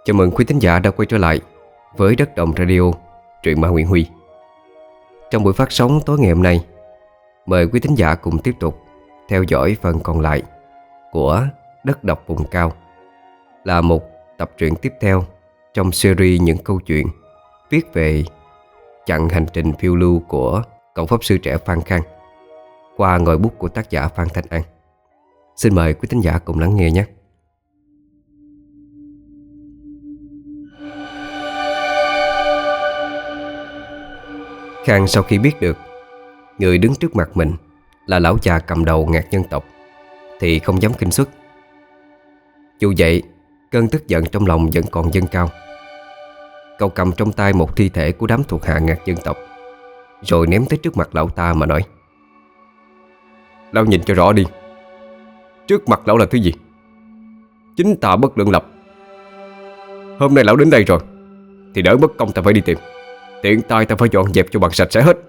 Chào mừng quý thính giả đã quay trở lại với Đất Đồng Radio, truyện ma Nguyễn Huy. Trong buổi phát sóng tối ngày hôm nay, mời quý thính giả cùng tiếp tục theo dõi phần còn lại của Đất Độc Vùng Cao, là một tập truyện tiếp theo trong series những câu chuyện viết về chặng hành trình phiêu lưu của cậu pháp sư trẻ Phan Khang qua ngòi bút của tác giả Phan Thanh An. Xin mời quý thính giả cùng lắng nghe nhé. Khang sau khi biết được người đứng trước mặt mình là lão già cầm đầu ngạt nhân tộc thì không dám khinh suất. Dù vậy, cơn tức giận trong lòng vẫn còn dâng cao. Cậu cầm trong tay một thi thể của đám thuộc hạ ngạt dân tộc, rồi ném tới trước mặt lão ta mà nói: "Lão nhìn cho rõ đi, trước mặt lão là thứ gì? Chính ta bất lượng lập. Hôm nay lão đến đây rồi thì đỡ mất công ta phải đi tìm. Tiện tay ta phải dọn dẹp cho bằng sạch sẽ hết."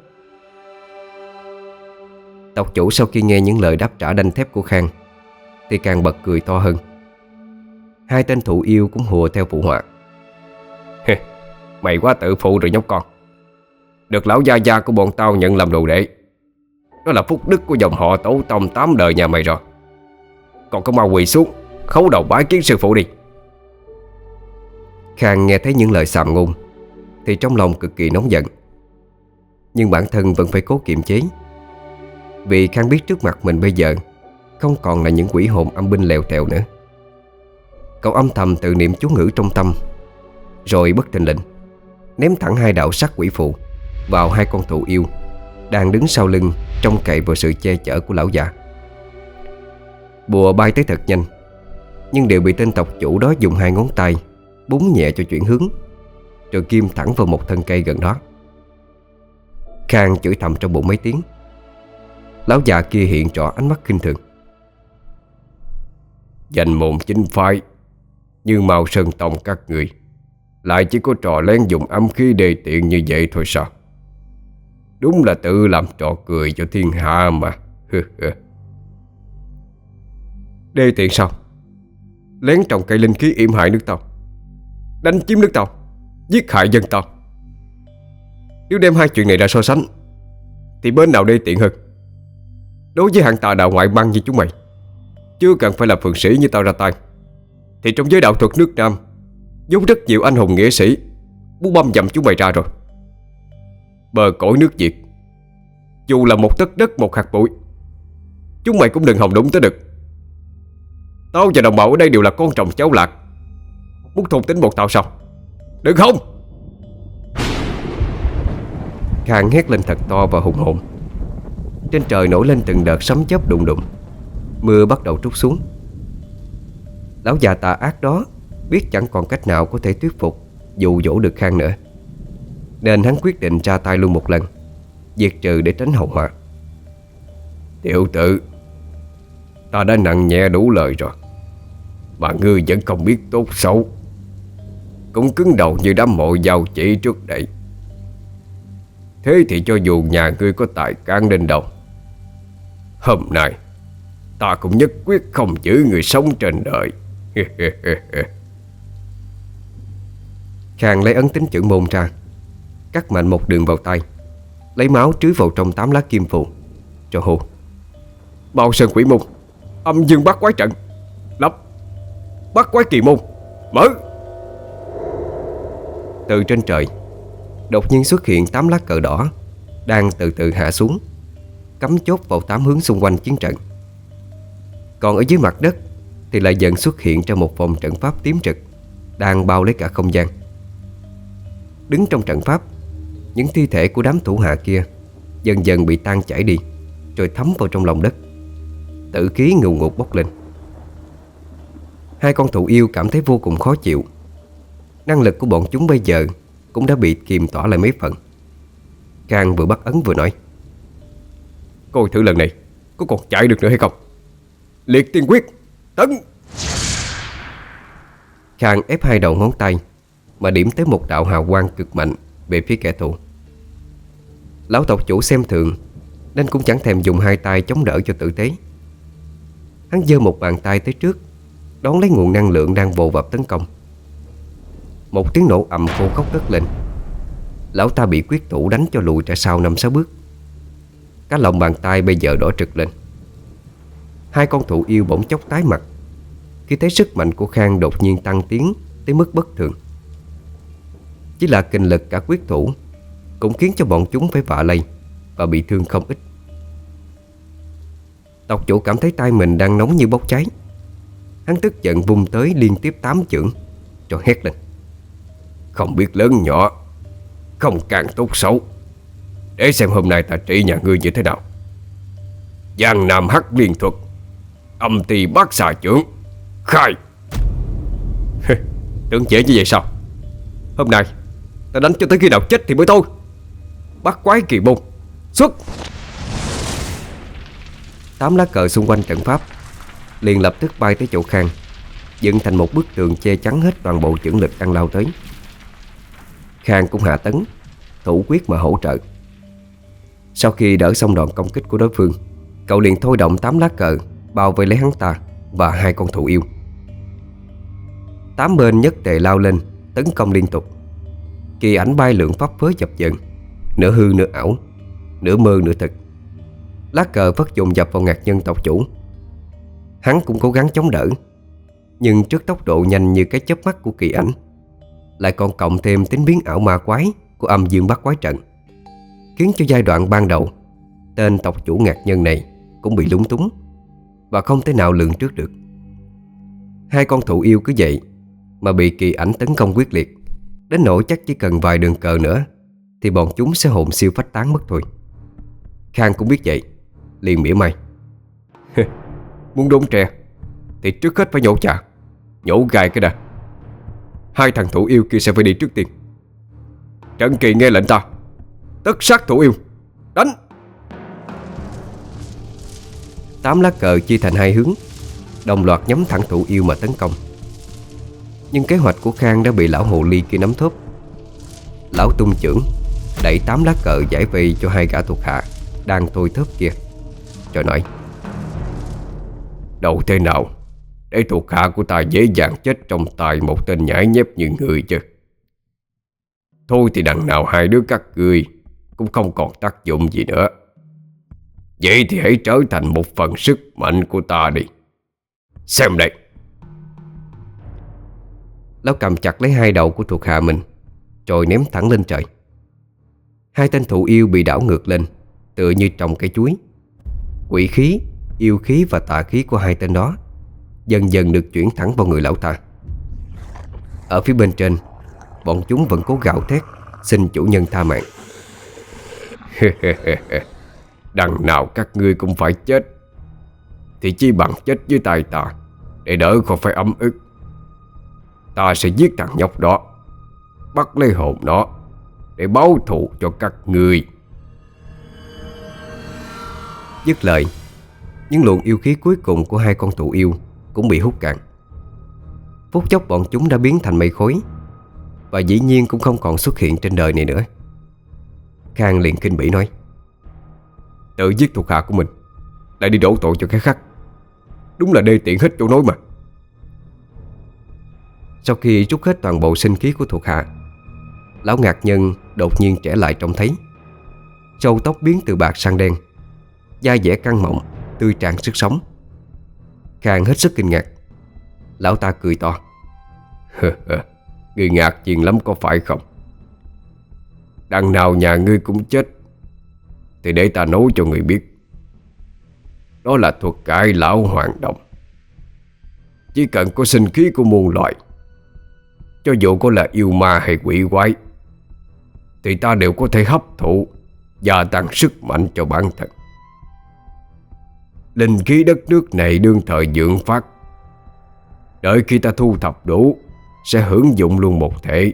Tộc chủ sau khi nghe những lời đáp trả đanh thép của Khang thì càng bật cười to hơn. Hai tên thụ yêu cũng hùa theo phụ họa: "Mày quá tự phụ rồi nhóc con. Được lão gia gia của bọn tao nhận làm đồ đệ, đó là phúc đức của dòng họ tổ tông 8 đời nhà mày rồi. Còn có mau quỳ xuống khấu đầu bái kiến sư phụ đi." Khang nghe thấy những lời sàm ngôn thì trong lòng cực kỳ nóng giận, nhưng bản thân vẫn phải cố kiềm chế. Vì Khang biết trước mặt mình bây giờ không còn là những quỷ hồn âm binh lèo tèo nữa. Cậu âm thầm tự niệm chú ngữ trong tâm, rồi bất thình lình ném thẳng hai đạo sắc quỷ phù vào hai con thụ yêu đang đứng sau lưng, trông cậy vào sự che chở của lão già. Bùa bay tới thật nhanh, nhưng đều bị tên tộc chủ đó dùng hai ngón tay búng nhẹ cho chuyển hướng, rồi kim thẳng vào một thân cây gần đó. Khang chửi thầm trong bụng mấy tiếng. Lão già kia hiện rõ ánh mắt khinh thường: "Danh môn chính phái như Mao Sơn Tông các người lại chỉ có trò lén dùng âm khí đề tiện như vậy thôi sao? Đúng là tự làm trò cười cho thiên hạ mà." "Đê tiện sao? Lén trồng cây linh khí yểm hại nước tao, đánh chiếm nước tao, giết hại dân tao. Nếu đem hai chuyện này ra so sánh thì bên nào đê tiện hơn? Đối với hạng tà đạo ngoại bang như chúng mày, chưa cần phải là phường sĩ như tao ra tay, thì trong giới đạo thuật nước Nam vốn rất nhiều anh hùng nghĩa sĩ muốn băm dầm chúng mày ra rồi. Bờ cõi nước Việt, dù là một tấc đất một hạt bụi, chúng mày cũng đừng hòng đụng tới được. Tao và đồng bào ở đây đều là con rồng cháu lạc, muốn thôn tính một tao sao? Đừng không!" Khang hét lên thật to và hùng hồn. Trên trời nổi lên từng đợt sấm chớp đùng đùng, mưa bắt đầu trút xuống. Lão già tà ác đó biết chẳng còn cách nào có thể thuyết phục dụ dỗ được Khang nữa, nên hắn quyết định ra tay luôn một lần, diệt trừ để tránh hậu họa. "Tiểu tử, ta đã nặng nhẹ đủ lời rồi, mà ngươi vẫn không biết tốt xấu, cũng cứng đầu như đám mội giao chỉ trước đây. Thế thì cho dù nhà ngươi có tài can đến đâu, hôm nay ta cũng nhất quyết không giữ người sống trên đời." Khang lấy ấn tín chữ môn ra, cắt mạnh một đường vào tay, lấy máu trứ vào trong 8 lá kim phù, cho hô: "Bao Sơn Quỷ Môn, âm dương bát quái trận, lập bát quái kỳ môn, mở!" Từ trên trời đột nhiên xuất hiện 8 lá cờ đỏ đang từ từ hạ xuống, cắm chốt vào 8 hướng xung quanh chiến trận. Còn ở dưới mặt đất thì lại dần xuất hiện ra một vòng trận pháp tím trực đang bao lấy cả không gian. Đứng trong trận pháp, những thi thể của đám thủ hạ kia dần dần bị tan chảy đi, rồi thấm vào trong lòng đất. Tử khí ngù ngụt bốc lên. Hai con thụ yêu cảm thấy vô cùng khó chịu. Năng lực của bọn chúng bây giờ cũng đã bị kiềm tỏa lại mấy phần. Khang vừa bắt ấn vừa nói: "Coi thử lần này có còn chạy được nữa hay không. Liệt tiên quyết, tấn!" Khang ép hai đầu ngón tay mà điểm tới một đạo hào quang cực mạnh về phía kẻ thù. Lão tộc chủ xem thường nên cũng chẳng thèm dùng hai tay chống đỡ cho tử tế. Hắn giơ một bàn tay tới trước, đón lấy nguồn năng lượng đang vồ vập tấn công. Một tiếng nổ ầm khô khốc cất lên. Lão ta bị quyết thủ đánh cho lùi ra sau 5-6 bước. Cả lòng bàn tay bây giờ đỏ trực lên. Hai con thụ yêu bỗng chốc tái mặt khi thấy sức mạnh của Khang đột nhiên tăng tiến tới mức bất thường. Chỉ là kinh lực cả quyết thủ cũng khiến cho bọn chúng phải vạ lây và bị thương không ít. Tộc chủ cảm thấy tay mình đang nóng như bốc cháy. Hắn tức giận vung tới liên tiếp 8 chưởng rồi hét lên: "Không biết lớn nhỏ, không càng tốt xấu, để xem hôm nay ta trị nhà ngươi như thế nào. Giang Nam Hắc Liên Thuật, Âm Tỳ Bát Xà Chưởng, khai!" Tưởng dễ như vậy sao? Hôm nay ta đánh cho tới khi nào chết thì mới thôi. Bắt quái kỳ môn, xuất! 8 lá cờ xung quanh trận pháp liền lập tức bay tới chỗ Khang, dựng thành một bức tường che chắn hết toàn bộ chưởng lực đang lao tới. Khang cũng hạ tấn, thủ quyết mà hỗ trợ. Sau khi đỡ xong đòn công kích của đối phương, cậu liền thôi động 8 lá cờ bao vây lấy hắn ta và hai con thụ yêu. 8 bên nhất tề lao lên tấn công liên tục. Kỳ ảnh bay lượn phấp phới dập dờn, nửa hư nửa ảo, nửa mơ nửa thực. Lá cờ phất dồn dập vào ngạc nhân tộc chủ. Hắn cũng cố gắng chống đỡ, nhưng trước tốc độ nhanh như cái chớp mắt của kỳ ảnh, lại còn cộng thêm tính biến ảo ma quái của âm dương bát quái trận, khiến cho giai đoạn ban đầu tên tộc chủ ngạc nhân này cũng bị lúng túng và không thể nào lường trước được. Hai con thụ yêu cứ vậy mà bị kỳ ảnh tấn công quyết liệt, đến nỗi chắc chỉ cần vài đường cờ nữa thì bọn chúng sẽ hồn siêu phách tán mất thôi. Khang cũng biết vậy, liền mỉa mai: "Muốn đốn tre thì trước hết phải nhổ chà, nhổ gai cái đã. Hai thằng thủ yêu kia sẽ phải đi trước tiên. Trận Kỳ nghe lệnh ta, tất sát thủ yêu, đánh!" 8 lá cờ chia thành hai hướng, đồng loạt nhắm thẳng thủ yêu mà tấn công. Nhưng kế hoạch của Khang đã bị lão hồ ly kia nắm thóp. Lão tung chưởng đẩy 8 lá cờ giải vây cho hai gã thuộc hạ đang thôi thóp kia, rồi nói: "Đâu thế nào để thuộc hạ của ta dễ dàng chết trong tay một tên nhãi nhép như người chứ? Thôi thì đằng nào hai đứa các ngươi cũng không còn tác dụng gì nữa. Vậy thì hãy trở thành một phần sức mạnh của ta đi. Xem đây!" Lão cầm chặt lấy hai đầu của thuộc hạ mình, rồi ném thẳng lên trời. Hai tên thụ yêu bị đảo ngược lên, tựa như trồng cây chuối. Quỷ khí, yêu khí và tà khí của hai tên đó dần dần được chuyển thẳng vào người lão ta. Ở phía bên trên, bọn chúng vẫn cố gào thét xin chủ nhân tha mạng. "Đằng nào các ngươi cũng phải chết, thì chi bằng chết dưới tay ta, để đỡ khỏi phải ấm ức. Ta sẽ giết thằng nhóc đó, bắt lấy hồn nó để báo thù cho các ngươi." Dứt lời, những luồng yêu khí cuối cùng của hai con thụ yêu cũng bị hút cạn. Phút chốc bọn chúng đã biến thành mây khói, và dĩ nhiên cũng không còn xuất hiện trên đời này nữa. Khang liền khinh bỉ nói: "Tự giết thuộc hạ của mình, lại đi đổ tội cho cái khác, đúng là đê tiện hết chỗ nói mà." Sau khi rút hết toàn bộ sinh khí của thuộc hạ, lão ngạc nhân đột nhiên trẻ lại trông thấy. Râu tóc biến từ bạc sang đen, da dẻ căng mọng, tươi tràn sức sống. Khang hết sức kinh ngạc. Lão ta cười to: "Ngươi ngạc nhiên lắm có phải không? Đằng nào nhà ngươi cũng chết, thì để ta nói cho ngươi biết. Đó là thuật cải lão hoàng đồng. Chỉ cần có sinh khí của muôn loài, cho dù có là yêu ma hay quỷ quái, thì ta đều có thể hấp thụ, gia tăng sức mạnh cho bản thân. Linh khí đất nước này đương thời dưỡng phát, đợi khi ta thu thập đủ sẽ hưởng dụng luôn một thể.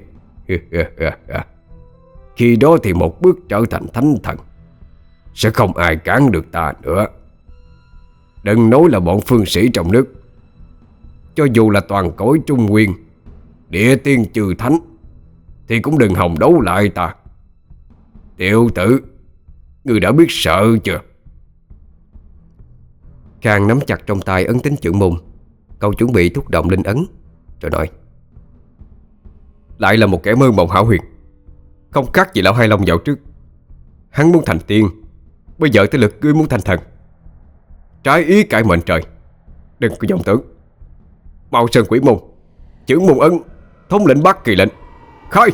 Khi đó thì một bước trở thành thánh thần, sẽ không ai cản được ta nữa. Đừng nói là bọn phương sĩ trong nước, cho dù là toàn cõi Trung Nguyên, địa tiên trừ thánh, thì cũng đừng hòng đấu lại ta. Tiểu tử, ngươi đã biết sợ chưa?" Khang nắm chặt trong tay ấn tín chưởng môn, cậu chuẩn bị thúc động linh ấn, rồi nói: lại là một kẻ mơ mộng hão huyền, không khác gì lão Hai Long dạo trước. Hắn muốn thành tiên, bây giờ tới lượt ngươi muốn thành thần. Trái ý cải mệnh trời. Đừng có vọng tưởng. Mau Sơn Quỷ Môn, chưởng môn ấn, thống lĩnh Bắc Kỳ lệnh, khai.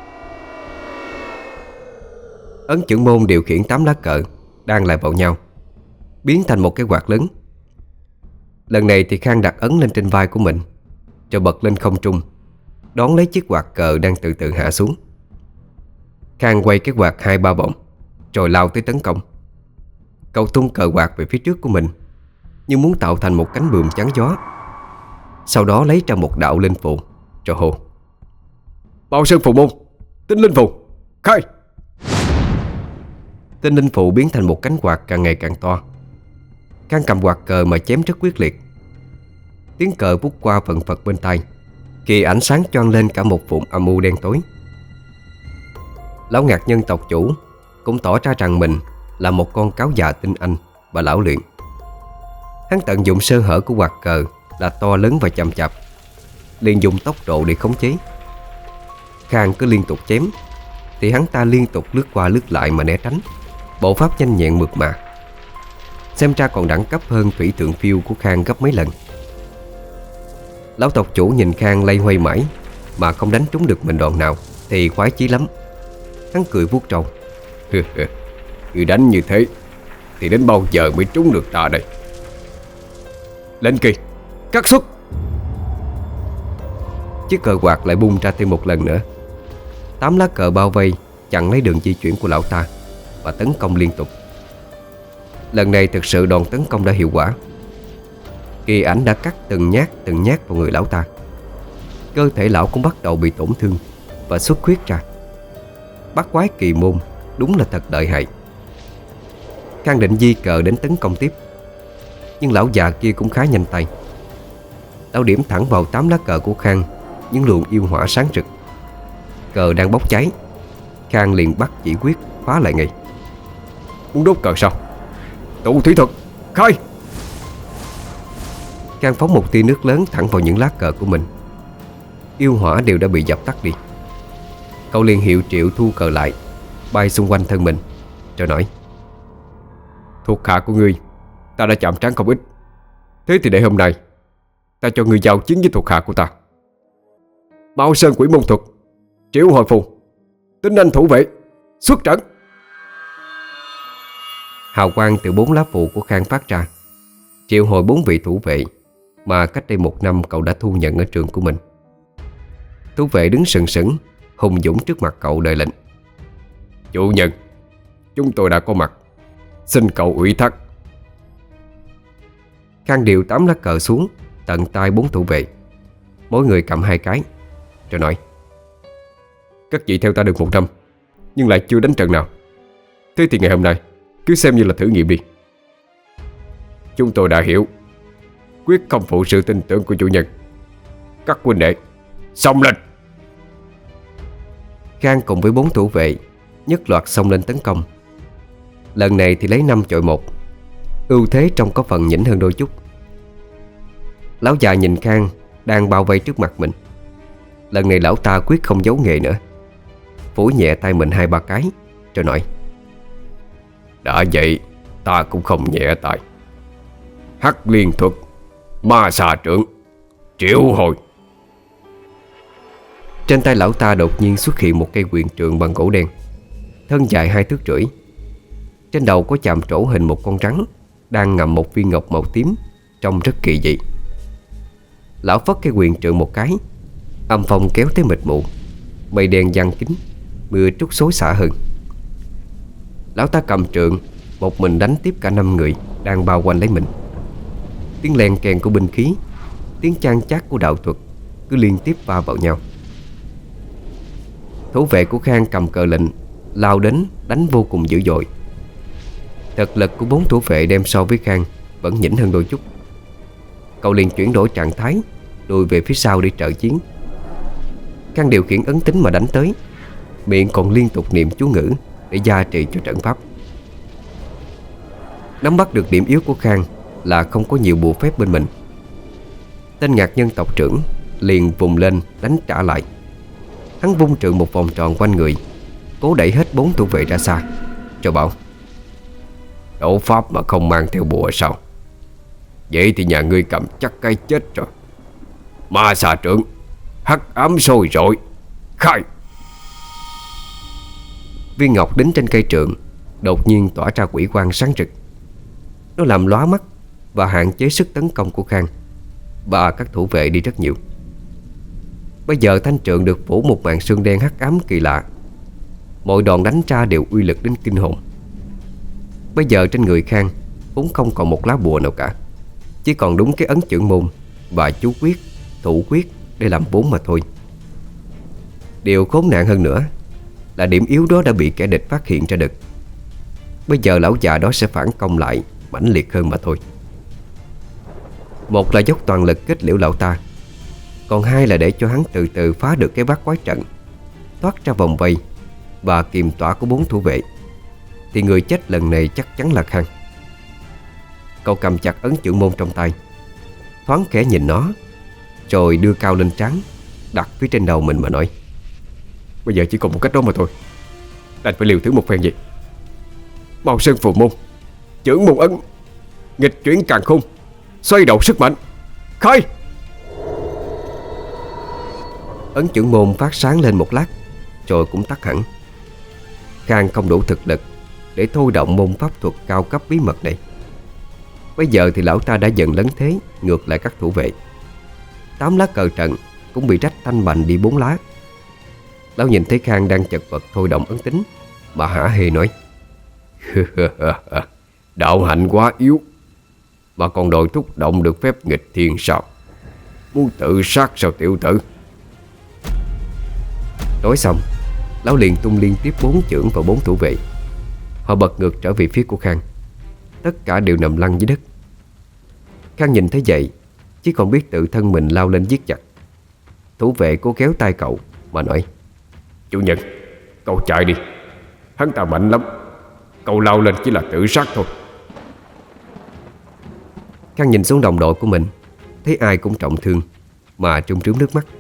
Ấn chưởng môn điều khiển 8 lá cờ đang lại vào nhau, biến thành một cái quạt lớn. Lần này thì Khang đặt ấn lên trên vai của mình, rồi bật lên không trung, đón lấy chiếc quạt cờ đang từ từ hạ xuống. Khang quay cái quạt 2-3 vòng, rồi lao tới tấn công. Cậu tung cờ quạt về phía trước của mình, như muốn tạo thành một cánh buồm chắn gió. Sau đó lấy ra một đạo linh phù, rồi hô: Bao Sơn Phù Môn, tinh linh phù, khai. Tinh linh phù biến thành một cánh quạt càng ngày càng to. Khang cầm quạt cờ mà chém rất quyết liệt. Tiếng cờ vút qua phần phật bên tai, kỳ ánh sáng choang lên cả một vùng âm u đen tối. Lão Ngạc Nhân tộc chủ cũng tỏ ra rằng mình là một con cáo già tinh anh và lão luyện. Hắn tận dụng sơ hở của quạt cờ là to lớn và chậm chạp, liền dùng tốc độ để khống chế. Khang cứ liên tục chém thì hắn ta liên tục lướt qua lướt lại mà né tránh, bộ pháp nhanh nhẹn mượt mà, xem ra còn đẳng cấp hơn thủy tượng phiêu của Khang gấp mấy lần. Lão tộc chủ nhìn Khang lay hoay mãi mà không đánh trúng được mình đòn nào thì khoái chí lắm. Hắn cười vuốt râu: Ngươi đánh như thế thì đến bao giờ mới trúng được ta đây? Lên kỳ, cắt xuất. Chiếc cờ quạt lại bung ra thêm một lần nữa. 8 lá cờ bao vây chặn lấy đường di chuyển của lão ta và tấn công liên tục. Lần này thực sự đòn tấn công đã hiệu quả. Kỳ ảnh đã cắt từng nhát vào người lão ta. Cơ thể lão cũng bắt đầu bị tổn thương và xuất huyết ra. Bắt quái kỳ môn đúng là thật lợi hại. Khang định di cờ đến tấn công tiếp, nhưng lão già kia cũng khá nhanh tay. Lão điểm thẳng vào 8 lá cờ của Khang những luồng yêu hỏa sáng rực. Cờ đang bốc cháy, Khang liền bắt chỉ quyết phá lại ngay. Muốn đốt cờ sao? Tụ thủy thuật, khai. Khang phóng một tia nước lớn thẳng vào những lá cờ của mình. Yêu hỏa đều đã bị dập tắt đi. Cậu liền hiệu triệu thu cờ lại, bay xung quanh thân mình, rồi nói: Thuộc hạ của ngươi ta đã chạm trán không ít. Thế thì để hôm nay ta cho ngươi giao chiến với thuộc hạ của ta. Bao Sơn Quỷ Môn thuật, triệu hồi phù, tinh anh thủ vệ, xuất trận. Hào quang từ 4 lá phù của Khang phát ra, triệu hồi 4 vị thủ vệ mà cách đây 1 năm cậu đã thu nhận ở trường của mình. Thủ vệ đứng sừng sững hùng dũng trước mặt cậu đợi lệnh. Chủ nhân, chúng tôi đã có mặt, xin cậu ủy thác. Khang điều 8 lá cờ xuống tận tay 4 thủ vệ, mỗi người cầm 2 cái, rồi nói: Các vị theo ta được 1 năm nhưng lại chưa đánh trận nào. Thế thì ngày hôm nay cứ xem như là thử nghiệm đi. Chúng tôi đã hiểu, quyết không phụ sự tin tưởng của chủ nhân. Các huynh đệ xông lên. Khang cùng với 4 thủ vệ nhất loạt xông lên tấn công. Lần này thì lấy 5 chọi 1, ưu thế trông có phần nhỉnh hơn đôi chút. Lão già nhìn Khang đang bao vây trước mặt mình. Lần này lão ta quyết không giấu nghề nữa, phủi nhẹ tay mình 2-3 cái, rồi nói: Đã vậy ta cũng không nhẹ tay. Hắc liên thuật, ma xà trưởng, triệu hồi. Trên tay lão ta đột nhiên xuất hiện một cây quyền trượng bằng gỗ đen, thân dài 2,5 thước. Trên đầu có chạm trổ hình một con rắn đang ngậm một viên ngọc màu tím, trông rất kỳ dị. Lão phất cây quyền trượng một cái, âm phong kéo tới mịt mù, mây đen giăng kín, mưa trút xối xả hơn. Lão ta cầm trượng một mình đánh tiếp cả 5 người đang bao quanh lấy mình. Tiếng len keng của binh khí, tiếng chan chát của đạo thuật cứ liên tiếp va vào nhau. Thủ vệ của Khang cầm cờ lệnh lao đến đánh vô cùng dữ dội. Thực lực của 4 thủ vệ đem so với Khang vẫn nhỉnh hơn đôi chút. Cậu liền chuyển đổi trạng thái, lùi về phía sau để trợ chiến. Khang điều khiển ấn tính mà đánh tới, miệng còn liên tục niệm chú ngữ để gia trì cho trận pháp. Nắm bắt được điểm yếu của Khang là không có nhiều bùa phép bên mình. Tên Ngạc Nhân tộc trưởng liền vùng lên đánh trả lại. Hắn vung trượng một vòng tròn quanh người, cố đẩy hết 4 thủ vệ ra xa, rồi bảo: Đấu pháp mà không mang theo bùa sao? Vậy thì nhà ngươi cầm chắc cái chết rồi. Ma xà trượng, hắc ám sôi rọi, khai! Viên ngọc đính trên cây trượng đột nhiên tỏa ra quỷ quang sáng rực. Nó làm lóa mắt và hạn chế sức tấn công của Khang và các thủ vệ đi rất nhiều. Bây giờ thanh trượng được phủ một màn sương đen hắc ám kỳ lạ. Mọi đòn đánh ra đều uy lực đến kinh hồn. Bây giờ trên người Khang vốn không còn một lá bùa nào cả, chỉ còn đúng cái ấn chưởng môn và chú quyết, thủ quyết để làm vốn mà thôi. Điều khốn nạn hơn nữa là điểm yếu đó đã bị kẻ địch phát hiện ra được. Bây giờ lão già đó sẽ phản công lại mãnh liệt hơn mà thôi. Một là dốc toàn lực kết liễu lão ta, còn hai là để cho hắn từ từ phá được cái bát quái trận, thoát ra vòng vây và kiềm tỏa của 4 thủ vệ, thì người chết lần này chắc chắn là Khang. Cậu cầm chặt ấn chưởng môn trong tay, thoáng khẽ nhìn nó, rồi đưa cao lên trán, đặt phía trên đầu mình mà nói: Bây giờ chỉ còn một cách đó mà thôi, đành phải liều thử một phen vậy. Màu sơn phù môn, chưởng môn ấn, nghịch chuyển càn khôn, xoay đầu sức mạnh, khai! Ấn chưởng môn phát sáng lên một lát, rồi cũng tắt hẳn. Khang không đủ thực lực để thôi động môn pháp thuật cao cấp bí mật này. Bây giờ thì lão ta đã dần lấn thế ngược lại các thủ vệ. 8 lá cờ trận cũng bị rách tanh bành đi 4 lá. Lão nhìn thấy Khang đang chật vật thôi động ấn tính mà hả hê nói: Đạo hạnh quá yếu mà còn đòi thúc động được phép nghịch thiên sao? Muốn tự sát sao tiểu tử? Nói xong, lão liền tung liên tiếp 4 chưởng vào 4 thủ vệ. Họ bật ngược trở về phía của Khang. Tất cả đều nằm lăn dưới đất. Khang nhìn thấy vậy, chỉ còn biết tự thân mình lao lên giết chặt. Thủ vệ cố kéo tay cậu mà nói: Chủ nhân, cậu chạy đi, hắn ta mạnh lắm, cậu lao lên chỉ là tự sát thôi. Khang nhìn xuống đồng đội của mình, thấy ai cũng trọng thương mà trung trướng nước mắt.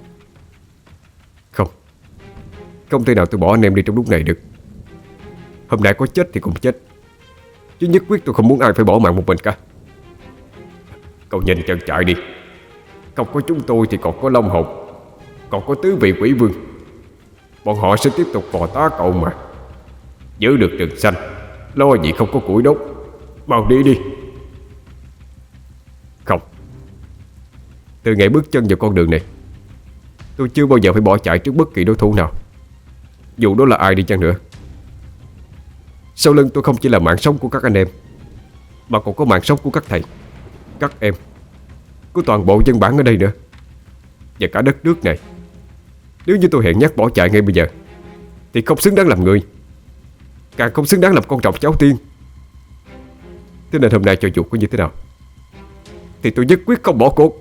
Không thể nào tôi bỏ anh em đi trong lúc này được. Hôm nay có chết thì cùng chết, chứ nhất quyết tôi không muốn ai phải bỏ mạng một mình cả. Cậu nhìn chân chạy đi. Không có chúng tôi thì còn có Long Hồn, còn có tứ vị quỷ vương. Bọn họ sẽ tiếp tục vò tá cậu mà. Giữ được rừng xanh, lo gì không có củi đốt. Mau đi đi. Không, từ ngày bước chân vào con đường này, tôi chưa bao giờ phải bỏ chạy trước bất kỳ đối thủ nào, dù đó là ai đi chăng nữa. Sau lưng tôi không chỉ là mạng sống của các anh em, mà còn có mạng sống của các thầy, các em, của toàn bộ dân bản ở đây nữa, và cả đất nước này. Nếu như tôi hẹn nhát bỏ chạy ngay bây giờ thì không xứng đáng làm người, càng không xứng đáng làm con rồng cháu tiên. Thế nên hôm nay cho dù có như thế nào thì tôi nhất quyết không bỏ cuộc.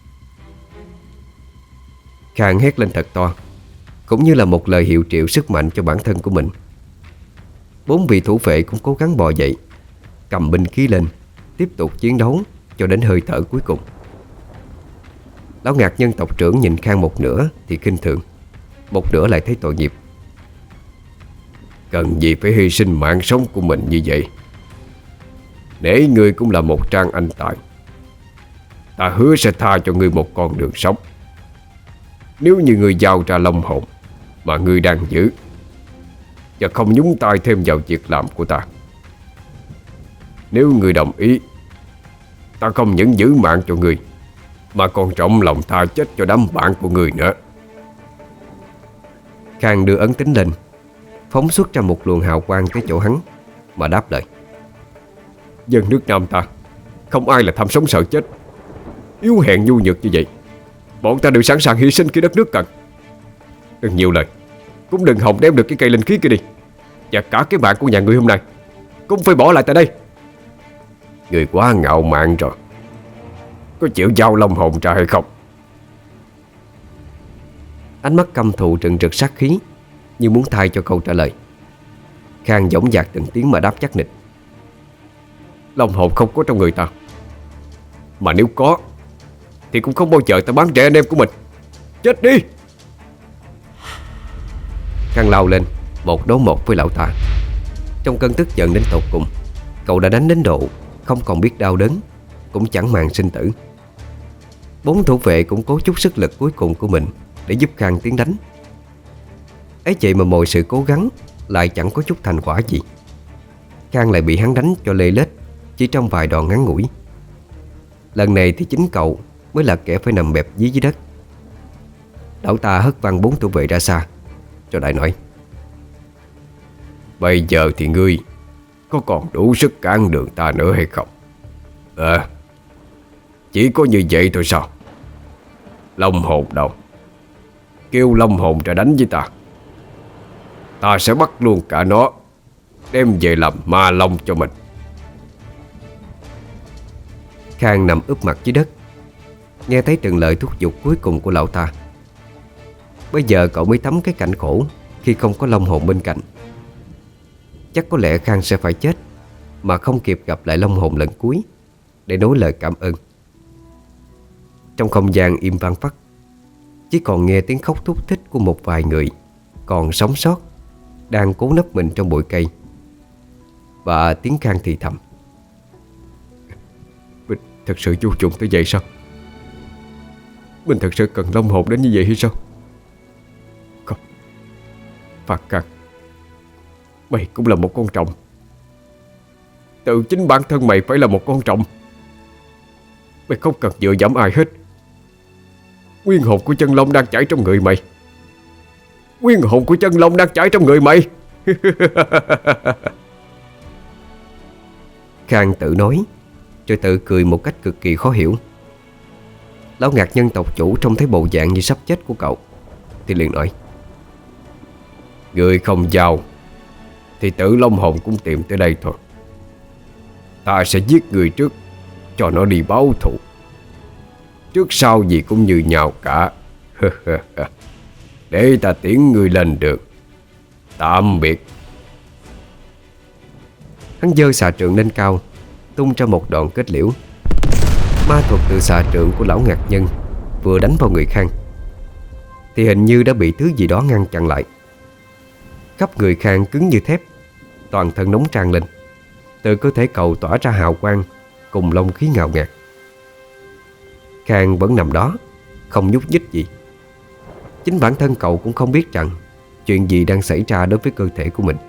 Khang hét lên thật to, cũng như là một lời hiệu triệu sức mạnh cho bản thân của mình. 4 vị thủ vệ cũng cố gắng bò dậy, cầm binh khí lên, tiếp tục chiến đấu cho đến hơi thở cuối cùng. Lão Ngạc Nhân tộc trưởng nhìn Khang một nửa thì khinh thường, một nửa lại thấy tội nghiệp. Cần gì phải hy sinh mạng sống của mình như vậy? Nể ngươi cũng là một trang anh tài, ta hứa sẽ tha cho ngươi một con đường sống. Nếu như ngươi giao ra Long Hồn mà ngươi đang giữ, và không nhúng tay thêm vào việc làm của ta. Nếu ngươi đồng ý, ta không những giữ mạng cho ngươi, mà còn rộng lòng tha chết cho đám bạn của ngươi nữa. Khang đưa ấn tính lên, phóng xuất ra một luồng hào quang tới chỗ hắn mà đáp lời: Dân nước Nam ta không ai là tham sống sợ chết, yếu hèn nhu nhược như vậy. Bọn ta đều sẵn sàng hy sinh khi đất nước cần. Đừng nhiều lời, cũng đừng hòng đem được cái cây linh khí kia đi. Và cả cái bạn của nhà ngươi hôm nay cũng phải bỏ lại tại đây. Người quá ngạo mạn rồi. Có chịu giao Long Hồn ra hay không? Ánh mắt căm thù trừng rực sát khí, như muốn thay cho câu trả lời. Khang dõng dạc từng tiếng mà đáp chắc nịch: Long Hồn không có trong người ta, mà nếu có thì cũng không bao giờ ta bán rẻ anh em của mình. Chết đi! Khang lao lên một đấu một với lão ta. Trong cơn tức giận đến tột cùng, cậu đã đánh đến độ không còn biết đau đớn, cũng chẳng màng sinh tử. 4 thủ vệ cũng cố chút sức lực cuối cùng của mình để giúp Khang tiến đánh. Ấy vậy mà mọi sự cố gắng lại chẳng có chút thành quả gì. Khang lại bị hắn đánh cho lê lết chỉ trong vài đòn ngắn ngủi. Lần này thì chính cậu mới là kẻ phải nằm bẹp dí dưới đất. Lão ta hất văng 4 thủ vệ ra xa, cho đại nói: Bây giờ thì ngươi có còn đủ sức cản đường ta nữa hay không? Chỉ có như vậy thôi sao? Long hồn đâu? Kêu long hồn ra đánh với ta. Ta sẽ bắt luôn cả nó, đem về làm ma long cho mình. Khang nằm úp mặt dưới đất, nghe thấy từng lời thúc giục cuối cùng của lão ta. Bây giờ cậu mới thấm cái cảnh khổ khi không có long hồn bên cạnh. Chắc có lẽ Khang sẽ phải chết mà không kịp gặp lại long hồn lần cuối để nói lời cảm ơn. Trong không gian im phăng phắc, chỉ còn nghe tiếng khóc thút thít của một vài người còn sống sót đang cố nấp mình trong bụi cây, và tiếng Khang thì thầm: Mình thật sự vô dụng tới vậy sao? Mình thật sự cần long hồn đến như vậy hay sao? Không, Phạt Khang, mày cũng là một con tròng. Tự chính bản thân mày phải là một con tròng. Mày không cần dựa dẫm ai hết. Nguyên hồn của chân long đang chảy trong người mày. Nguyên hồn của chân long đang chảy trong người mày. Khang tự nói, rồi tự cười một cách cực kỳ khó hiểu. Lão ngạc nhân tộc chủ trông thấy bộ dạng như sắp chết của cậu thì liền nói: Người không giao thì tử long hồn cũng tìm tới đây thôi. Ta sẽ giết người trước, cho nó đi báo thù. Trước sau gì cũng như nhau cả. Để ta tiễn người lên đường. Tạm biệt. Hắn giơ xà trượng lên cao, tung ra một đòn kết liễu. Ma thuật từ xà trượng của lão ngạc nhân vừa đánh vào người Khang thì hình như đã bị thứ gì đó ngăn chặn lại. Khắp người Khang cứng như thép, toàn thân nóng tràn lên. Từ cơ thể cậu tỏa ra hào quang cùng long khí ngào ngạt. Khang vẫn nằm đó, không nhúc nhích gì. Chính bản thân cậu cũng không biết rằng chuyện gì đang xảy ra đối với cơ thể của mình.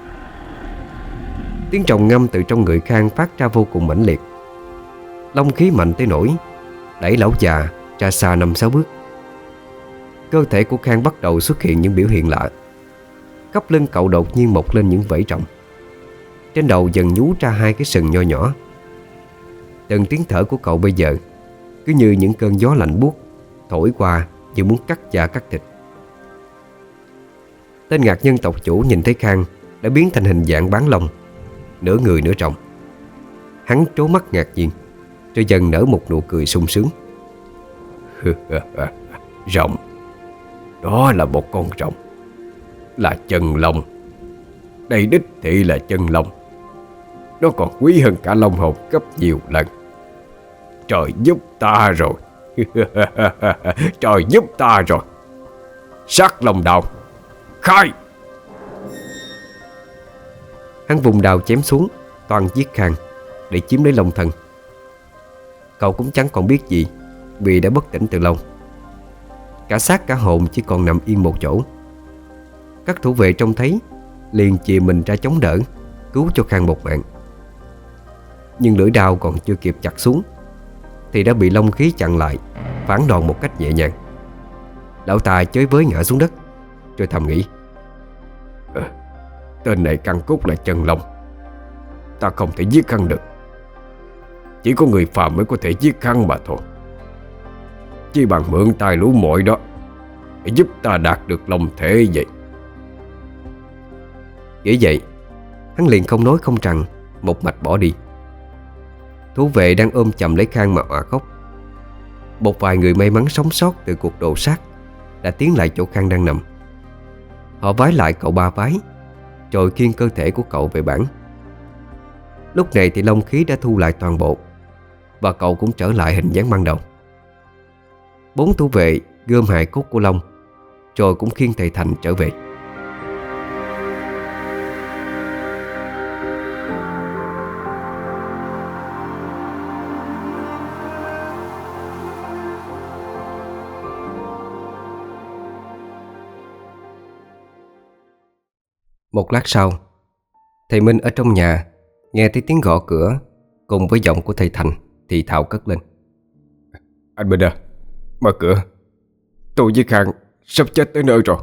Tiếng tròng ngâm từ trong người Khang phát ra vô cùng mãnh liệt. Long khí mạnh tới nỗi đẩy lão già ra xa 5-6 bước. Cơ thể của Khang bắt đầu xuất hiện những biểu hiện lạ. Khắp lưng cậu đột nhiên mọc lên những vảy rộng. Trên đầu dần nhú ra 2 cái sừng nho nhỏ. Từng tiếng thở của cậu bây giờ cứ như những cơn gió lạnh buốt thổi qua như muốn cắt da cắt thịt. Tên ngạc nhân tộc chủ nhìn thấy Khang đã biến thành hình dạng bán long, nửa người nửa rồng. Hắn trố mắt ngạc nhiên, rồi dần nở một nụ cười sung sướng. Rồng, đó là một con rồng, là chân long. Đây đích thị là chân long. Nó còn quý hơn cả long hồn gấp nhiều lần. Trời giúp ta rồi. Trời giúp ta rồi. Sát long đao, khai! Hắn vùng đao chém xuống, toàn giết Khang để chiếm lấy long thân. Cậu cũng chẳng còn biết gì vì đã bất tỉnh từ lâu. Cả xác cả hồn chỉ còn nằm yên một chỗ. Các thủ vệ trông thấy liền chìa mình ra chống đỡ, cứu cho Khang một mạng. Nhưng lưỡi đao còn chưa kịp chặt xuống thì đã bị long khí chặn lại, phản đòn một cách nhẹ nhàng. Lão ta chới với ngã xuống đất, rồi thầm nghĩ: Tên này căn cốt là chân long. Ta không thể giết hắn được. Chỉ có người phàm mới có thể giết hắn mà thôi. Chỉ bằng mượn tài lũ muội đó để giúp ta đạt được long thể vậy. Nghĩ vậy, hắn liền không nói không rằng, một mạch bỏ đi. Thú vệ đang ôm chầm lấy Khang mà òa khóc. Một vài người may mắn sống sót từ cuộc đồ sát đã tiến lại chỗ Khang đang nằm. Họ vái lại cậu 3 vái, rồi khiêng cơ thể của cậu về bản. Lúc này thì long khí đã thu lại toàn bộ, và cậu cũng trở lại hình dáng ban đầu. 4 thủ vệ gom hài cốt của long, rồi cũng khiêng thầy Thành trở về. Một lát sau, thầy Minh ở trong nhà nghe thấy tiếng gõ cửa cùng với giọng của thầy Thành thì thào cất lên. Anh Minh à, mở cửa. Tôi với Khang sắp chết tới nơi rồi.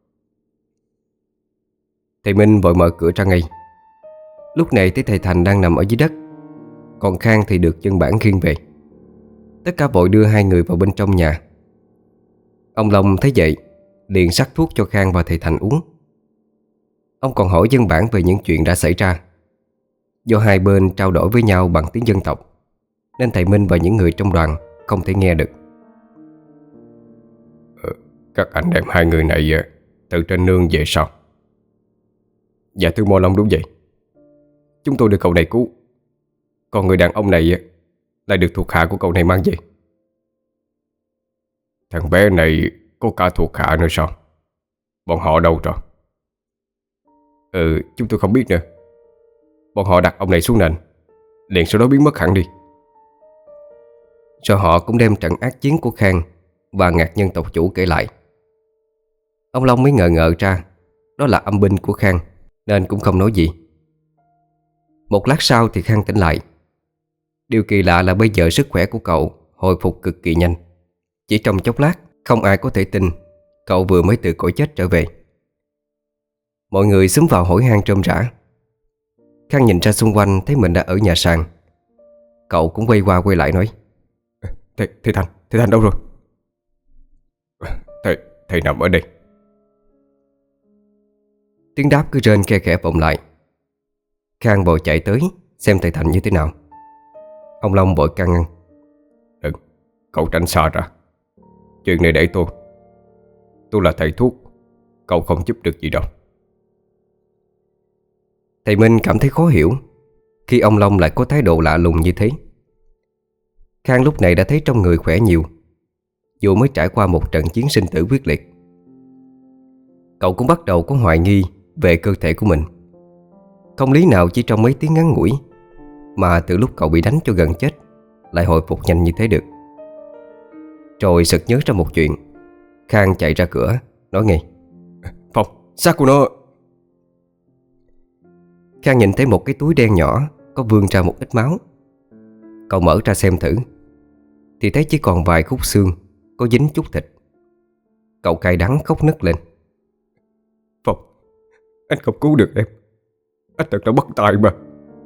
Thầy Minh vội mở cửa ra ngay. Lúc này thấy thầy Thành đang nằm ở dưới đất, còn Khang thì được dân bản khiêng về. Tất cả vội đưa hai người vào bên trong nhà. Ông Long thấy vậy liền sắc thuốc cho Khang và thầy Thành uống. Ông còn hỏi dân bản về những chuyện đã xảy ra. Do hai bên trao đổi với nhau bằng tiếng dân tộc nên thầy Minh và những người trong đoàn không thể nghe được. Các anh đem hai người này từ trên nương về sao? Dạ thưa Mô Long, đúng vậy. Chúng tôi được cậu này cứu. Còn người đàn ông này lại được thuộc hạ của cậu này mang về. Thằng bé này có cả thuộc hạ nữa sao? Bọn họ đâu rồi? Chúng tôi không biết nữa. Bọn họ đặt ông này xuống nền, liền sau đó biến mất hẳn đi. Rồi họ cũng đem trận ác chiến của Khang và ngạc nhân tộc chủ kể lại. Ông Long mới ngờ ngợ ra đó là âm binh của Khang, nên cũng không nói gì. Một lát sau thì Khang tỉnh lại. Điều kỳ lạ là bây giờ sức khỏe của cậu hồi phục cực kỳ nhanh. Chỉ trong chốc lát, không ai có thể tin cậu vừa mới từ cõi chết trở về. Mọi người xúm vào hỏi han rôm rả. Khang nhìn ra xung quanh thấy mình đã ở nhà sàn. Cậu cũng quay qua quay lại nói: Thầy Thành đâu rồi? Thầy nằm ở đây. Tiếng đáp cứ rên khe khẽ vọng lại. Khang vội chạy tới xem thầy Thành như thế nào. Ông Long vội can ngăn: Đừng, cậu tránh xa ra. Chuyện này để tôi. Tôi là thầy thuốc, cậu không giúp được gì đâu. Thầy Minh cảm thấy khó hiểu khi ông Long lại có thái độ lạ lùng như thế. Khang lúc này đã thấy trong người khỏe nhiều, dù mới trải qua một trận chiến sinh tử quyết liệt. Cậu cũng bắt đầu có hoài nghi về cơ thể của mình. Không lý nào chỉ trong mấy tiếng ngắn ngủi mà từ lúc cậu bị đánh cho gần chết lại hồi phục nhanh như thế được. Rồi sực nhớ ra một chuyện, Khang chạy ra cửa nói ngay: Phong, xác của nó. Khang nhìn thấy một cái túi đen nhỏ có vương ra một ít máu. Cậu mở ra xem thử thì thấy chỉ còn vài khúc xương có dính chút thịt. Cậu cay đắng khóc nấc lên: Phong, anh không cứu được em. Anh thật là bất tài mà.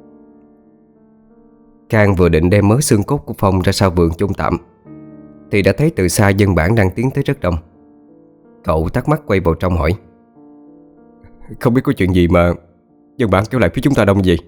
Khang vừa định đem mớ xương cốt của Phong ra sau vườn chôn tạm thì đã thấy từ xa dân bản đang tiến tới rất đông. Cậu thắc mắc quay vào trong hỏi: Không biết có chuyện gì mà dân bản kéo lại phía chúng ta đông gì?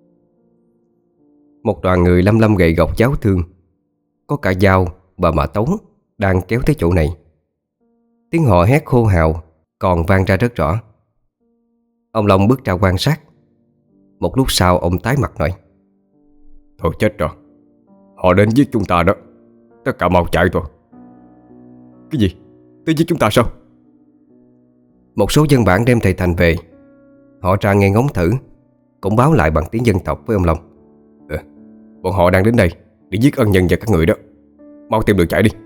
Một đoàn người lăm lăm gậy gộc giáo thương, có cả dao và mã tấu đang kéo tới chỗ này. Tiếng họ hét hô hào còn vang ra rất rõ. Ông Long bước ra quan sát. Một lúc sau ông tái mặt nói: Thôi chết rồi, họ đến giết chúng ta đó. Tất cả mau chạy thôi. Cái gì? Tới giết chúng ta sao? Một số dân bản đem thầy Thành về. Họ ra nghe ngóng thử, cũng báo lại bằng tiếng dân tộc với ông Long: Bọn họ đang đến đây để giết ân nhân và các người đó. Mau tìm đường chạy đi.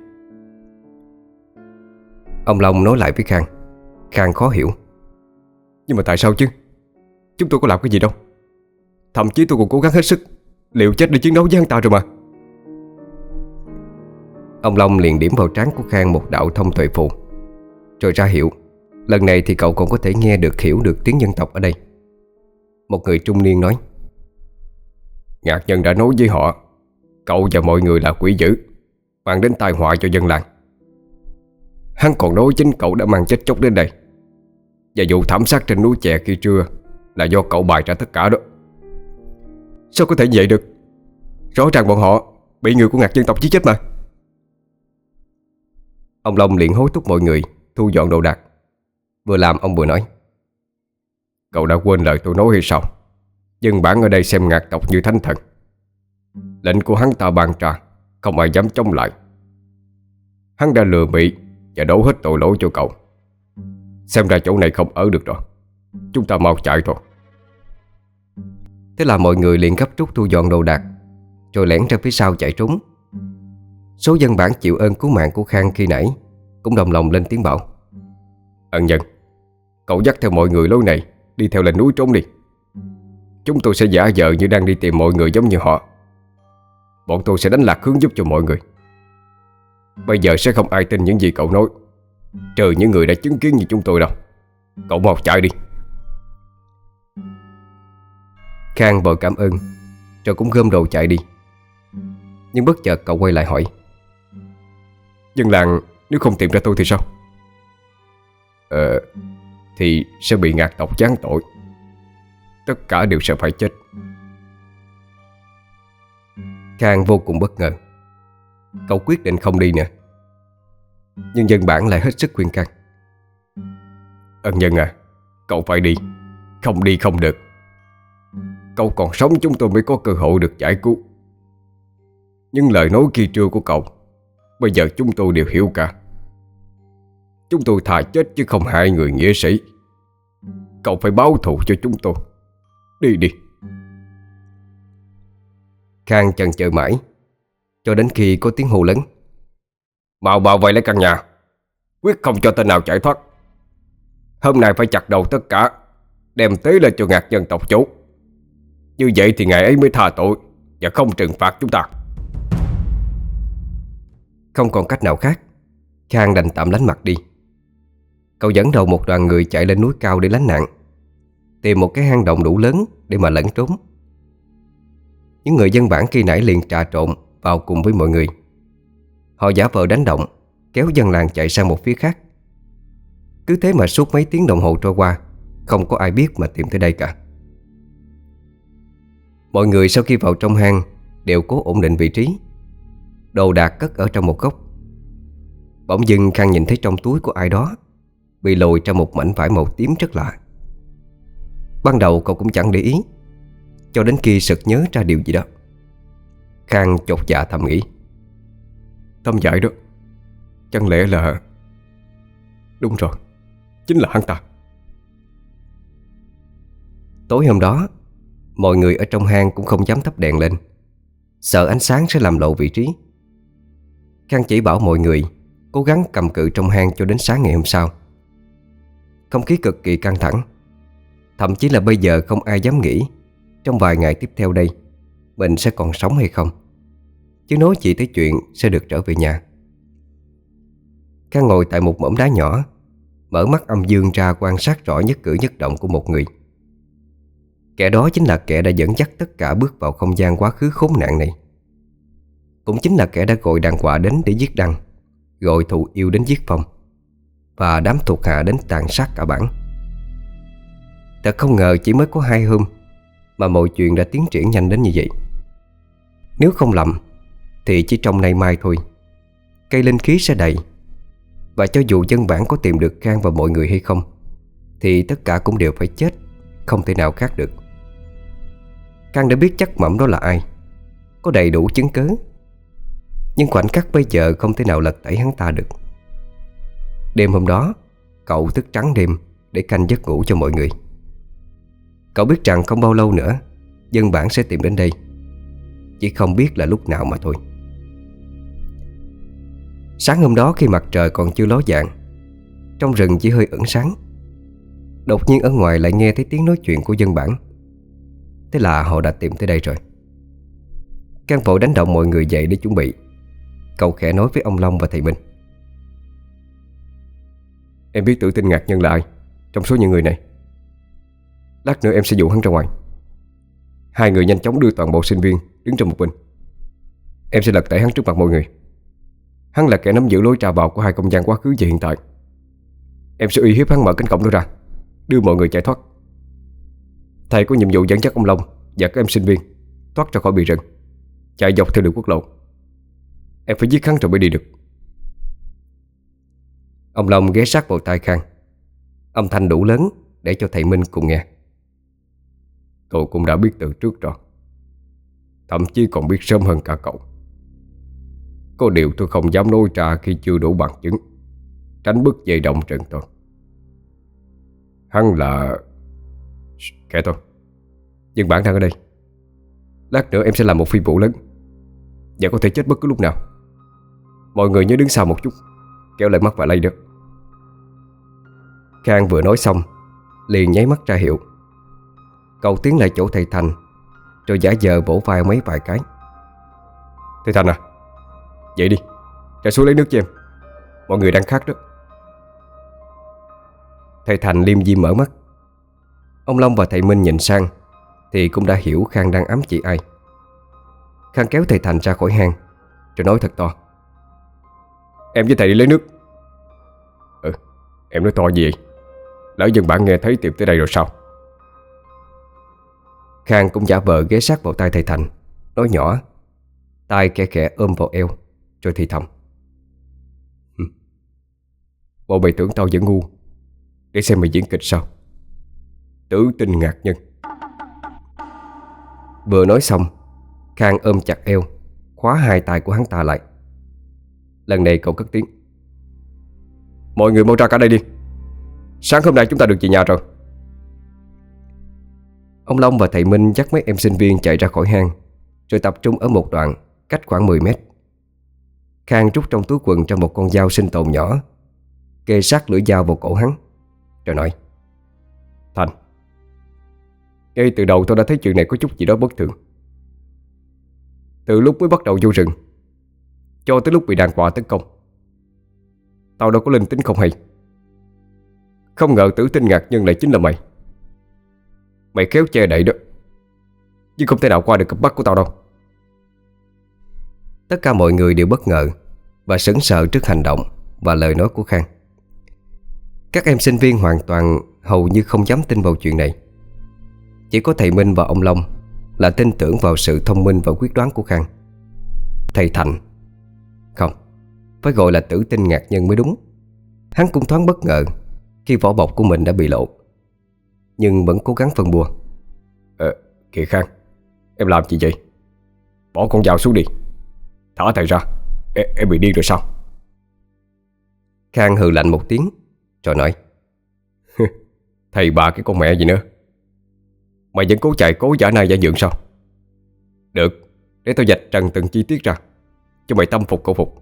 Ông Long nói lại với Khang. Khang khó hiểu: Nhưng mà tại sao chứ? Chúng tôi có làm cái gì đâu. Thậm chí tôi còn cố gắng hết sức liều chết để chiến đấu với hắn ta rồi mà. Ông Long liền điểm vào trán của Khang một đạo thông tuệ phù, rồi ra hiệu lần này thì cậu còn có thể nghe được, hiểu được tiếng dân tộc ở đây. Một người trung niên nói: Ngạc Nhân đã nói với họ cậu và mọi người là quỷ dữ, mang đến tai họa cho dân làng. Hắn còn nói chính cậu đã mang chết chóc đến đây, và vụ thảm sát trên núi chè khi trưa là do cậu bày ra tất cả đó. Sao có thể vậy được? Rõ ràng bọn họ bị người của Ngạc dân tộc giết chết mà. Ông Long liền hối thúc mọi người thu dọn đồ đạc. Vừa làm ông vừa nói: Cậu đã quên lời tôi nói hay sao? Dân bản ở đây xem Ngạc tộc như thánh thần. Lệnh của hắn ta ban ra, không ai dám chống lại. Hắn đã lừa bịp và đổ hết tội lỗi cho cậu. Xem ra chỗ này không ở được rồi. Chúng ta mau chạy thôi. Thế là mọi người liền gấp rút thu dọn đồ đạc, rồi lẻn ra phía sau chạy trốn. Số dân bản chịu ơn cứu mạng của Khang khi nãy cũng đồng lòng lên tiếng bảo: Ân nhân, cậu dắt theo mọi người lối này đi theo lên núi trốn đi. Chúng tôi sẽ giả vờ như đang đi tìm mọi người giống như họ. Bọn tôi sẽ đánh lạc hướng giúp cho mọi người. Bây giờ sẽ không ai tin những gì cậu nói, trừ những người đã chứng kiến như chúng tôi đâu. Cậu mau chạy đi. Khang vội cảm ơn, rồi cũng gom đồ chạy đi. Nhưng bất chợt cậu quay lại hỏi: Dân làng nếu không tìm ra tôi thì sao? Thì sẽ bị ngạc tộc giáng tội. Tất cả đều sẽ phải chết. Khang vô cùng bất ngờ. Cậu quyết định không đi nữa. Nhưng dân bản lại hết sức khuyên can: Ân nhân à, cậu phải đi. Không đi không được. Cậu còn sống chúng tôi mới có cơ hội được giải cứu. Nhưng lời nói khi trưa của cậu bây giờ chúng tôi đều hiểu cả. Chúng tôi thà chết chứ không hại người nghĩa sĩ. Cậu phải báo thù cho chúng tôi. Đi đi. Khang chần chờ mãi, cho đến khi có tiếng hô lớn: Mau bao vây lấy căn nhà, quyết không cho tên nào chạy thoát. Hôm nay phải chặt đầu tất cả, đem tế lên cho ngạc nhân tộc chủ. Như vậy thì ngày ấy mới tha tội và không trừng phạt chúng ta. Không còn cách nào khác, Khang đành tạm lánh mặt đi. Cậu dẫn đầu một đoàn người chạy lên núi cao để lánh nạn, tìm một cái hang động đủ lớn để mà lẩn trốn. Những người dân bản khi nãy liền trà trộn vào cùng với mọi người. Họ giả vờ đánh động, kéo dân làng chạy sang một phía khác. Cứ thế mà suốt mấy tiếng đồng hồ trôi qua, không có ai biết mà tìm tới đây cả. Mọi người sau khi vào trong hang đều cố ổn định vị trí, đồ đạc cất ở trong một góc. Bỗng dưng Khang nhìn thấy trong túi của ai đó bị lồi trong một mảnh vải màu tím rất lạ. Ban đầu cậu cũng chẳng để ý, cho đến khi sực nhớ ra điều gì đó. Khang chột dạ thầm nghĩ: Tấm vải đó, chẳng lẽ là... Đúng rồi, chính là hắn ta. Tối hôm đó, mọi người ở trong hang cũng không dám thắp đèn lên, sợ ánh sáng sẽ làm lộ vị trí. Khang chỉ bảo mọi người cố gắng cầm cự trong hang cho đến sáng ngày hôm sau. Không khí cực kỳ căng thẳng. Thậm chí là bây giờ không ai dám nghĩ trong vài ngày tiếp theo đây mình sẽ còn sống hay không, chứ nói chỉ tới chuyện sẽ được trở về nhà. Khang ngồi tại một mỏm đá nhỏ, mở mắt âm dương ra quan sát rõ nhất cử nhất động của một người. Kẻ đó chính là kẻ đã dẫn dắt tất cả bước vào không gian quá khứ khốn nạn này. Cũng chính là kẻ đã gọi đàn quạ đến để giết Đăng, gọi thù yêu đến giết Phong, và đám thuộc hạ đến tàn sát cả bản. Thật không ngờ chỉ mới có 2 hôm mà mọi chuyện đã tiến triển nhanh đến như vậy. Nếu không lầm thì chỉ trong nay mai thôi, cây linh khí sẽ đầy. Và cho dù dân bản có tìm được Khang và mọi người hay không, thì tất cả cũng đều phải chết, không thể nào khác được. Khang đã biết chắc mẩm đó là ai, có đầy đủ chứng cớ. Nhưng khoảnh khắc bây giờ không thể nào lật tẩy hắn ta được. Đêm hôm đó, cậu thức trắng đêm để canh giấc ngủ cho mọi người. Cậu biết rằng không bao lâu nữa dân bản sẽ tìm đến đây, chỉ không biết là lúc nào mà thôi. Sáng hôm đó khi mặt trời còn chưa ló dạng, trong rừng chỉ hơi ẩn sáng, đột nhiên ở ngoài lại nghe thấy tiếng nói chuyện của dân bản. Thế là họ đã tìm tới đây rồi. Khang vội đánh động mọi người dậy để chuẩn bị. Cậu khẽ nói với ông Long và thầy Minh: Em biết Tử Tinh Ngạc Nhân là ai trong số những người này. Lát nữa em sẽ dụ hắn ra ngoài. 2 người nhanh chóng đưa toàn bộ sinh viên đứng trong một bên. Em sẽ lật tẩy hắn trước mặt mọi người. Hắn là kẻ nắm giữ lối ra vào của 2 không gian quá khứ và hiện tại. Em sẽ uy hiếp hắn mở cánh cổng đó ra, đưa mọi người chạy thoát. Thầy có nhiệm vụ dẫn dắt ông Long và các em sinh viên thoát ra khỏi bìa rừng, chạy dọc theo đường quốc lộ. Em phải giết hắn rồi mới đi được. Ông Long ghé sát vào tai Khang, âm thanh đủ lớn để cho thầy Minh cùng nghe. Tôi cũng đã biết từ trước rồi, thậm chí còn biết sớm hơn cả cậu. Có điều tôi không dám nói ra khi chưa đủ bằng chứng, tránh bức dây động trận tôi. Hắn là... Kệ tôi, dân bản đang ở đây. Lát nữa em sẽ làm một phi vụ lớn và có thể chết bất cứ lúc nào. Mọi người nhớ đứng sau một chút, kéo lại mắt và lay được. Khang vừa nói xong liền nháy mắt ra hiệu. Cậu tiến lại chỗ thầy Thành, rồi giả vờ vỗ vai mấy vài cái. Thầy Thành à, dậy đi, ra xuống lấy nước cho em. Mọi người đang khát đó. Thầy Thành liêm diêm mở mắt. Ông Long và thầy Minh nhìn sang thì cũng đã hiểu Khang đang ám chỉ ai. Khang kéo thầy Thành ra khỏi hang, rồi nói thật to: Em với thầy đi lấy nước. Em nói to gì vậy? Lỡ dân bản nghe thấy tìm tới đây rồi sao? Khang cũng giả vờ ghé sát vào tay thầy Thành, nói nhỏ, tay khẽ khẽ ôm vào eo, rồi thì thầm: Bộ mày tưởng tao vẫn ngu để xem mày diễn kịch sao? Tử tinh ngạc nhân. Vừa nói xong, Khang ôm chặt eo, khóa hai tay của hắn ta lại. Lần này cậu cất tiếng: Mọi người mau ra cả đây đi. Sáng hôm nay chúng ta được về nhà rồi. Ông Long và thầy Minh dắt mấy em sinh viên chạy ra khỏi hang, rồi tập trung ở một đoạn cách khoảng 10 mét. Khang rút trong túi quần ra một con dao sinh tồn nhỏ, kê sát lưỡi dao vào cổ hắn, rồi nói: Thành, ngay từ đầu tôi đã thấy chuyện này có chút gì đó bất thường. Từ lúc mới bắt đầu vô rừng cho tới lúc bị đàn quạ tấn công, tao đâu có linh tính không hay. Không ngờ tử tinh ngạc nhân lại chính là mày. Mày khéo che đậy đó, nhưng không thể nào qua được cặp mắt của tao đâu. Tất cả mọi người đều bất ngờ và sững sờ trước hành động và lời nói của Khang. Các em sinh viên hoàn toàn hầu như không dám tin vào chuyện này. Chỉ có thầy Minh và ông Long là tin tưởng vào sự thông minh và quyết đoán của Khang. Thầy Thành, không, phải gọi là tử tinh ngạc nhân mới đúng, hắn cũng thoáng bất ngờ khi vỏ bọc của mình đã bị lộ, nhưng vẫn cố gắng phân bua. Kìa Khang, em làm gì vậy? Bỏ con dao xuống đi. Thả thầy ra. Em bị điên rồi sao? Khang hừ lạnh một tiếng, rồi nói: Thầy bà cái con mẹ gì nữa. Mày vẫn cố chạy cố giả nai giả dượng sao? Được, để tao vạch trần từng chi tiết ra cho mày tâm phục khẩu phục.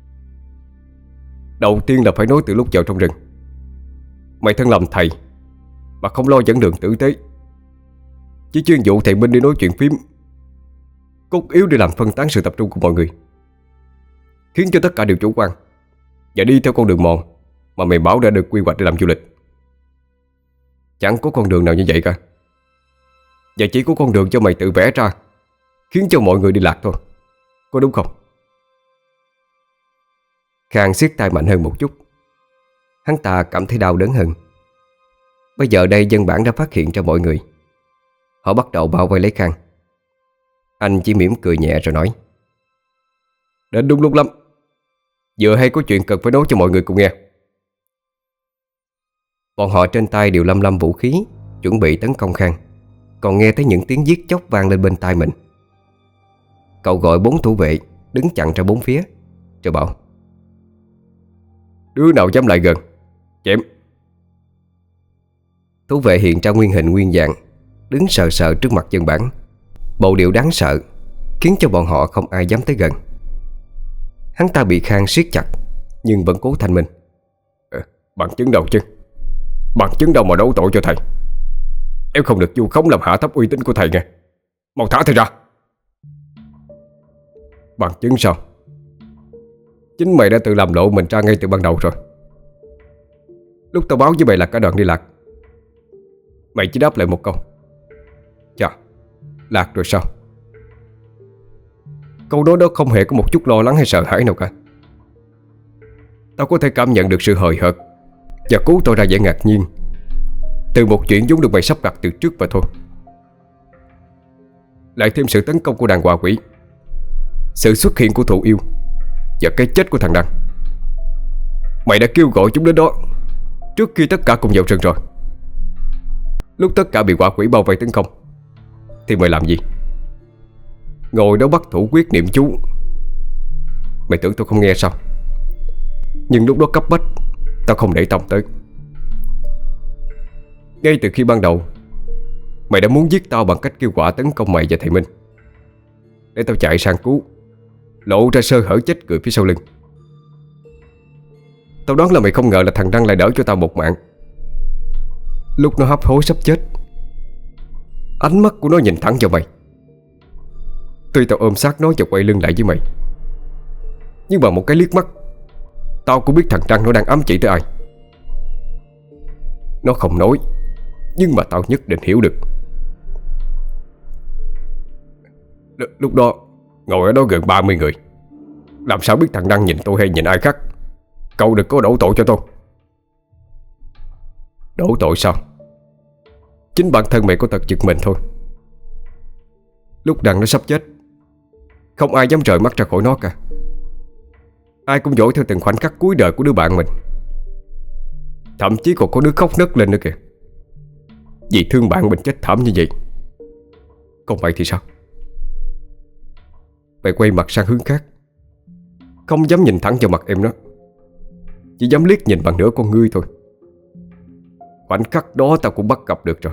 Đầu tiên là phải nói từ lúc vào trong rừng. Mày thân làm thầy mà không lo dẫn đường tử tế, chỉ chuyên dụ thầy Minh đi nói chuyện phím, cốt yếu để làm phân tán sự tập trung của mọi người, khiến cho tất cả đều chủ quan và đi theo con đường mòn mà mày bảo đã được quy hoạch để làm du lịch. Chẳng có con đường nào như vậy cả. Và chỉ có con đường cho mày tự vẽ ra, khiến cho mọi người đi lạc thôi. Có đúng không? Khang siết tay mạnh hơn một chút. Hắn ta cảm thấy đau đớn hơn. Bây giờ đây dân bản đã phát hiện ra mọi người. Họ bắt đầu bao vây lấy Khang. Anh chỉ mỉm cười nhẹ rồi nói: Đến đúng lúc lắm. Vừa hay có chuyện cần phải nói cho mọi người cùng nghe. Bọn họ trên tay đều lăm lăm vũ khí, chuẩn bị tấn công Khang. Còn nghe thấy những tiếng giết chóc vang lên bên tai mình. Cậu gọi 4 thủ vệ đứng chặn ra 4 phía, rồi bảo: Đứa nào dám lại gần, chém. Thủ vệ hiện ra nguyên hình nguyên dạng, đứng sờ sờ trước mặt dân bản. Bộ điệu đáng sợ khiến cho bọn họ không ai dám tới gần. Hắn ta bị Khang siết chặt, nhưng vẫn cố thanh minh: Bằng chứng đâu chứ? Bằng chứng đâu mà đấu tội cho thầy? Em không được vu khống làm hạ thấp uy tín của thầy nghe. Mau thả thầy ra. Bằng chứng sao? Chính mày đã tự làm lộ mình ra ngay từ ban đầu rồi. Lúc tao báo với mày là cả đoàn đi lạc, mày chỉ đáp lại một câu: Chà, lạc rồi sao? Câu nói đó không hề có một chút lo lắng hay sợ hãi nào cả. Tao có thể cảm nhận được sự hời hợt và cố tỏ ra vẻ ngạc nhiên từ một chuyện vốn được mày sắp đặt từ trước và thôi. Lại thêm sự tấn công của đàn quạ quỷ, sự xuất hiện của thụ yêu và cái chết của thằng Đăng. Mày đã kêu gọi chúng đến đó trước khi tất cả cùng vào rừng rồi. Lúc tất cả bị quạ quỷ bao vây tấn công thì mày làm gì? Ngồi đó bắt thủ quyết niệm chú. Mày tưởng tôi không nghe sao? Nhưng lúc đó cấp bách, tao không để tâm tới. Ngay từ khi ban đầu, mày đã muốn giết tao bằng cách kêu quả tấn công mày và thầy Minh, để tao chạy sang cứu, lộ ra sơ hở chết cười phía sau lưng. Tao đoán là mày không ngờ là thằng Đăng lại đỡ cho tao một mạng lúc nó hấp hối sắp chết. Ánh mắt của nó nhìn thẳng vào mày. Tuy tao ôm sát nó và quay lưng lại với mày, nhưng mà một cái liếc mắt, tao cũng biết thằng Trăng nó đang ám chỉ tới ai. Nó không nói, nhưng mà tao nhất định hiểu được. Lúc đó ngồi ở đó gần 30 người, làm sao biết thằng Đăng nhìn tôi hay nhìn ai khác. Cậu đừng có đổ tội cho tôi. Đổ tội sao? Chính bản thân mày có tật giật mình thôi. Lúc Đăng nó sắp chết, không ai dám rời mắt ra khỏi nó cả. Ai cũng dõi theo từng khoảnh khắc cuối đời của đứa bạn mình. Thậm chí còn có đứa khóc nấc lên nữa kìa, vì thương bạn mình chết thảm như vậy. Còn mày thì sao? Mày quay mặt sang hướng khác, không dám nhìn thẳng vào mặt em nó, chỉ dám liếc nhìn bằng nửa con ngươi thôi. Khoảnh khắc đó tao cũng bắt gặp được rồi.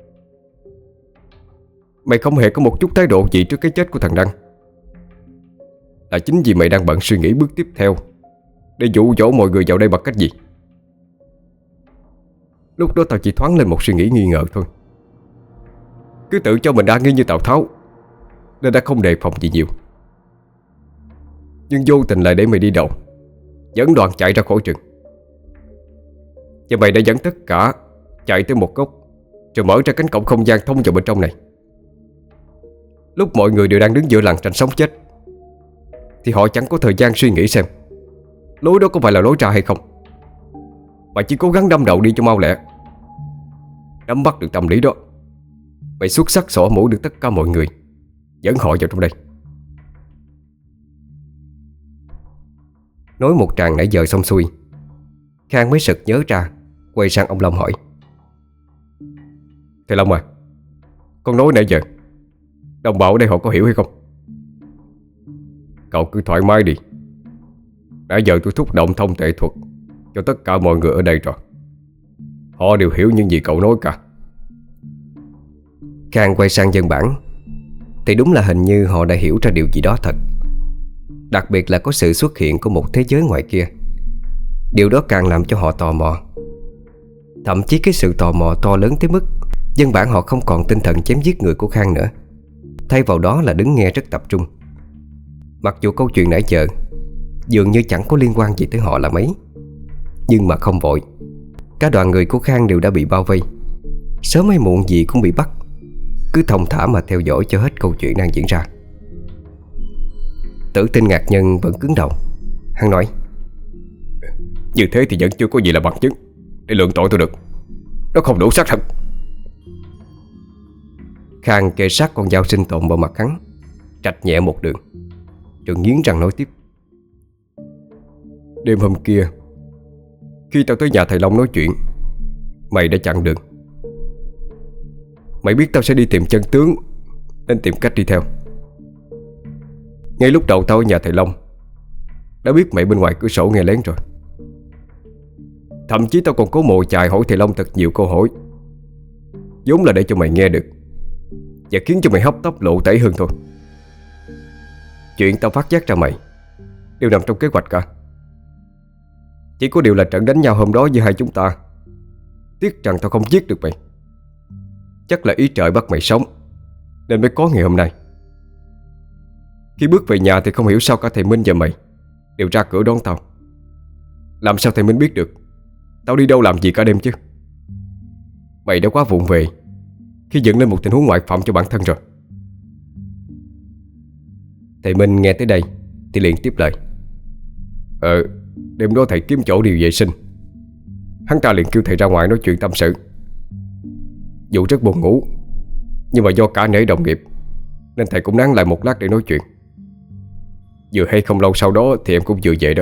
Mày không hề có một chút thái độ gì trước cái chết của thằng Đăng. Là chính vì mày đang bận suy nghĩ bước tiếp theo để dụ dỗ mọi người vào đây bằng cách gì. Lúc đó tao chỉ thoáng lên một suy nghĩ nghi ngờ thôi. Cứ tự cho mình đa nghi như Tào Tháo, nên đã không đề phòng gì nhiều. Nhưng vô tình lại để mày đi đầu, dẫn đoàn chạy ra khỏi trường. Và mày đã dẫn tất cả chạy tới một góc, rồi mở ra cánh cổng không gian thông vào bên trong này. Lúc mọi người đều đang đứng giữa làng tranh sống chết, thì họ chẳng có thời gian suy nghĩ xem lối đó có phải là lối ra hay không, mà chỉ cố gắng đâm đầu đi cho mau lẹ. Nắm bắt được tâm lý đó, mày xuất sắc xỏ mũi được tất cả mọi người, dẫn họ vào trong đây. Nói một tràng nãy giờ xong xuôi, Khang mới sực nhớ ra, quay sang ông Long hỏi: Thầy Long à, con nói nãy giờ đồng bào ở đây họ có hiểu hay không? Cậu cứ thoải mái đi. Nãy giờ tôi thúc động thông tệ thuật cho tất cả mọi người ở đây rồi. Họ đều hiểu những gì cậu nói cả. Khang quay sang dân bản, thì đúng là hình như họ đã hiểu ra điều gì đó thật. Đặc biệt là có sự xuất hiện của một thế giới ngoài kia. Điều đó càng làm cho họ tò mò. Thậm chí cái sự tò mò to lớn tới mức dân bản họ không còn tinh thần chém giết người của Khang nữa, thay vào đó là đứng nghe rất tập trung. Mặc dù câu chuyện nãy giờ dường như chẳng có liên quan gì tới họ là mấy, nhưng mà không vội. Cả đoàn người của Khang đều đã bị bao vây, sớm hay muộn gì cũng bị bắt. Cứ thong thả mà theo dõi cho hết câu chuyện đang diễn ra. Tử Tinh ngạc nhân vẫn cứng đầu. Hắn nói: Như thế thì vẫn chưa có gì là bằng chứng để lượng tội tôi được. Nó không đủ xác thật. Khang kề sát con dao sinh tồn vào mặt hắn, trạch nhẹ một đường, rồi nghiến răng nói tiếp: Đêm hôm kia, khi tao tới nhà thầy Long nói chuyện, mày đã chặn đường. Mày biết tao sẽ đi tìm chân tướng, nên tìm cách đi theo. Ngay lúc đầu tao ở nhà thầy Long đã biết mày bên ngoài cửa sổ nghe lén rồi. Thậm chí tao còn cố mồi chài hỏi thầy Long thật nhiều câu hỏi, vốn là để cho mày nghe được và khiến cho mày hấp tấp lộ tẩy hơn thôi. Chuyện tao phát giác ra mày đều nằm trong kế hoạch cả. Chỉ có điều là trận đánh nhau hôm đó giữa hai chúng ta, tiếc rằng tao không giết được mày. Chắc là ý trời bắt mày sống nên mới có ngày hôm nay. Khi bước về nhà thì không hiểu sao cả thầy Minh và mày đều ra cửa đón tao. Làm sao thầy Minh biết được tao đi đâu làm gì cả đêm chứ? Mày đã quá vụng về khi dựng lên một tình huống ngoại phạm cho bản thân rồi. Thầy Minh nghe tới đây thì liền tiếp lời: Đêm đó thầy kiếm chỗ điều vệ sinh, hắn ta liền kêu thầy ra ngoài nói chuyện tâm sự. Dù rất buồn ngủ, nhưng mà do cả nể đồng nghiệp nên thầy cũng nán lại một lát để nói chuyện. Vừa hay không lâu sau đó thì em cũng vừa về đó.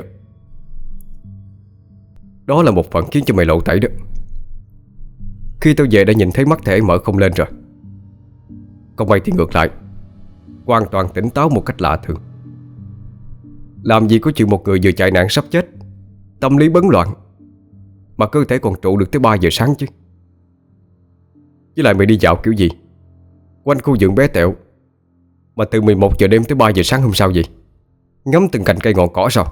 Đó là một phần khiến cho mày lộ tẩy đó. Khi tao về đã nhìn thấy mắt thầy mở không lên rồi. Còn mày thì ngược lại, hoàn toàn tỉnh táo một cách lạ thường. Làm gì có chuyện một người vừa chạy nạn sắp chết, tâm lý bấn loạn, mà cơ thể còn trụ được tới 3 giờ sáng chứ. Với lại mày đi dạo kiểu gì quanh khu vườn bé tẹo mà từ 11 giờ đêm tới 3 giờ sáng hôm sau vậy? Ngắm từng cành cây ngọn cỏ sao?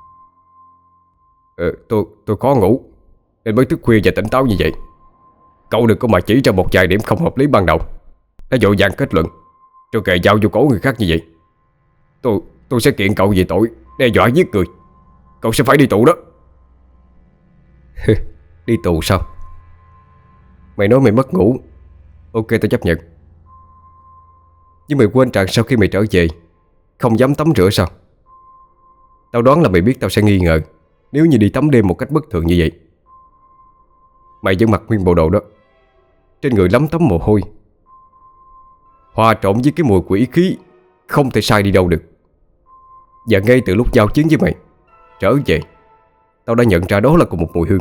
Tôi khó ngủ nên mới thức khuya và tỉnh táo như vậy. Cậu đừng có mà chỉ ra một vài điểm không hợp lý ban đầu đã vội vàng kết luận rồi kề dao vô cổ người khác như vậy. Tôi sẽ kiện cậu về tội đe dọa giết người. Cậu sẽ phải đi tù đó. Đi tù sao? Mày nói mày mất ngủ, ok tao chấp nhận. Nhưng mày quên rằng sau khi mày trở về không dám tắm rửa sao? Tao đoán là mày biết tao sẽ nghi ngờ nếu như đi tắm đêm một cách bất thường như vậy. Mày vẫn mặc nguyên bộ đồ đó, trên người lấm tấm mồ hôi, hòa trộn với cái mùi quỷ khí, không thể sai đi đâu được. Và ngay từ lúc giao chiến với mày trở về, tao đã nhận ra đó là cùng một mùi hương.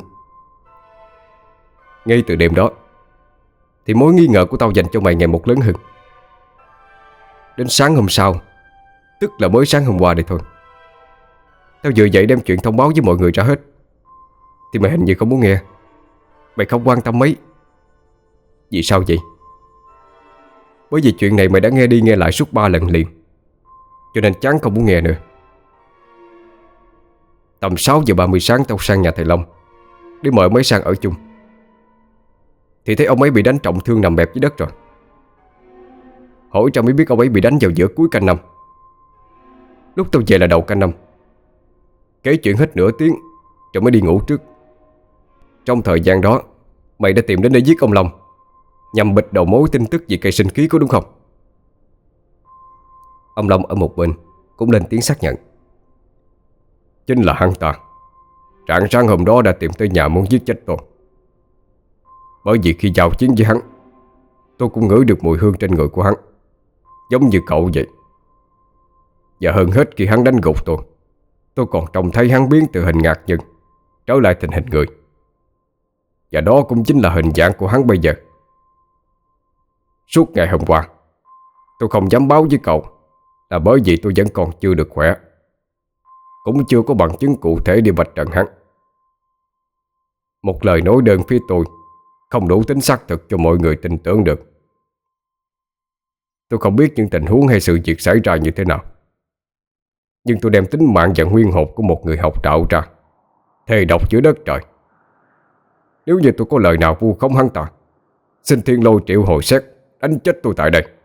Ngay từ đêm đó thì mối nghi ngờ của tao dành cho mày ngày một lớn hơn. Đến sáng hôm sau, tức là mới sáng hôm qua đây thôi, tao vừa dậy đem chuyện thông báo với mọi người ra hết thì mày hình như không muốn nghe. Mày không quan tâm mấy. Vì sao vậy? Bởi vì chuyện này mày đã nghe đi nghe lại suốt 3 lần liền, cho nên chán không muốn nghe nữa. Tầm 6 giờ 30 sáng tao sang nhà thầy Long để mời mấy sang ở chung, thì thấy ông ấy bị đánh trọng thương nằm bẹp dưới đất rồi. Hỏi ra mới biết ông ấy bị đánh vào giữa cuối canh năm. Lúc tao về là đầu canh năm. Kể chuyện hết nửa tiếng rồi mới đi ngủ trước. Trong thời gian đó mày đã tìm đến để giết ông Long nhằm bịt đầu mối tin tức về cây sinh khí có đúng không? Ông Long ở một bên cũng lên tiếng xác nhận. Chính là hắn ta. Rạng sáng hôm đó đã tìm tới nhà muốn giết chết tôi. Bởi vì khi giao chiến với hắn, tôi cũng ngửi được mùi hương trên người của hắn, giống như cậu vậy. Và hơn hết khi hắn đánh gục tôi còn trông thấy hắn biến từ hình ngạc nhân trở lại thành hình người. Và đó cũng chính là hình dạng của hắn bây giờ. Suốt ngày hôm qua tôi không dám báo với cậu là bởi vì tôi vẫn còn chưa được khỏe, cũng chưa có bằng chứng cụ thể để vạch trần hắn. Một lời nói đơn phía tôi không đủ tính xác thực cho mọi người tin tưởng được. Tôi không biết những tình huống hay sự việc xảy ra như thế nào, nhưng tôi đem tính mạng và nguyên hồn của một người học đạo ra thề độc giữa đất trời. Nếu như tôi có lời nào vu khống hắn ta, xin thiên lôi triệu hồi xét đánh chết tôi tại đây.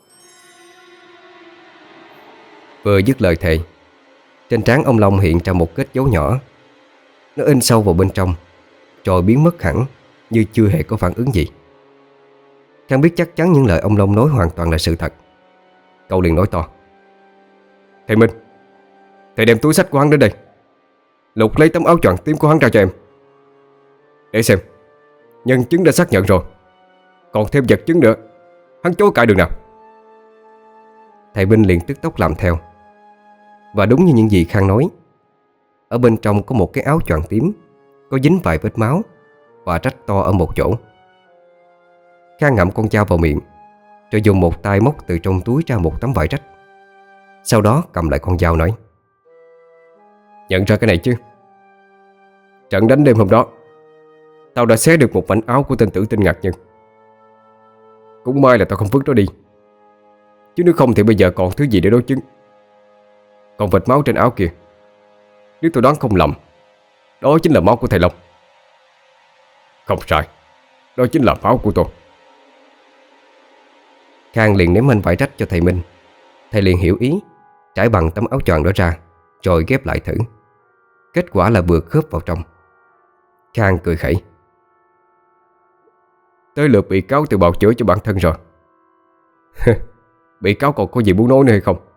Vừa dứt lời thề, trên trán ông Long hiện ra một kết dấu nhỏ. Nó in sâu vào bên trong rồi biến mất hẳn, như chưa hề có phản ứng gì. Khang biết chắc chắn những lời ông Long nói hoàn toàn là sự thật. Cậu liền nói to: Thầy Minh, thầy đem túi xách của hắn đến đây. Lục lấy tấm áo choàng tím của hắn ra cho em. Để xem, nhân chứng đã xác nhận rồi, còn thêm vật chứng nữa, hắn chối cãi đường nào? Thầy Minh liền tức tốc làm theo. Và đúng như những gì Khang nói, ở bên trong có một cái áo choàng tím có dính vài vết máu và rách to ở một chỗ. Khang ngậm con dao vào miệng, rồi dùng một tay móc từ trong túi ra một tấm vải rách. Sau đó cầm lại con dao nói: Nhận ra cái này chứ? Trận đánh đêm hôm đó, tao đã xé được một mảnh áo của tên tử tinh ngạc nhân. Cũng may là tao không vứt nó đi, chứ nếu không thì bây giờ còn thứ gì để đối chứng. Còn vệt máu trên áo kia, nếu tôi đoán không lầm, đó chính là máu của thầy Long. Không sai, đó chính là máu của tôi. Khang liền ném manh vải rách cho thầy Minh. Thầy liền hiểu ý, trải bằng tấm áo choàng đó ra, rồi ghép lại thử. Kết quả là vừa khớp vào trong. Khang cười khẩy: Tới lượt bị cáo tự bào chữa cho bản thân rồi. Bị cáo còn có gì muốn nói nữa hay không?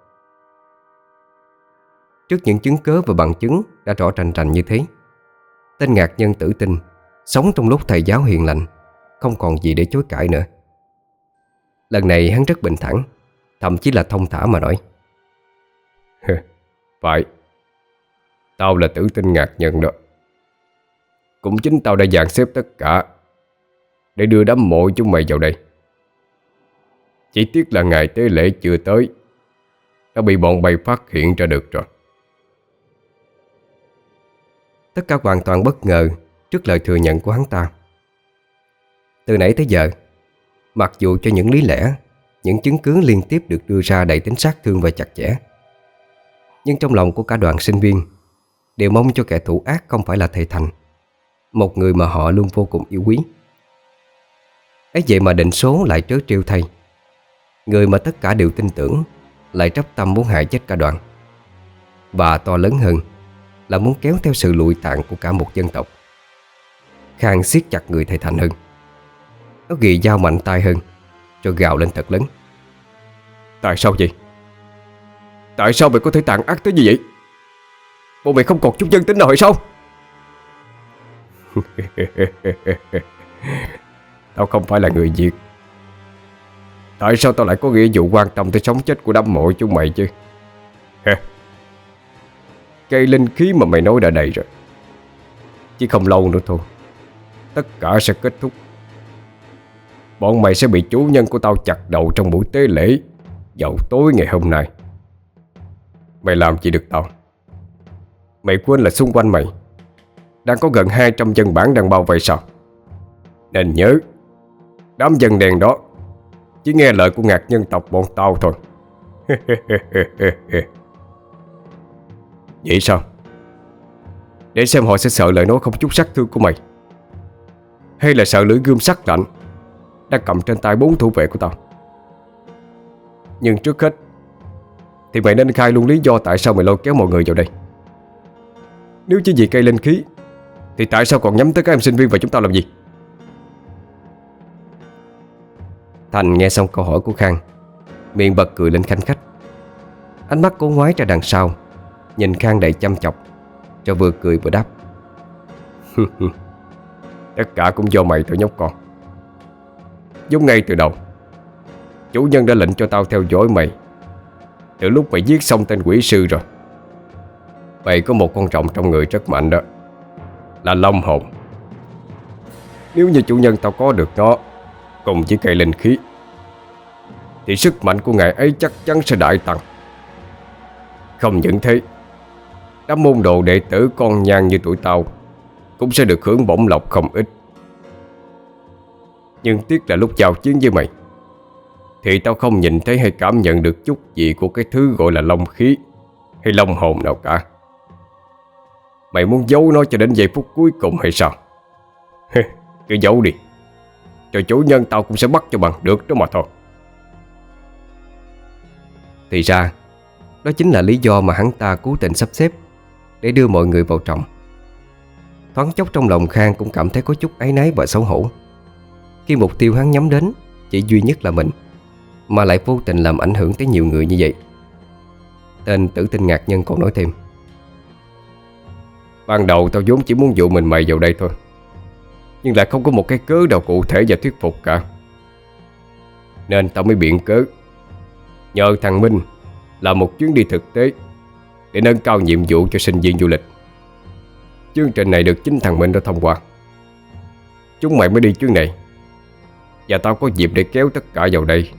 Trước những chứng cớ và bằng chứng đã rõ rành rành như thế, tên ngạc nhân tử tinh sống trong lúc thầy giáo hiền lành, không còn gì để chối cãi nữa. Lần này hắn rất bình thản, thậm chí là thông thả mà nói: Phải, tao là tử tinh ngạc nhân đó. Cũng chính tao đã dàn xếp tất cả để đưa đám mộ chúng mày vào đây. Chỉ tiếc là ngày tế lễ chưa tới, đã bị bọn bay phát hiện ra được rồi. Tất cả hoàn toàn bất ngờ trước lời thừa nhận của hắn ta. Từ nãy tới giờ, mặc dù cho những lý lẽ, những chứng cứ liên tiếp được đưa ra đầy tính sát thương và chặt chẽ, nhưng trong lòng của cả đoàn sinh viên đều mong cho kẻ thủ ác không phải là thầy Thành, một người mà họ luôn vô cùng yêu quý. Ấy vậy mà định số lại trớ trêu thay, Người mà tất cả đều tin tưởng lại trắp tâm muốn hại chết cả đoàn. Và to lớn hơn là muốn kéo theo sự lụi tàn của cả một dân tộc. Khang siết chặt người thầy Thành hơn. Nó ghì dao mạnh tay hơn, rồi gào lên thật lớn. Tại sao vậy? Tại sao mày có thể tàn ác tới như vậy? Bộ mày không còn chút nhân tính nào hay sao? Tao không phải là người Việt. Tại sao tao lại có nghĩa vụ quan tâm tới sống chết của đám mộ chúng mày chứ? Cây linh khí mà mày nói đã đầy rồi. Chỉ không lâu nữa thôi, tất cả sẽ kết thúc. Bọn mày sẽ bị chủ nhân của tao chặt đầu trong buổi tế lễ vào tối ngày hôm nay. Mày làm gì được tao? Mày quên là xung quanh mày đang có gần 200 dân bản đang bao vây sao? Nên nhớ, đám dân đen đó chỉ nghe lời của ngạc nhân tộc bọn tao thôi. Vậy sao? Để xem họ sẽ sợ lời nói không chút sát thương của mày, hay là sợ lưỡi gươm sắc lạnh đang cầm trên tay 4 thủ vệ của tao. Nhưng trước hết thì mày nên khai luôn lý do tại sao mày lôi kéo mọi người vào đây. Nếu chỉ vì cây linh khí thì tại sao còn nhắm tới các em sinh viên và chúng tao làm gì? Thành nghe xong câu hỏi của Khang, miệng bật cười lên khanh khách. Ánh mắt cố ngoái ra đằng sau, nhìn Khang đầy chăm chọc, cho vừa cười vừa đáp. Tất cả cũng do mày thôi nhóc con. Giống ngay từ đầu, chủ nhân đã lệnh cho tao theo dõi mày từ lúc mày giết xong tên quỷ sư rồi. Mày có một con rồng trong người rất mạnh đó, là long hồn. Nếu như chủ nhân tao có được nó cùng với cây linh khí thì sức mạnh của ngài ấy chắc chắn sẽ đại tăng. Không những thế, đám môn đồ đệ tử con nhang như tụi tao cũng sẽ được hưởng bổng lộc không ít. Nhưng tiếc là lúc giao chiến với mày thì tao không nhìn thấy hay cảm nhận được chút gì của cái thứ gọi là long khí hay long hồn nào cả. Mày muốn giấu nó cho đến giây phút cuối cùng hay sao? Cứ giấu đi, rồi chủ nhân tao cũng sẽ bắt cho bằng được đó mà thôi. Thì ra đó chính là lý do mà hắn ta cố tình sắp xếp để đưa mọi người vào trọng. Thoáng chốc trong lòng Khang cũng cảm thấy có chút áy náy và xấu hổ, khi mục tiêu hắn nhắm đến chỉ duy nhất là mình, mà lại vô tình làm ảnh hưởng tới nhiều người như vậy. Tên Tử Tinh ngạc nhân còn nói thêm. Ban đầu tao vốn chỉ muốn dụ mình mày vào đây thôi, nhưng lại không có một cái cớ nào cụ thể và thuyết phục cả. Nên tao mới biện cớ nhờ thằng Minh làm một chuyến đi thực tế để nâng cao nhiệm vụ cho sinh viên du lịch. Chương trình này được chính thằng Minh đã thông qua. Chúng mày mới đi chuyến này, và tao có dịp để kéo tất cả vào đây.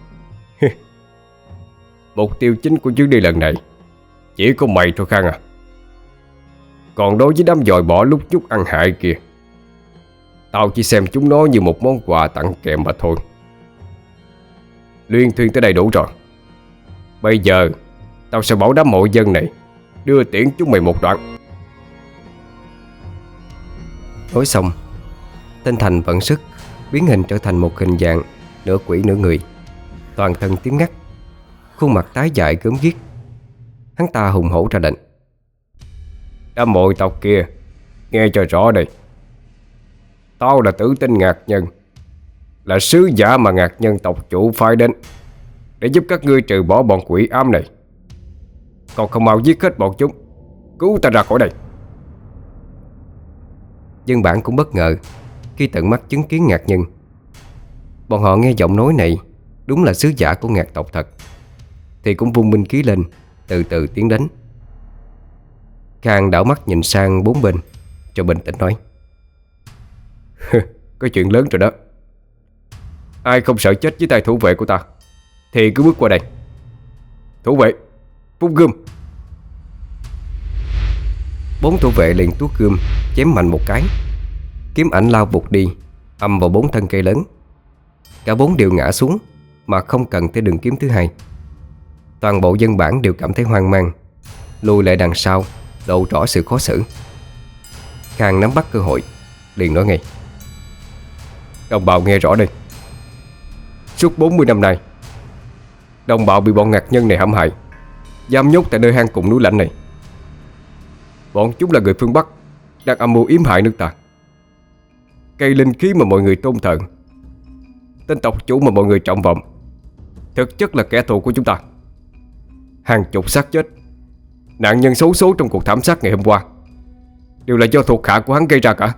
Mục tiêu chính của chuyến đi lần này chỉ có mày thôi Khang à. Còn đối với đám dòi bỏ lúc nhúc ăn hại kìa, tao chỉ xem chúng nó như một món quà tặng kèm mà thôi. Luyên thuyên tới đây đủ rồi. Bây giờ tao sẽ bảo đám mộ dân này đưa tiễn chúng mày một đoạn. Nói xong, tên Thành vận sức biến hình trở thành một hình dạng nửa quỷ nửa người, toàn thân tím ngắt, khuôn mặt tái dại gớm ghiếc. Hắn ta hùng hổ ra lệnh. Đám mộ tộc kia, nghe cho rõ đây. Tao là Tử Tinh Ngạc Nhân, là sứ giả mà Ngạc Nhân tộc chủ phái đến để giúp các ngươi trừ bỏ bọn quỷ ám này. Còn không mau giết hết bọn chúng, cứu ta ra khỏi đây. Dân bản cũng bất ngờ khi tận mắt chứng kiến Ngạc Nhân. Bọn họ nghe giọng nói này đúng là sứ giả của Ngạc tộc thật, thì cũng vung binh khí lên, từ từ tiến đến. Khang đảo mắt nhìn sang bốn bên, cho bình tĩnh nói. Có chuyện lớn rồi đó. Ai không sợ chết dưới tay thủ vệ của ta thì cứ bước qua đây. Thủ vệ, vung gươm. 4 thủ vệ liền tuốt gươm chém mạnh một cái. Kiếm ảnh lao vụt đi, âm vào 4 thân cây lớn. Cả 4 đều ngã xuống mà không cần tới đường kiếm thứ hai. Toàn bộ dân bản đều cảm thấy hoang mang, lùi lại đằng sau, lộ rõ sự khó xử. Khang nắm bắt cơ hội, liền nói ngay. Đồng bào nghe rõ đây. Suốt 40 năm nay, Đồng bào bị bọn ngạc nhân này hãm hại, giam nhốt tại nơi hang cùng núi lạnh này. Bọn chúng là người phương Bắc, đang âm mưu yếm hại nước ta. Cây linh khí mà mọi người tôn thờ, tên tộc chủ mà mọi người trọng vọng, thực chất là kẻ thù của chúng ta. Hàng chục xác chết, nạn nhân xấu số trong cuộc thảm sát ngày hôm qua đều là do thuộc hạ của hắn gây ra cả.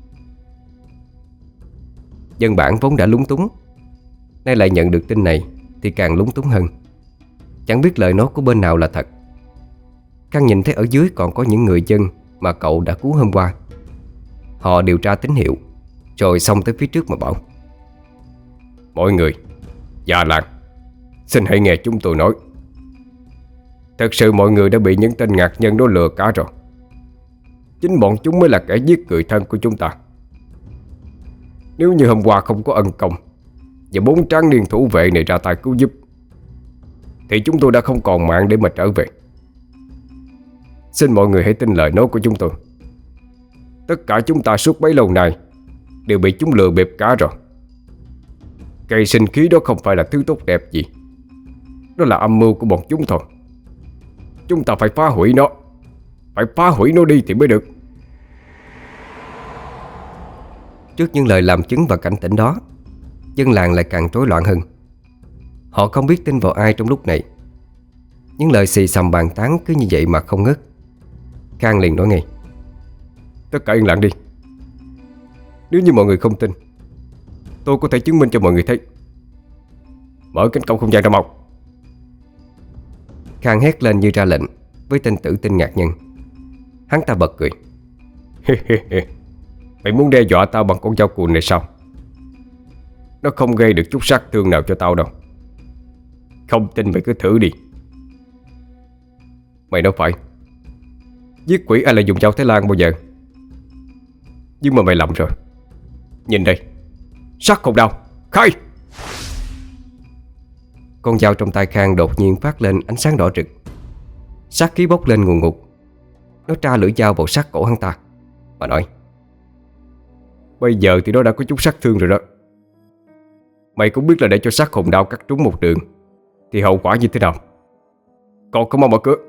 Dân bản vốn đã lúng túng, nay lại nhận được tin này thì càng lúng túng hơn. Chẳng biết lời nói của bên nào là thật. Khang nhìn thấy ở dưới còn có những người dân mà cậu đã cứu hôm qua. Họ điều tra tín hiệu rồi xông tới phía trước mà bảo: Mọi người, già làng, xin hãy nghe chúng tôi nói. Thật sự mọi người đã bị những tên ngạc nhân đó lừa cả rồi. Chính bọn chúng mới là kẻ giết người thân của chúng ta. Nếu như hôm qua không có ân công và 4 tráng niên thủ vệ này ra tay cứu giúp thì chúng tôi đã không còn mạng để mà trở về. Xin mọi người hãy tin lời nói của chúng tôi. Tất cả chúng ta suốt bấy lâu nay đều bị chúng lừa bịp cả rồi. Cây sinh khí đó không phải là thứ tốt đẹp gì. Đó là âm mưu của bọn chúng thôi. Chúng ta phải phá hủy nó. Phải phá hủy nó đi thì mới được. Trước những lời làm chứng và cảnh tỉnh đó, dân làng lại càng rối loạn hơn. Họ không biết tin vào ai trong lúc này. Những lời xì xầm bàn tán cứ như vậy mà không ngớt. Khang liền nói ngay: Tất cả yên lặng đi. Nếu như mọi người không tin, tôi có thể chứng minh cho mọi người thấy. Mở cánh cổng không gian ra mau. Khang hét lên như ra lệnh với tên tử tinh ngạc nhân. Hắn ta bật cười. Mày muốn đe dọa tao bằng con dao cùn này sao? Nó không gây được chút sát thương nào cho tao đâu. Không tin mày cứ thử đi. Mày nói phải. Giết quỷ ai lại dùng dao Thái Lan bao giờ? Nhưng mà mày lầm rồi. Nhìn đây, sát hồn đao, khai! Con dao trong tay Khang đột nhiên phát lên ánh sáng đỏ rực. Sát khí bốc lên ngùn ngụt. Nó tra lưỡi dao vào sát cổ hắn ta mà nói: Bây giờ thì nó đã có chút sát thương rồi đó. Mày cũng biết là để cho sát hồn đao cắt trúng một đường thì hậu quả như thế nào. Còn có mau mở cửa.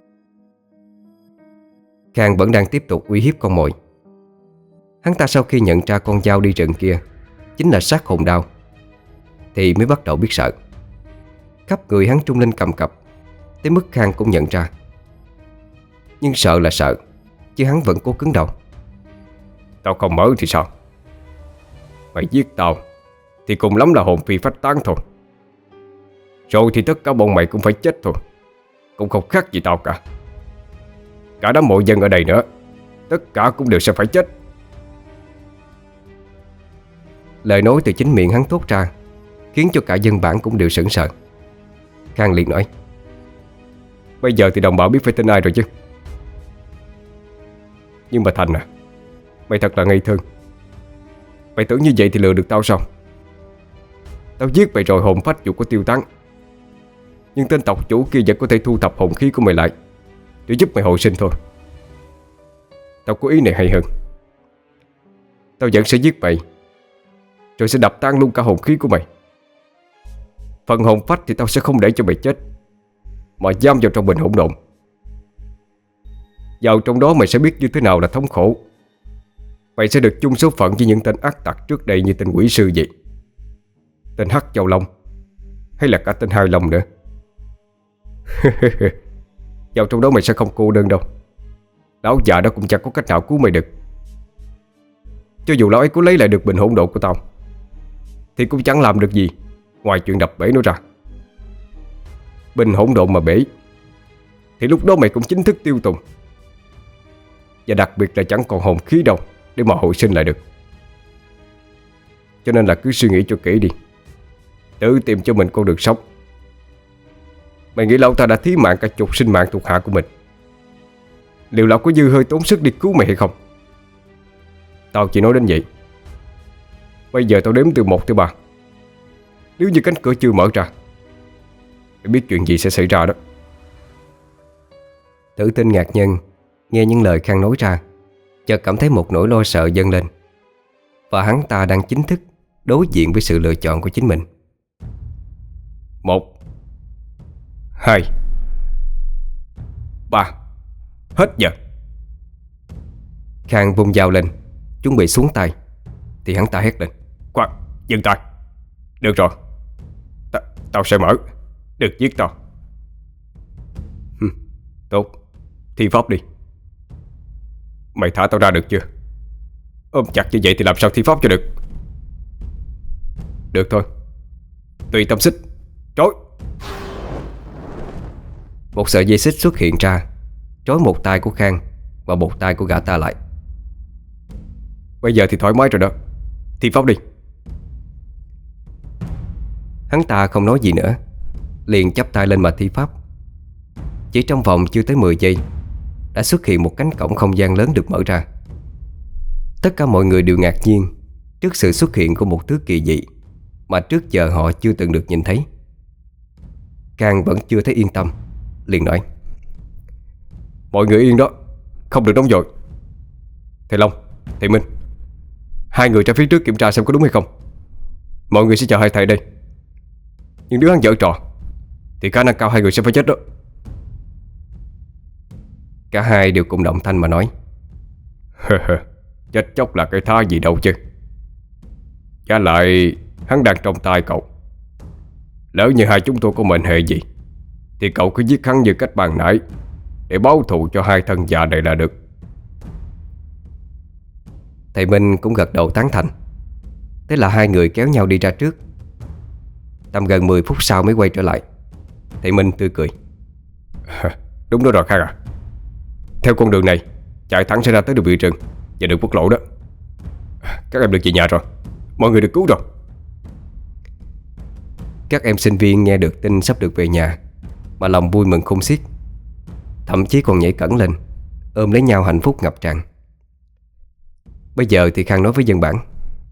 Khang vẫn đang tiếp tục uy hiếp con mồi. Hắn ta sau khi nhận ra con dao đi rừng kia chính là sát hồn đao thì mới bắt đầu biết sợ. Khắp người hắn trung lên cầm cập, tới mức Khang cũng nhận ra. Nhưng sợ là sợ, chứ hắn vẫn cố cứng đầu. Tao không mở thì sao? Mày giết tao thì cùng lắm là hồn phi phách tán thôi. Rồi thì tất cả bọn mày cũng phải chết thôi. Cũng không khác gì tao cả. Cả đám mộ dân ở đây nữa, tất cả cũng đều sẽ phải chết. Lời nói từ chính miệng hắn thốt ra khiến cho cả dân bản cũng đều sững sờ. Khang liền nói: Bây giờ thì đồng bào biết phải tin ai rồi chứ. Nhưng mà Thành à, mày thật là ngây thơ. Mày tưởng như vậy thì lừa được tao sao? Tao giết mày rồi hồn phách dù có tiêu tán, nhưng tên tộc chủ kia vẫn có thể thu thập hồn khí của mày lại để giúp mày hồi sinh thôi. Tao có ý này hay hơn. Tao vẫn sẽ giết mày, rồi sẽ đập tan luôn cả hồn khí của mày. Phần hồn phách thì tao sẽ không để cho mày chết, mà giam vào trong bình hỗn độn. Vào trong đó mày sẽ biết như thế nào là thống khổ. Mày sẽ được chung số phận với những tên ác tặc trước đây, như tên quỷ sư vậy, tên Hắc Châu Long, hay là cả tên Hai Long nữa. Vào trong đó mày sẽ không cô đơn đâu. Lão già đó cũng chẳng có cách nào cứu mày được. Cho dù lão ấy có lấy lại được bình hỗn độn của tao thì cũng chẳng làm được gì ngoài chuyện đập bể nó ra. Bình hỗn độn mà bể thì lúc đó mày cũng chính thức tiêu tùng. Và đặc biệt là chẳng còn hồn khí đâu để mà hồi sinh lại được. Cho nên là cứ suy nghĩ cho kỹ đi, tự tìm cho mình con đường sống. Mày nghĩ lão ta đã thí mạng cả chục sinh mạng thuộc hạ của mình, liệu lão có dư hơi tốn sức đi cứu mày hay không? Tao chỉ nói đến vậy. Bây giờ tao đếm từ 1 tới 3. Nếu như cánh cửa chưa mở ra, mày biết chuyện gì sẽ xảy ra đó. Tử tinh ngạc nhân nghe những lời Khang nói ra, chợt cảm thấy một nỗi lo sợ dâng lên. Và hắn ta đang chính thức đối diện với sự lựa chọn của chính mình. 1. 2, 3. Hết giờ. Khang vung dao lên, chuẩn bị xuống tay, thì hắn ta hét lên: Khoan, dừng tay. Được rồi, tao sẽ mở. Đừng giết tao. Tốt, thi pháp đi. Mày thả tao ra được chưa? Ôm chặt như vậy thì làm sao thi pháp cho được? Được thôi, tùy tâm xích. Trói. Một sợi dây xích xuất hiện ra, trói một tay của Khang và một tay của gã ta lại. Bây giờ thì thoải mái rồi đó. Thi pháp đi. Hắn ta không nói gì nữa, liền chắp tay lên mà thi pháp. Chỉ trong vòng chưa tới 10 giây đã xuất hiện một cánh cổng không gian lớn được mở ra. Tất cả mọi người đều ngạc nhiên trước sự xuất hiện của một thứ kỳ dị mà trước giờ họ chưa từng được nhìn thấy. Khang vẫn chưa thấy yên tâm, liền nói: Mọi người yên đó, không được nóng vội. Thầy Long, thầy Minh, hai người ra phía trước kiểm tra xem có đúng hay không. Mọi người sẽ chờ hai thầy đây. Nhưng đứa ăn dở trò thì khả năng cao hai người sẽ phải chết đó. Cả hai đều cùng động thanh mà nói: Chết chóc là cái thá gì đâu chứ. Trả lại hắn đang trong tay cậu. Lỡ như hai chúng tôi có mệnh hệ gì thì cậu cứ giết hắn như cách ban nãy, để báo thù cho hai thân già này là được. Thầy Minh cũng gật đầu tán thành. Thế là hai người kéo nhau đi ra trước. Tầm gần 10 phút sau mới quay trở lại. Thầy Minh tươi cười: Đúng đó rồi Khang à. Theo con đường này chạy thẳng sẽ ra tới đường bị rừng và đường quốc lộ đó. Các em được về nhà rồi. Mọi người được cứu rồi. Các em sinh viên nghe được tin sắp được về nhà mà lòng vui mừng khôn xiết, thậm chí còn nhảy cẫng lên, ôm lấy nhau hạnh phúc ngập tràn. Bây giờ thì Khang nói với dân bản: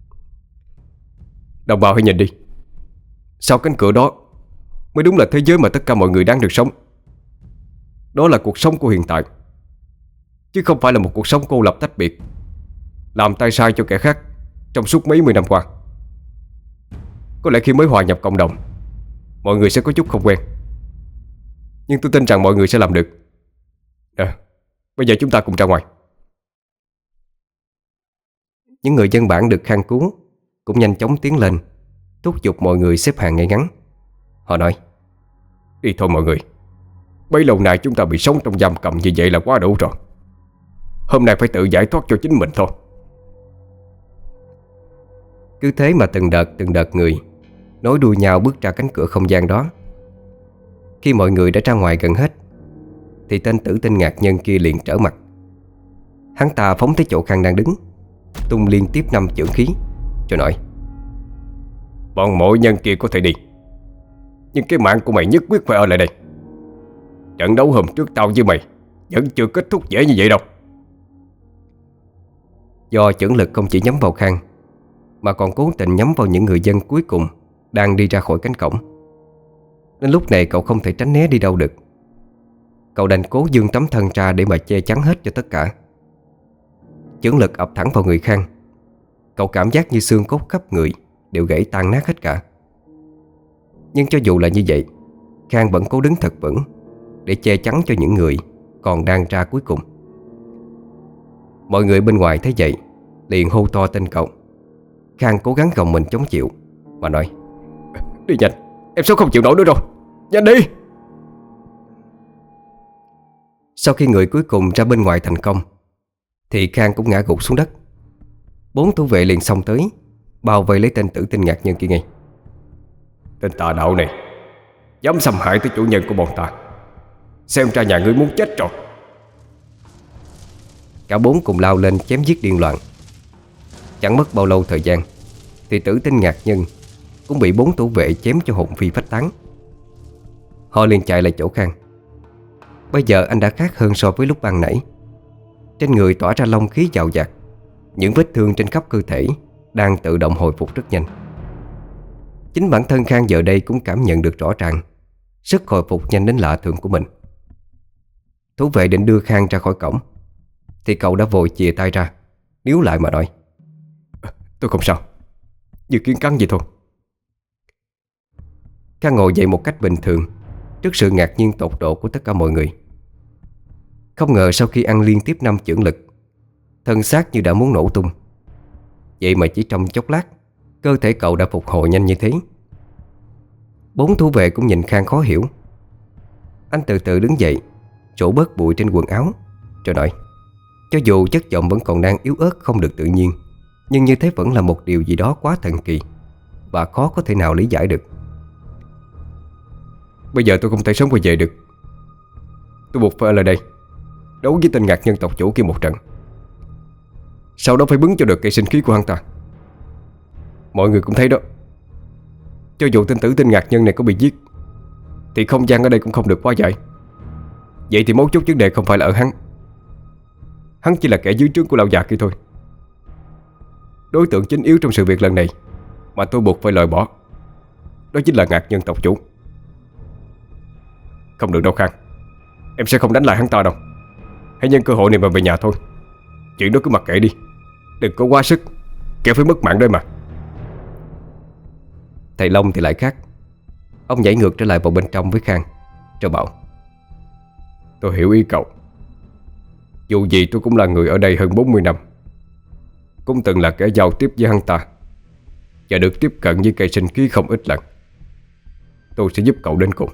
Đồng bào hãy nhìn đi. Sau cánh cửa đó mới đúng là thế giới mà tất cả mọi người đang được sống. Đó là cuộc sống của hiện tại, chứ không phải là một cuộc sống cô lập tách biệt, làm tay sai cho kẻ khác trong suốt mấy mươi năm qua. Có lẽ khi mới hòa nhập cộng đồng, mọi người sẽ có chút không quen, nhưng tôi tin rằng mọi người sẽ làm được. Bây giờ chúng ta cùng ra ngoài. Những người dân bản được Khang cứu cũng nhanh chóng tiến lên, thúc giục mọi người xếp hàng ngay ngắn. Họ nói: Đi thôi mọi người. Bấy lâu nay chúng ta bị sống trong giam cầm như vậy là quá đủ rồi. Hôm nay phải tự giải thoát cho chính mình thôi. Cứ thế mà từng đợt người nối đuôi nhau bước ra cánh cửa không gian đó. Khi mọi người đã ra ngoài gần hết thì tên tử tinh ngạc nhân kia liền trở mặt. Hắn ta phóng tới chỗ Khang đang đứng, tung liên tiếp 5 chưởng khí, rồi nói: Bọn mỗi nhân kia có thể đi, nhưng cái mạng của mày nhất quyết phải ở lại đây. Trận đấu hôm trước tao với mày vẫn chưa kết thúc dễ như vậy đâu. Do chưởng lực không chỉ nhắm vào Khang, mà còn cố tình nhắm vào những người dân cuối cùng đang đi ra khỏi cánh cổng, nên lúc này cậu không thể tránh né đi đâu được. Cậu đành cố giương tấm thân ra để mà che chắn hết cho tất cả. Chưởng lực ập thẳng vào người Khang. Cậu cảm giác như xương cốt khắp người đều gãy tan nát hết cả. Nhưng cho dù là như vậy, Khang vẫn cố đứng thật vững để che chắn cho những người còn đang ra cuối cùng. Mọi người bên ngoài thấy vậy liền hô to tên cậu. Khang cố gắng gồng mình chống chịu mà nói: Đi nhanh, em sẽ không chịu nổi nữa rồi. Nhanh đi. Sau khi người cuối cùng ra bên ngoài thành công thì Khang cũng ngã gục xuống đất. 4 thủ vệ liền xông tới, bao vây lấy tên tử tinh ngạc nhân kia ngay. Tên tà đạo này dám xâm hại tới chủ nhân của bọn ta, xem ra nhà ngươi muốn chết rồi. Cả 4 cùng lao lên chém giết điên loạn. Chẳng mất bao lâu thời gian thì tử tinh ngạc nhân cũng bị 4 thủ vệ chém cho hồn phi phách tán. Họ liền chạy lại chỗ Khang. Bây giờ anh đã khác hơn so với lúc ban nãy. Trên người tỏa ra long khí dạo dạt, những vết thương trên khắp cơ thể đang tự động hồi phục rất nhanh. Chính bản thân Khang giờ đây cũng cảm nhận được rõ ràng sức hồi phục nhanh đến lạ thường của mình. Thủ vệ định đưa Khang ra khỏi cổng thì cậu đã vội chìa tay ra, níu lại mà nói: Tôi không sao, như kiến cắn vậy thôi. Khang ngồi dậy một cách bình thường, trước sự ngạc nhiên tột độ của tất cả mọi người. Không ngờ sau khi ăn liên tiếp 5 chưởng lực, thân xác như đã muốn nổ tung. Vậy mà chỉ trong chốc lát, cơ thể cậu đã phục hồi nhanh như thế. 4 thủ vệ cũng nhìn Khang khó hiểu. Anh từ từ đứng dậy, trổ bớt bụi trên quần áo, rồi nói: cho dù chất giọng vẫn còn đang yếu ớt không được tự nhiên, nhưng như thế vẫn là một điều gì đó quá thần kỳ và khó có thể nào lý giải được. Bây giờ tôi không thể sống quay về được. Tôi buộc phải ở lại đây, đấu với tên ngạc nhân tộc chủ kia một trận, sau đó phải bứng cho được cây sinh khí của hắn ta. Mọi người cũng thấy đó, cho dù tên ngạc nhân này có bị giết thì không gian ở đây cũng không được quá dài. Vậy thì mấu chốt vấn đề không phải là ở hắn. Hắn chỉ là kẻ dưới trướng của lão già kia thôi. Đối tượng chính yếu trong sự việc lần này mà tôi buộc phải loại bỏ, đó chính là ngạc nhân tộc chủ. Không được đâu Khang, em sẽ không đánh lại hắn ta đâu. Hãy nhân cơ hội này mà về nhà thôi. Chuyện đó cứ mặc kệ đi, đừng có quá sức, kẻo phải mất mạng đây mà. Thầy Long thì lại khác. Ông nhảy ngược trở lại vào bên trong với Khang, rồi bảo: tôi hiểu ý cậu. Dù gì tôi cũng là người ở đây hơn 40 năm, cũng từng là kẻ giao tiếp với hắn ta, và được tiếp cận với cây sinh khí không ít lần. Tôi sẽ giúp cậu đến cùng.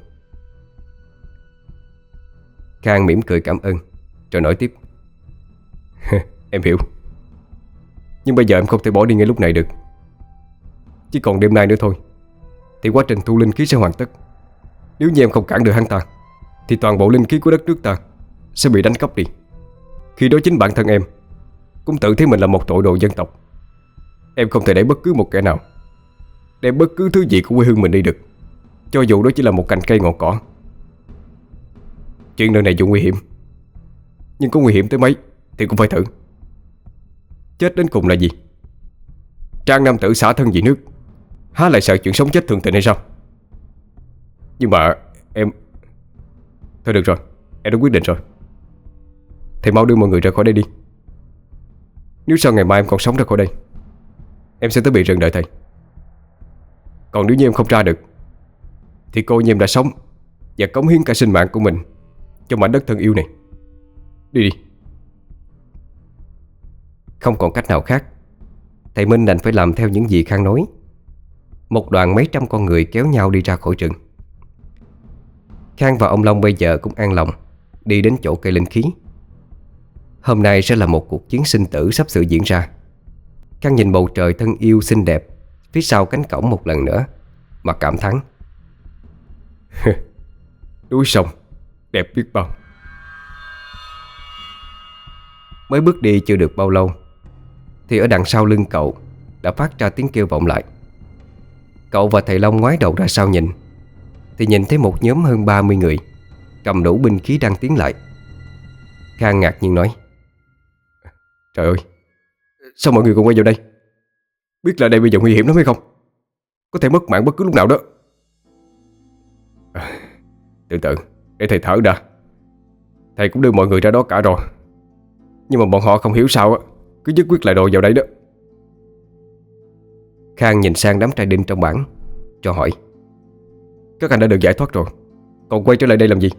Khang mỉm cười cảm ơn, rồi nói tiếp: Em hiểu. Nhưng bây giờ em không thể bỏ đi ngay lúc này được. Chỉ còn đêm nay nữa thôi thì quá trình thu linh khí sẽ hoàn tất. Nếu như em không cản được hắn ta thì toàn bộ linh khí của đất nước ta sẽ bị đánh cắp đi. Khi đó chính bản thân em cũng tự thấy mình là một tội đồ dân tộc. Em không thể để bất cứ một kẻ nào đem bất cứ thứ gì của quê hương mình đi được, cho dù đó chỉ là một cành cây ngọn cỏ. Chuyện lần này dù nguy hiểm, nhưng có nguy hiểm tới mấy thì cũng phải thử. Chết đến cùng là gì? Trang nam tử xả thân vì nước, há lại sợ chuyện sống chết thường tình hay sao? Nhưng mà em... Thôi được rồi, em đã quyết định rồi. Thầy mau đưa mọi người ra khỏi đây đi. Nếu sau ngày mai em còn sống ra khỏi đây, em sẽ tới bìa rừng đợi thầy. Còn nếu như em không ra được thì cô như em đã sống và cống hiến cả sinh mạng của mình cho mảnh đất thân yêu này. Đi đi. Không còn cách nào khác, thầy Minh đành phải làm theo những gì Khang nói. Một đoàn mấy trăm con người kéo nhau đi ra khỏi rừng. Khang và ông Long bây giờ cũng an lòng đi đến chỗ cây linh khí. Hôm nay sẽ là một cuộc chiến sinh tử sắp sửa diễn ra. Khang nhìn bầu trời thân yêu xinh đẹp phía sau cánh cổng một lần nữa mà cảm thán: núi sông đẹp biết bao. Mới bước đi chưa được bao lâu thì ở đằng sau lưng cậu đã phát ra tiếng kêu vọng lại. Cậu và thầy Long ngoái đầu ra sau nhìn thì nhìn thấy một nhóm hơn 30 người cầm đủ binh khí đang tiến lại. Khang ngạc nhiên nói: trời ơi, sao mọi người còn quay vào đây? Biết là đây bây giờ nguy hiểm lắm hay không? Có thể mất mạng bất cứ lúc nào đó. Từ từ, để thầy thở đã. Thầy cũng đưa mọi người ra đó cả rồi, nhưng mà bọn họ không hiểu sao cứ nhất quyết lại đồ vào đây đó. Khang nhìn sang đám trai đinh trong bảng cho hỏi: các anh đã được giải thoát rồi, còn quay trở lại đây làm gì?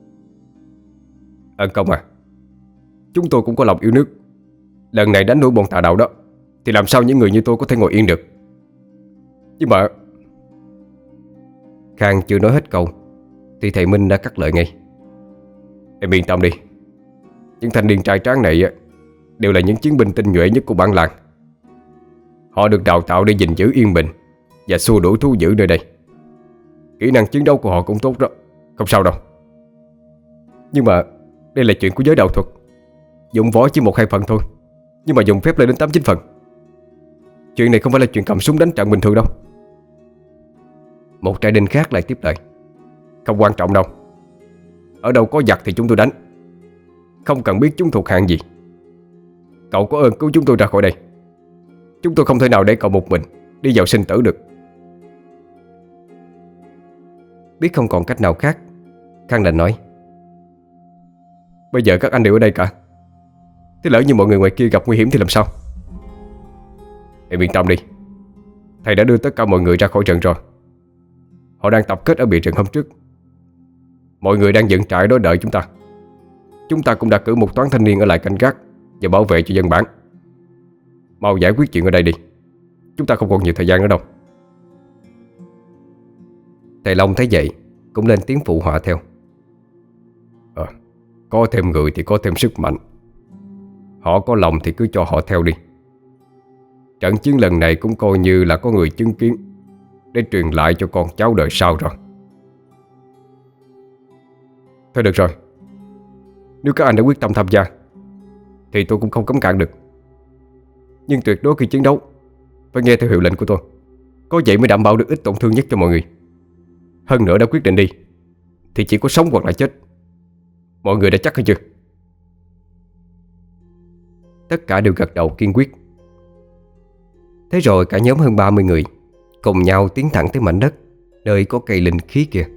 Ân công à, chúng tôi cũng có lòng yêu nước. Lần này đánh đuổi bọn tà đạo đó thì làm sao những người như tôi có thể ngồi yên được? Nhưng mà... Khang chưa nói hết câu thì thầy Minh đã cắt lời ngay: em yên tâm đi, những thanh niên trai tráng này đều là những chiến binh tinh nhuệ nhất của bản làng. Họ được đào tạo để gìn giữ yên bình và xua đuổi thú dữ nơi đây. Kỹ năng chiến đấu của họ cũng tốt đó, không sao đâu. Nhưng mà đây là chuyện của giới đạo thuật, dụng võ chỉ 1-2 phần thôi, nhưng mà dùng phép lên đến 8-9 phần. Chuyện này không phải là chuyện cầm súng đánh trận bình thường đâu. Một trai đinh khác lại tiếp lời: không quan trọng đâu. Ở đâu có giặc thì chúng tôi đánh, không cần biết chúng thuộc hạng gì. Cậu có ơn cứu chúng tôi ra khỏi đây. Chúng tôi không thể nào để cậu một mình đi vào sinh tử được. Biết không còn cách nào khác, Khang đành nói: bây giờ các anh đều ở đây cả, thế lỡ như mọi người ngoài kia gặp nguy hiểm thì làm sao? Em yên tâm đi, thầy đã đưa tất cả mọi người ra khỏi rừng rồi. Họ đang tập kết ở bìa rừng hôm trước. Mọi người đang dựng trại đó đợi chúng ta. Chúng ta cũng đã cử một toán thanh niên ở lại canh gác và bảo vệ cho dân bản. Mau giải quyết chuyện ở đây đi. Chúng ta không còn nhiều thời gian nữa đâu. Thầy Long thấy vậy cũng lên tiếng phụ họa theo. Có thêm người thì có thêm sức mạnh. Họ có lòng thì cứ cho họ theo đi. Trận chiến lần này cũng coi như là có người chứng kiến, để truyền lại cho con cháu đời sau rồi. Thôi được rồi, nếu các anh đã quyết tâm tham gia thì tôi cũng không cấm cản được. Nhưng tuyệt đối khi chiến đấu phải nghe theo hiệu lệnh của tôi. Có vậy mới đảm bảo được ít tổn thương nhất cho mọi người. Hơn nữa đã quyết định đi thì chỉ có sống hoặc là chết. Mọi người đã chắc hay chưa? Tất cả đều gật đầu kiên quyết. Thế rồi cả nhóm hơn 30 người cùng nhau tiến thẳng tới mảnh đất nơi có cây linh khí kia.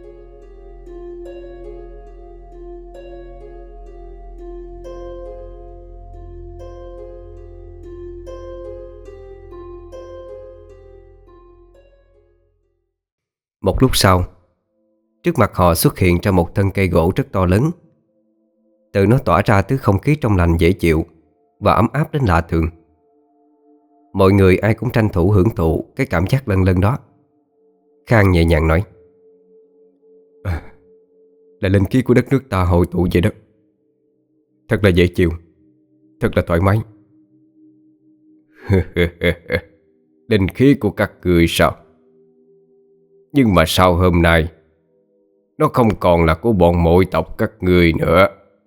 Một lúc sau, trước mặt họ xuất hiện ra một thân cây gỗ rất to lớn. Từ nó tỏa ra thứ không khí trong lành dễ chịu và ấm áp đến lạ thường. Mọi người ai cũng tranh thủ hưởng thụ cái cảm giác lân lân đó. Khang nhẹ nhàng nói: Là linh khí của đất nước ta hội tụ vậy đó. Thật là dễ chịu, thật là thoải mái. Linh khí của các người sao? Nhưng mà sau hôm nay nó không còn là của bọn mội tộc các người nữa.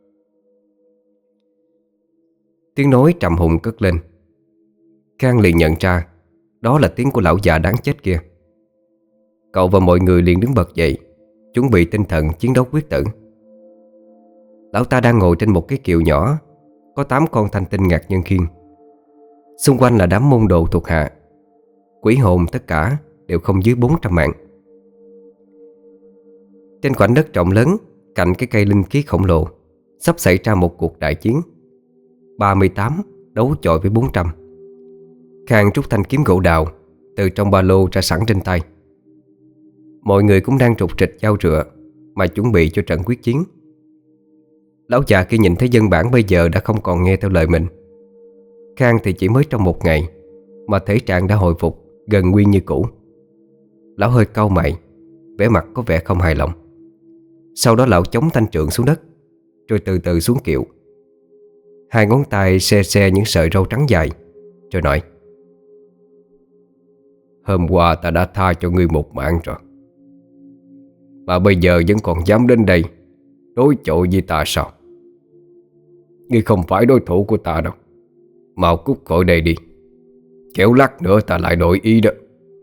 Tiếng nói trầm hùng cất lên. Khang liền nhận ra đó là tiếng của lão già đáng chết kia. Cậu và mọi người liền đứng bật dậy, chuẩn bị tinh thần chiến đấu quyết tử. Lão ta đang ngồi trên một cái kiệu nhỏ, có 8 con thanh tinh ngạc nhân khiên. Xung quanh là đám môn đồ thuộc hạ. Quỷ hồn tất cả đều không dưới 400 mạng. Trên khoảnh đất rộng lớn cạnh cái cây linh khí khổng lồ sắp xảy ra một cuộc đại chiến. 38 đấu chọi với 400. Khang rút thanh kiếm gỗ đào từ trong ba lô ra sẵn trên tay. Mọi người cũng đang trục trịch dao rựa mà chuẩn bị cho trận quyết chiến. Lão già kia nhìn thấy dân bản bây giờ đã không còn nghe theo lời mình. Khang thì chỉ mới trong một ngày mà thể trạng đã hồi phục gần nguyên như cũ. Lão hơi cau mày, vẻ mặt có vẻ không hài lòng. Sau đó lão chống thanh trượng xuống đất, rồi từ từ xuống kiệu. Hai ngón tay se se những sợi râu trắng dài, rồi nói: Hôm qua ta đã tha cho ngươi một mạng rồi, mà bây giờ vẫn còn dám đến đây đối chọi với ta sao? Ngươi không phải đối thủ của ta đâu. Mau cút khỏi đây đi, kẻo lát nữa ta lại đổi ý đó.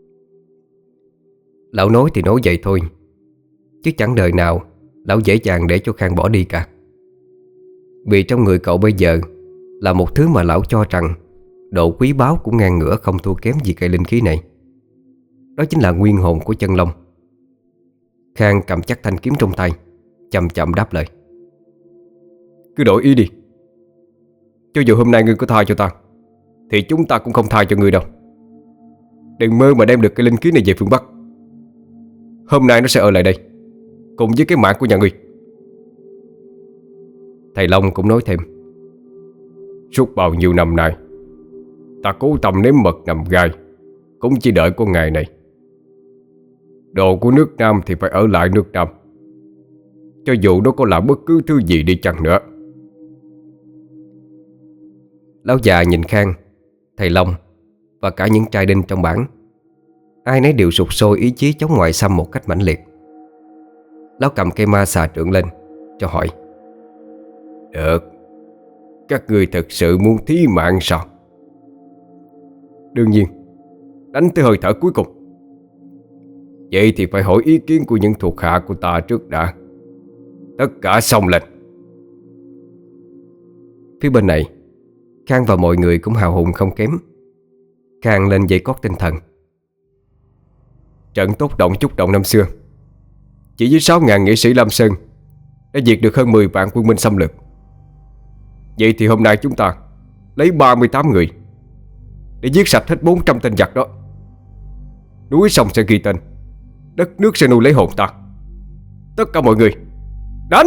Lão nói thì nói vậy thôi, chứ chẳng đời nào lão dễ dàng để cho Khang bỏ đi cả. Vì trong người cậu bây giờ là một thứ mà lão cho rằng độ quý báu cũng ngang ngửa không thua kém gì cây linh khí này. Đó chính là nguyên hồn của chân long. Khang cầm chắc thanh kiếm trong tay, chậm chậm đáp lời: Cứ đổi ý đi. Cho dù hôm nay ngươi có tha cho ta thì chúng ta cũng không tha cho ngươi đâu. Đừng mơ mà đem được cái linh khí này về phương Bắc. Hôm nay nó sẽ ở lại đây cùng với cái mạng của nhà ngươi. Thầy Long cũng nói thêm: Suốt bao nhiêu năm nay ta cố tâm nếm mật nằm gai cũng chỉ đợi có ngày này. Đồ của nước Nam thì phải ở lại nước Nam, cho dù nó có làm bất cứ thứ gì đi chăng nữa. Lão già nhìn Khang, thầy Long và cả những trai đinh trong bản. Ai nấy đều sục sôi ý chí chống ngoại xâm một cách mãnh liệt. Lão cầm cây ma xà trượng lên cho hỏi: Được, các ngươi thật sự muốn thí mạng sao? Đương nhiên, đánh tới hơi thở cuối cùng. Vậy thì phải hỏi ý kiến của những thuộc hạ của ta trước đã. Tất cả xông lên. Phía bên này, Khang và mọi người cũng hào hùng không kém. Khang lên dây cót tinh thần: Trận tốt động chúc động năm xưa, chỉ với 6.000 nghệ sĩ Lam Sơn đã diệt được hơn 10 vạn quân Minh xâm lược. Vậy thì hôm nay chúng ta lấy 38 người để giết sạch hết 400 tên giặc đó. Núi sông sẽ ghi tên, đất nước sẽ nuôi lấy hồn ta. Tất cả mọi người Đánh!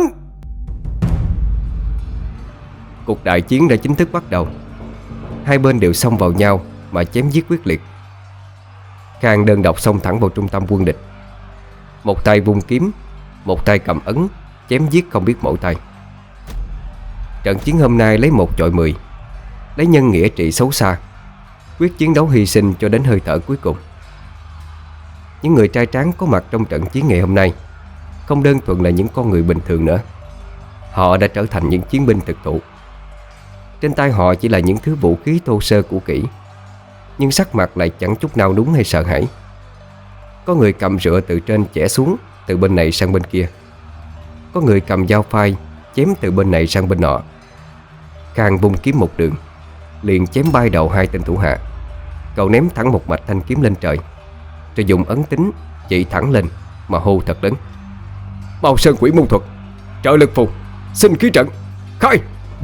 Cuộc đại chiến đã chính thức bắt đầu. Hai bên đều xông vào nhau mà chém giết quyết liệt. Khang đơn độc xông thẳng vào trung tâm quân địch. Một tay vung kiếm, một tay cầm ấn, chém giết không biết mỏi tay. Trận chiến hôm nay lấy 1 chọi 10, lấy nhân nghĩa trị xấu xa, quyết chiến đấu hy sinh cho đến hơi thở cuối cùng. Những người trai tráng có mặt trong trận chiến ngày hôm nay không đơn thuần là những con người bình thường nữa. Họ đã trở thành những chiến binh thực thụ. Trên tay họ chỉ là những thứ vũ khí thô sơ cũ kỹ, nhưng sắc mặt lại chẳng chút nào núng hay sợ hãi. Có người cầm rựa từ trên chẻ xuống, từ bên này sang bên kia. Có người cầm dao phai chém từ bên này sang bên nọ. Khang vung kiếm một đường, liền chém bay đầu 2 tên thủ hạ. Cậu ném thẳng một mạch thanh kiếm lên trời, rồi dùng ấn tính chỉ thẳng lên mà hô thật lớn: Mao Sơn Quỷ Môn Thuật, trợ lực phù, sinh khí trận, khai!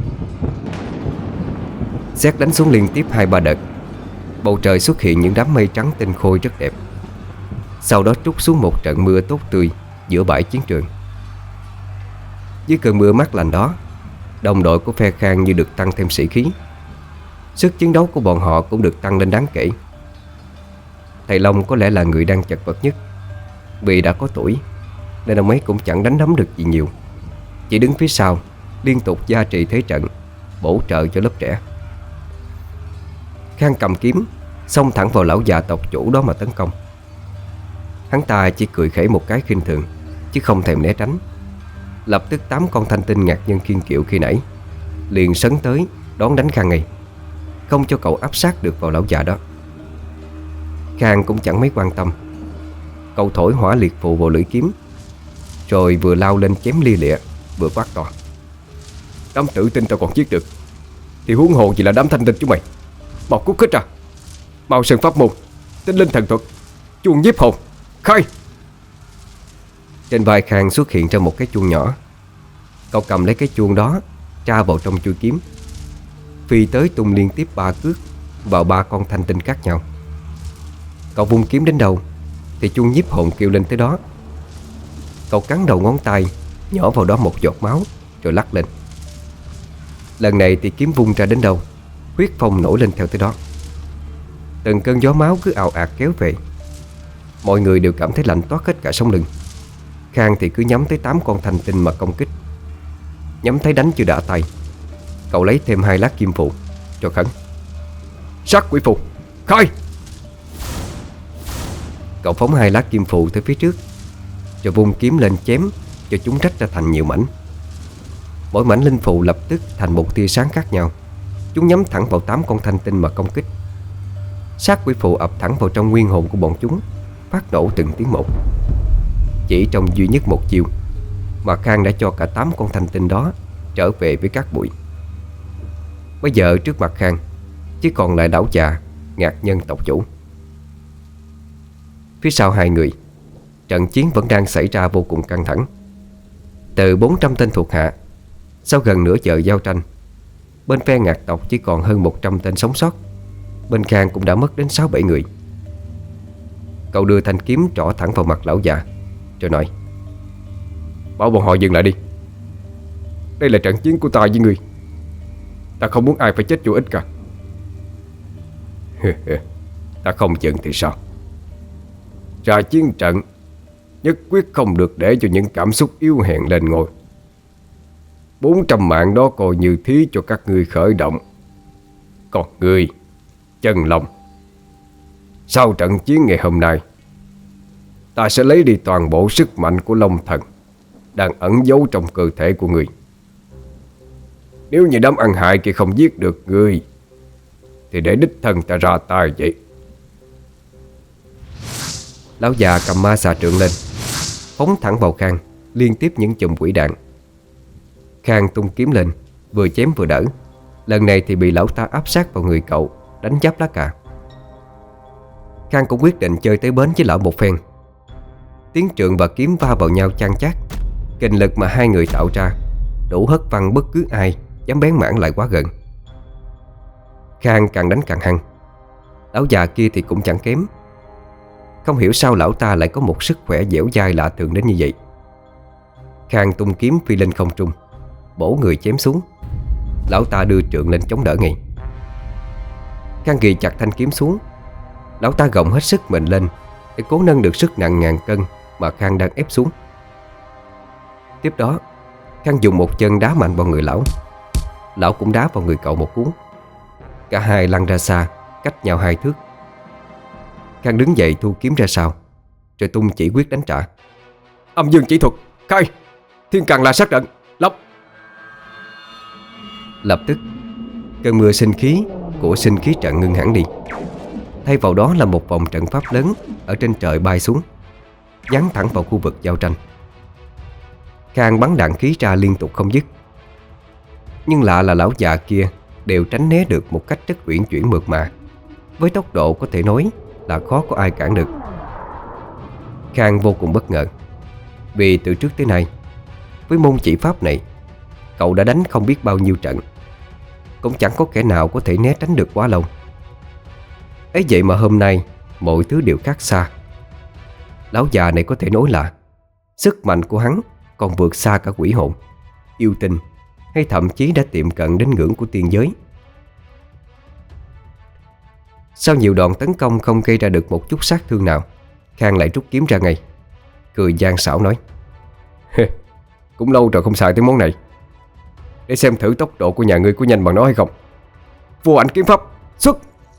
Sét đánh xuống liên tiếp 2-3 đợt. Bầu trời xuất hiện những đám mây trắng tinh khôi rất đẹp. Sau đó trút xuống một trận mưa tốt tươi giữa bãi chiến trường. Dưới cơn mưa mát lành đó, đồng đội của phe Khang như được tăng thêm sĩ khí. Sức chiến đấu của bọn họ cũng được tăng lên đáng kể. Thầy Long có lẽ là người đang chật vật nhất. Vì đã có tuổi nên ông ấy cũng chẳng đánh đấm được gì nhiều, chỉ đứng phía sau liên tục gia trì thế trận, bổ trợ cho lớp trẻ. Khang cầm kiếm xông thẳng vào lão già tộc chủ đó mà tấn công. Hắn ta chỉ cười khẩy một cái khinh thường, chứ không thèm né tránh. Lập tức 8 con thanh tinh ngạc nhân khiên kiệu khi nãy liền sấn tới đón đánh Khang ngay, không cho cậu áp sát được vào lão già đó. Khang cũng chẳng mấy quan tâm. Cậu thổi hỏa liệt phù vào lưỡi kiếm, rồi vừa lao lên chém lia lịa, vừa quát to: Đám tử tinh tao còn giết được, thì huống hồ gì là đám thanh tinh chúng mày. Mau cút hết ra. Mao Sơn pháp môn, tinh linh thần thuật, chuông nhiếp hồn, khai! Trên vai Khang xuất hiện ra một cái chuông nhỏ. Cậu cầm lấy cái chuông đó, tra vào trong chuôi kiếm, phi tới tung liên tiếp 3 cước vào 3 con thanh tinh khác nhau. Cậu vung kiếm đến đâu thì chuông nhiếp hồn kêu lên tới đó. Cậu cắn đầu ngón tay, nhỏ vào đó một giọt máu, rồi lắc lên. Lần này thì kiếm vung ra đến đâu, huyết phong nổi lên theo tới đó. Từng cơn gió máu cứ ào ạt kéo về. Mọi người đều cảm thấy lạnh toát hết cả sống lưng. Khang thì cứ nhắm tới 8 con thanh tinh mà công kích. Nhắm thấy đánh chưa đã tay, cậu lấy thêm 2 lá kim phù cho khấn: Sát quỷ phù, khai! Cậu phóng 2 lá kim phù tới phía trước, rồi vung kiếm lên chém cho chúng rách ra thành nhiều mảnh. Mỗi mảnh linh phù lập tức thành một tia sáng khác nhau. Chúng nhắm thẳng vào 8 con thanh tinh mà công kích. Sát quỷ phù ập thẳng vào trong nguyên hồn của bọn chúng, phát nổ từng tiếng một. Chỉ trong duy nhất một chiêu mà Khang đã cho cả 8 con thanh tinh đó trở về với cát bụi. Bây giờ trước mặt Khang chỉ còn lại lão già ngạc nhân tộc chủ. Phía sau hai người, trận chiến vẫn đang xảy ra vô cùng căng thẳng. Từ 400 tên thuộc hạ, sau gần nửa giờ giao tranh, bên phe Ngạc tộc chỉ còn hơn 100 tên sống sót. Bên Khang cũng đã mất đến 6-7 người. Cậu đưa thanh kiếm trỏ thẳng vào mặt lão già, rồi nói: Bảo bọn họ dừng lại đi. Đây là trận chiến của ta với ngươi. Ta không muốn ai phải chết vô ích cả. Ta không giận thì sao? Ra chiến trận nhất quyết không được để cho những cảm xúc yếu hèn lên ngôi. 400 mạng đó coi như thí cho các ngươi khởi động. Còn ngươi, Chân Long, sau trận chiến ngày hôm nay, ta sẽ lấy đi toàn bộ sức mạnh của Long Thần đang ẩn giấu trong cơ thể của ngươi. Nếu như đám ăn hại kia không giết được ngươi, thì để đích thân ta ra tay vậy. Lão già cầm ma xà trượng lên, phóng thẳng vào Khang, liên tiếp những chùm quỷ đạn. Khang tung kiếm lên, vừa chém vừa đỡ. Lần này thì bị lão ta áp sát vào người cậu, đánh giáp lá cà. Khang cũng quyết định chơi tới bến với lão một phen. Tiếng trượng và kiếm va vào nhau chan chát. Kình lực mà hai người tạo ra đủ hất văng bất cứ ai dám bén mảng lại quá gần. Khang càng đánh càng hăng. Lão già kia thì cũng chẳng kém. Không hiểu sao lão ta lại có một sức khỏe dẻo dai lạ thường đến như vậy. Khang tung kiếm phi lên không trung, bổ người chém xuống. Lão ta đưa trượng lên chống đỡ ngay. Khang ghi chặt thanh kiếm xuống. Lão ta gồng hết sức mình lên để cố nâng được sức nặng ngàn cân mà Khang đang ép xuống. Tiếp đó, Khang dùng một chân đá mạnh vào người lão. Lão cũng đá vào người cậu một cú. Cả hai lăn ra xa, cách nhau 2 thước. Khang đứng dậy thu kiếm ra sau, rồi tung chỉ quyết đánh trả. Âm dương chỉ thuật, khai. Thiên càng là sát trận, lóc. Lập tức, cơn mưa sinh khí của sinh khí trận ngưng hẳn đi. Thay vào đó là một vòng trận pháp lớn ở trên trời bay xuống, giáng thẳng vào khu vực giao tranh. Khang bắn đạn khí ra liên tục không dứt. Nhưng lạ là lão già kia đều tránh né được một cách rất uyển chuyển mượt mà, với tốc độ có thể nói là khó có ai cản được. Khang vô cùng bất ngờ, vì từ trước tới nay với môn chỉ pháp này, cậu đã đánh không biết bao nhiêu trận, cũng chẳng có kẻ nào có thể né tránh được quá lâu. Ấy vậy mà hôm nay mọi thứ đều khác xa. Lão già này có thể nói là sức mạnh của hắn còn vượt xa cả quỷ hồn, yêu tinh, hay thậm chí đã tiệm cận đến ngưỡng của tiên giới. Sau nhiều đòn tấn công không gây ra được một chút sát thương nào, Khang lại rút kiếm ra ngay, cười gian xảo nói: Cũng lâu rồi không xài tới món này. Để xem thử tốc độ của nhà ngươi có nhanh bằng nó hay không. Vô ảnh kiếm pháp, xuất.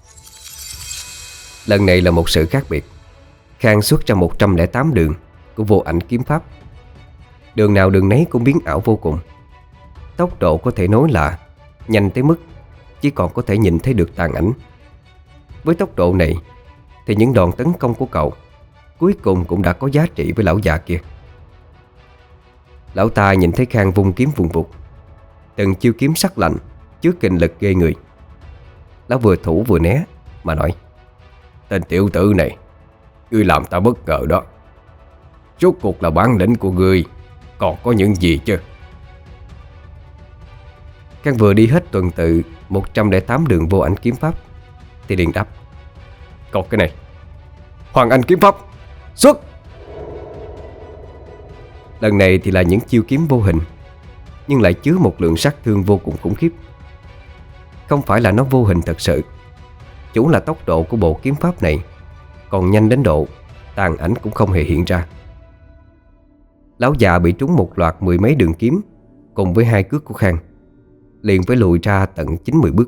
Lần này là một sự khác biệt. Khang xuất ra 108 đường của vô ảnh kiếm pháp. Đường nào đường nấy cũng biến ảo vô cùng. Tốc độ có thể nói là nhanh tới mức chỉ còn có thể nhìn thấy được tàn ảnh. Với tốc độ này thì những đòn tấn công của cậu cuối cùng cũng đã có giá trị với lão già kia. Lão ta nhìn thấy Khang vung kiếm vùng vụt, từng chiêu kiếm sắc lạnh chứa kình lực ghê người. Lão vừa thủ vừa né mà nói: Tên tiểu tử này, ngươi làm ta bất ngờ đó. Rốt cuộc là bản lĩnh của ngươi còn có những gì chứ? Khang vừa đi hết tuần tự 108 đường vô ảnh kiếm pháp thì liền đáp: Còn cái này, Hoàng Anh kiếm pháp, xuất. Lần này thì là những chiêu kiếm vô hình, nhưng lại chứa một lượng sát thương vô cùng khủng khiếp. Không phải là nó vô hình thật sự, chủ là tốc độ của bộ kiếm pháp này còn nhanh đến độ tàn ảnh cũng không hề hiện ra. Lão già bị trúng một loạt 10 mấy đường kiếm cùng với 2 cước của Khang, liền phải lùi ra tận 9-10 bước.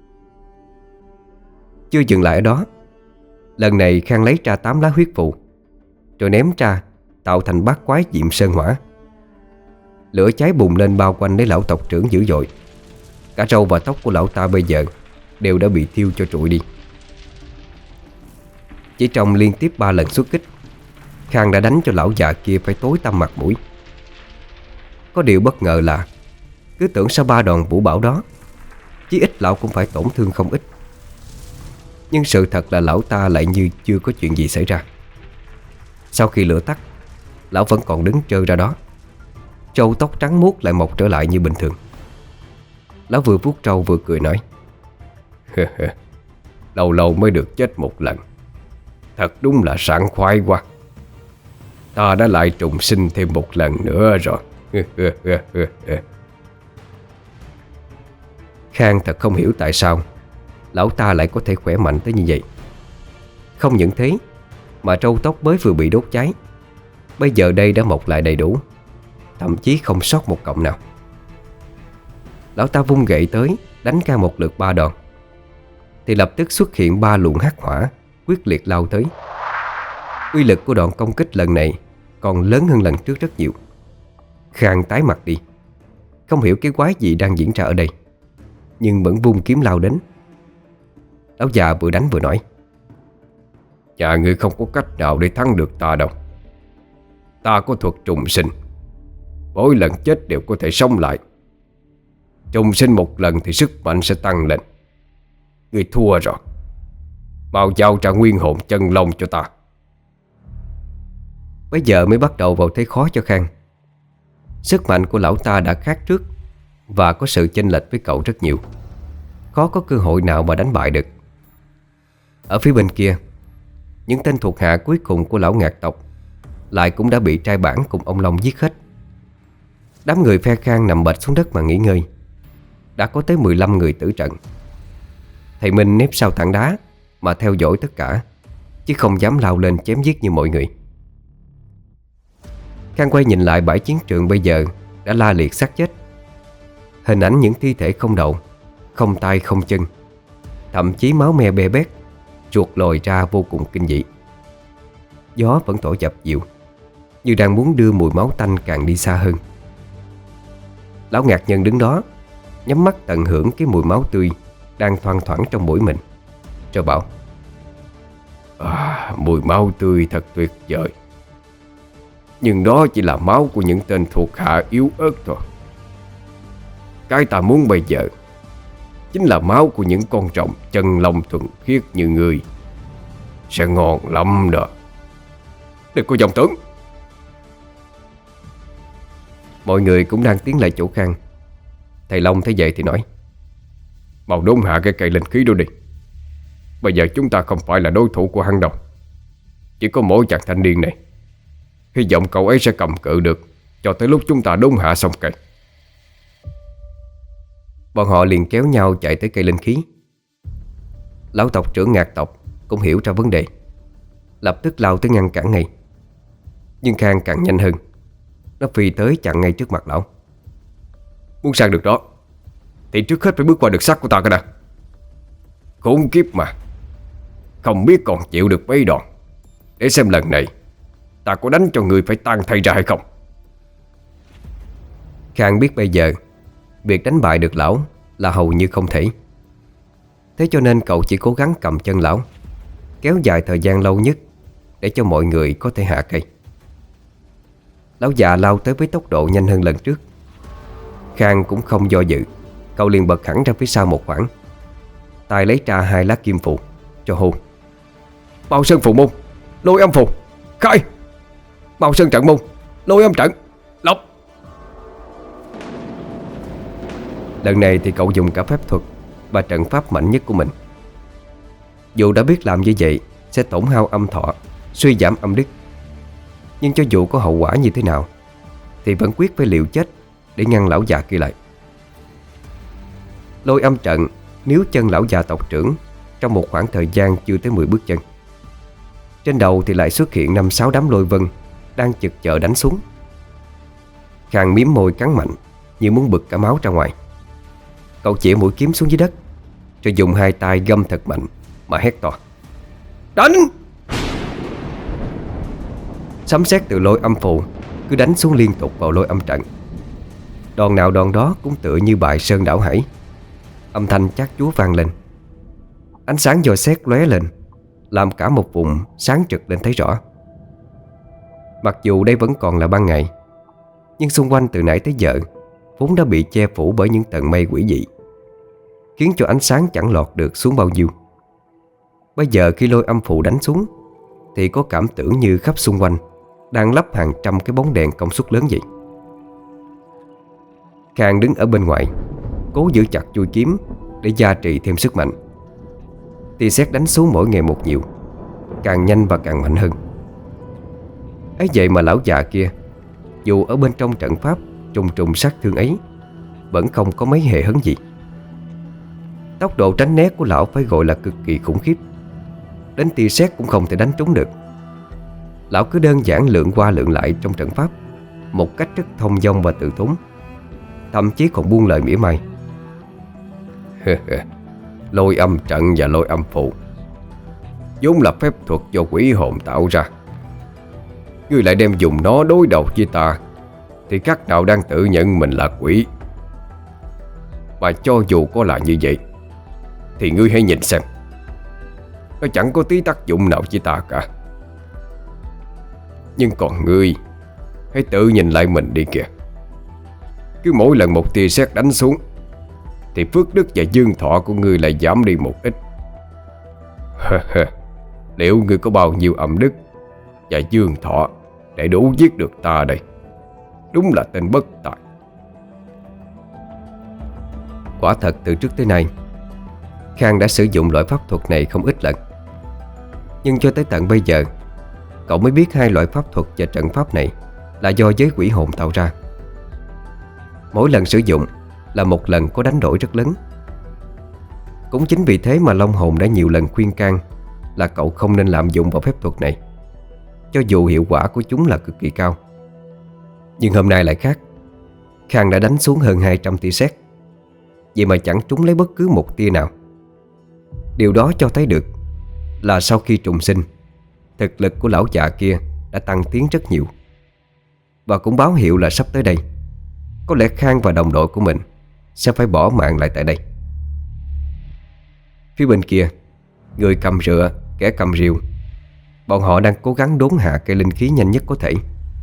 Chưa dừng lại ở đó, lần này Khang lấy ra 8 lá huyết phù, rồi ném ra tạo thành bát quái diệm sơn hỏa. Lửa cháy bùng lên bao quanh lấy lão tộc trưởng dữ dội. Cả râu và tóc của lão ta bây giờ đều đã bị thiêu cho trụi đi. Chỉ trong liên tiếp 3 lần xuất kích, Khang đã đánh cho lão già kia phải tối tăm mặt mũi. Có điều bất ngờ là cứ tưởng sau 3 đòn vũ bão đó, chí ít lão cũng phải tổn thương không ít. Nhưng sự thật là lão ta lại như chưa có chuyện gì xảy ra. Sau khi lửa tắt, lão vẫn còn đứng trơ ra đó. Râu tóc trắng muốt lại mọc trở lại như bình thường. Lão vừa vuốt râu vừa cười nói: Lâu lâu mới được chết một lần, thật đúng là sảng khoái quá. Ta đã lại trùng sinh thêm một lần nữa rồi. Khang thật không hiểu tại sao lão ta lại có thể khỏe mạnh tới như vậy. Không những thế mà râu tóc mới vừa bị đốt cháy, bây giờ đây đã mọc lại đầy đủ, thậm chí không sót một cọng nào. Lão ta vung gậy tới đánh Khang một lượt 3 đòn, thì lập tức xuất hiện 3 luồng hắc hỏa quyết liệt lao tới. Uy lực của đòn công kích lần này còn lớn hơn lần trước rất nhiều. Khang tái mặt đi, không hiểu cái quái gì đang diễn ra ở đây, nhưng vẫn vung kiếm lao đến. Lão già vừa đánh vừa nói: Nhà ngươi không có cách nào để thắng được ta đâu. Ta có thuật trùng sinh, mỗi lần chết đều có thể sống lại. Trùng sinh một lần thì sức mạnh sẽ tăng lên. Ngươi thua rồi. Mau giao trả nguyên hồn chân long cho ta. Bây giờ mới bắt đầu vào thế khó cho Khang. Sức mạnh của lão ta đã khác trước và có sự chênh lệch với cậu rất nhiều, khó có cơ hội nào mà đánh bại được. Ở phía bên kia, những tên thuộc hạ cuối cùng của lão ngạc tộc lại cũng đã bị trai bản cùng ông Long giết hết. Đám người phe Khang nằm bệt xuống đất mà nghỉ ngơi. Đã có tới 15 người tử trận. Thầy Minh nép sau tảng đá mà theo dõi tất cả, chứ không dám lao lên chém giết như mọi người. Khang quay nhìn lại bãi chiến trường bây giờ đã la liệt xác chết. Hình ảnh những thi thể không đầu, không tay không chân, thậm chí máu me bê bết, ruột lồi ra vô cùng kinh dị. Gió vẫn thổi dập dịu, như đang muốn đưa mùi máu tanh càng đi xa hơn. Lão Ngạc Nhân đứng đó, nhắm mắt tận hưởng cái mùi máu tươi đang thoang thoảng trong mũi mình, rồi bảo: Mùi máu tươi thật tuyệt vời. Nhưng đó chỉ là máu của những tên thuộc hạ yếu ớt thôi. Cái ta muốn bây giờ chính là máu của những con rồng chân long thuần khiết như ngươi. Sẽ ngon lắm đó. Đừng có dòng tướng. Mọi người cũng đang tiến lại chỗ Khang. Thầy Long thấy vậy thì nói: Mau đốn hạ cái cây linh khí đó đi. Bây giờ chúng ta không phải là đối thủ của hắn đâu. Chỉ có mỗi chàng thanh niên này. Hy vọng cậu ấy sẽ cầm cự được cho tới lúc chúng ta đốn hạ xong cây. Bọn họ liền kéo nhau chạy tới cây linh khí. Lão tộc trưởng Ngạc tộc cũng hiểu ra vấn đề, lập tức lao tới ngăn cản ngay. Nhưng Khang càng nhanh hơn. Nó phi tới chặn ngay trước mặt lão. Muốn sang được đó thì trước hết phải bước qua được sắt của ta cái đã. Khốn kiếp mà. Không biết còn chịu được mấy đòn. Để xem lần này ta có đánh cho người phải tan thay ra hay không. Khang biết bây giờ việc đánh bại được lão là hầu như không thể. Thế cho nên cậu chỉ cố gắng cầm chân lão, kéo dài thời gian lâu nhất để cho mọi người có thể hạ cây. Lão già lao tới với tốc độ nhanh hơn lần trước. Khang cũng không do dự, cậu liền bật hẳn ra phía sau một khoảng, tay lấy ra 2 lá kim phù cho hô: Mao Sơn Phù Môn, Lôi Âm Phù, khai! Mao Sơn Trận Môn, Lôi Âm Trận, lộc! Lần này thì cậu dùng cả phép thuật và trận pháp mạnh nhất của mình. Dù đã biết làm như vậy sẽ tổn hao âm thọ, suy giảm âm đức, nhưng cho dù có hậu quả như thế nào thì vẫn quyết phải liều chết để ngăn lão già kia lại. Lôi âm trận níu chân lão già tộc trưởng trong một khoảng thời gian chưa tới 10 bước chân. Trên đầu thì lại xuất hiện 5-6 đám lôi vân đang chực chợ đánh xuống. Khang miếm môi cắn mạnh như muốn bực cả máu ra ngoài. Cậu chĩa mũi kiếm xuống dưới đất, rồi dùng 2 tay găm thật mạnh mà hét to: Đánh! Sấm sét từ lôi âm phù cứ đánh xuống liên tục vào lôi âm trận. Đòn nào đòn đó cũng tựa như bại sơn đảo hải. Âm thanh chát chúa vang lên. Ánh sáng do sét lóe lên, làm cả một vùng sáng trực lên thấy rõ. Mặc dù đây vẫn còn là ban ngày, nhưng xung quanh từ nãy tới giờ vốn đã bị che phủ bởi những tầng mây quỷ dị, khiến cho ánh sáng chẳng lọt được xuống bao nhiêu. Bây giờ khi lôi âm phù đánh xuống thì có cảm tưởng như khắp xung quanh đang lắp hàng trăm cái bóng đèn công suất lớn vậy. Khang đứng ở bên ngoài, cố giữ chặt chuôi kiếm để gia trì thêm sức mạnh. Tia sét đánh xuống mỗi ngày một nhiều, càng nhanh và càng mạnh hơn. Ấy vậy mà lão già kia, dù ở bên trong trận pháp trùng trùng sát thương ấy, vẫn không có mấy hề hấn gì. Tốc độ tránh né của lão phải gọi là cực kỳ khủng khiếp. Đến tia sét cũng không thể đánh trúng được. Lão cứ đơn giản lượn qua lượn lại trong trận pháp một cách rất thông dong và tự tốn, thậm chí còn buông lời mỉa mai: Lôi âm trận và lôi âm phù vốn là phép thuật do quỷ hồn tạo ra. Ngươi lại đem dùng nó đối đầu với ta thì khác nào đang tự nhận mình là quỷ. Mà cho dù có là như vậy thì ngươi hãy nhìn xem, nó chẳng có tí tác dụng nào với ta cả. Nhưng còn ngươi, hãy tự nhìn lại mình đi kìa. Cứ mỗi lần một tia sét đánh xuống thì phước đức và dương thọ của ngươi lại giảm đi một ít. Liệu ngươi có bao nhiêu âm đức và dương thọ để đủ giết được ta đây? Đúng là tên bất tài. Quả thật từ trước tới nay Khang đã sử dụng loại pháp thuật này không ít lần. Nhưng cho tới tận bây giờ cậu mới biết 2 loại pháp thuật và trận pháp này là do giới quỷ hồn tạo ra. Mỗi lần sử dụng là một lần có đánh đổi rất lớn. Cũng chính vì thế mà Long Hồn đã nhiều lần khuyên can là cậu không nên lạm dụng vào phép thuật này, cho dù hiệu quả của chúng là cực kỳ cao. Nhưng hôm nay lại khác. Khang đã đánh xuống hơn 200 tia sét, vậy mà chẳng trúng lấy bất cứ một tia nào. Điều đó cho thấy được là sau khi trùng sinh, thực lực của lão già kia đã tăng tiến rất nhiều, và cũng báo hiệu là sắp tới đây có lẽ Khang và đồng đội của mình sẽ phải bỏ mạng lại tại đây. Phía bên kia, người cầm rựa, kẻ cầm rìu, bọn họ đang cố gắng đốn hạ cây linh khí nhanh nhất có thể.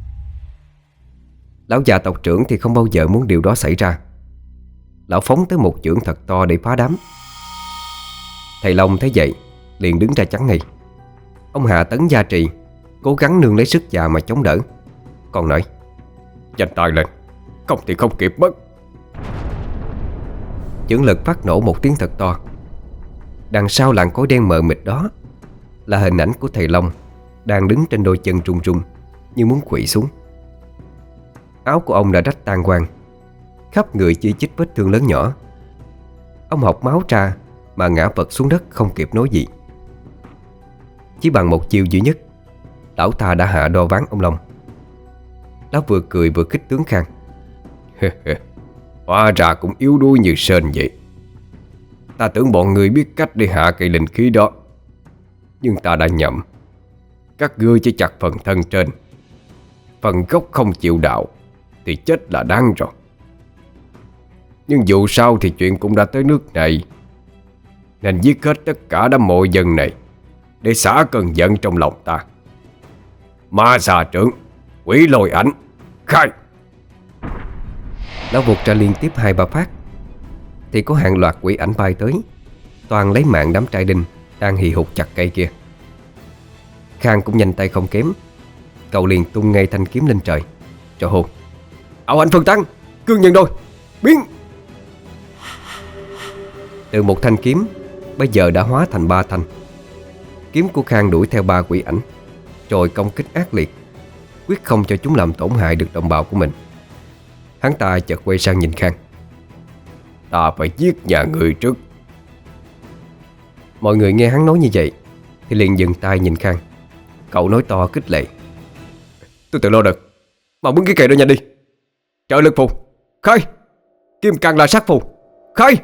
Lão già tộc trưởng thì không bao giờ muốn điều đó xảy ra. Lão phóng tới một chưởng thật to để phá đám. Thầy Long thấy vậy liền đứng ra chắn ngay. Ông hạ tấn gia trì, cố gắng nương lấy sức già mà chống đỡ, còn nói: Nhanh tay lên, không thì không kịp mất. Chưởng lực phát nổ một tiếng thật to. Đằng sau làn khói đen mờ mịt đó là hình ảnh của thầy Long đang đứng trên đôi chân run run như muốn quỵ xuống. Áo của ông đã rách tan quang, khắp người chỉ chích vết thương lớn nhỏ. Ông học máu ra mà ngã vật xuống đất không kịp nói gì. Chỉ bằng một chiêu duy nhất, lão ta đã hạ đo ván ông Long. Lão vừa cười vừa khích tướng Khang: Hóa ra cũng yếu đuối như sên vậy. Ta tưởng bọn người biết cách để hạ cây linh khí đó, nhưng ta đã nhầm. Các ngươi chỉ chặt phần thân trên, phần gốc không chịu đạo thì chết là đáng rồi. Nhưng dù sao thì chuyện cũng đã tới nước này, nên giết hết tất cả đám mộ dân này để xả cơn giận trong lòng ta. Ma xà trưởng, quỷ lôi ảnh, khai! Lão vụt ra liên tiếp 2-3 phát thì có hàng loạt quỷ ảnh bay tới, toàn lấy mạng đám trai đinh đang hì hục chặt cây kia. Khang cũng nhanh tay không kém, cậu liền tung ngay thanh kiếm lên trời rồi hô: Ảo ảnh phân tăng, cương nhân đôi, biến! Từ một thanh kiếm bây giờ đã hóa thành 3 thanh. Kiếm của Khang đuổi theo 3 quỷ ảnh, rồi công kích ác liệt, quyết không cho chúng làm tổn hại được đồng bào của mình. Hắn ta chợt quay sang nhìn Khang: Ta phải giết nhà người trước. Mọi người nghe hắn nói như vậy thì liền dừng tay nhìn Khang. Cậu nói to khích lệ: Tôi tự lo được, mà bưng cái kệ đó nhanh đi. Trợ lực phù, khai! Kim càng là sát phù, khai!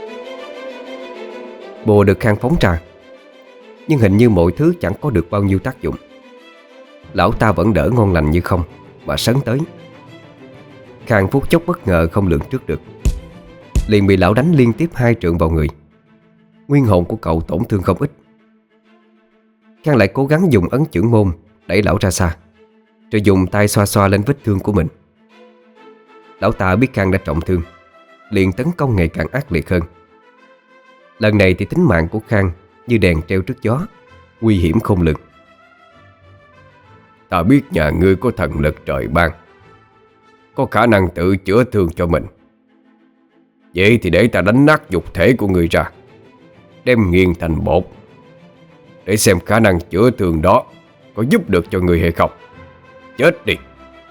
Bùa được Khang phóng ra, nhưng hình như mọi thứ chẳng có được bao nhiêu tác dụng. Lão ta vẫn đỡ ngon lành như không mà sấn tới. Khang phút chốc bất ngờ không lường trước được, liền bị lão đánh liên tiếp 2 trượng vào người. Nguyên hồn của cậu tổn thương không ít. Khang lại cố gắng dùng ấn chưởng môn đẩy lão ra xa, rồi dùng tay xoa xoa lên vết thương của mình. Lão ta biết Khang đã trọng thương, liền tấn công ngày càng ác liệt hơn. Lần này thì tính mạng của Khang như đèn treo trước gió, nguy hiểm khôn lường. Ta biết nhà ngươi có thần lực trời ban, có khả năng tự chữa thương cho mình. Vậy thì để ta đánh nát nhục thể của ngươi ra, đem nghiền thành bột, để xem khả năng chữa thương đó có giúp được cho ngươi hay không. Chết đi!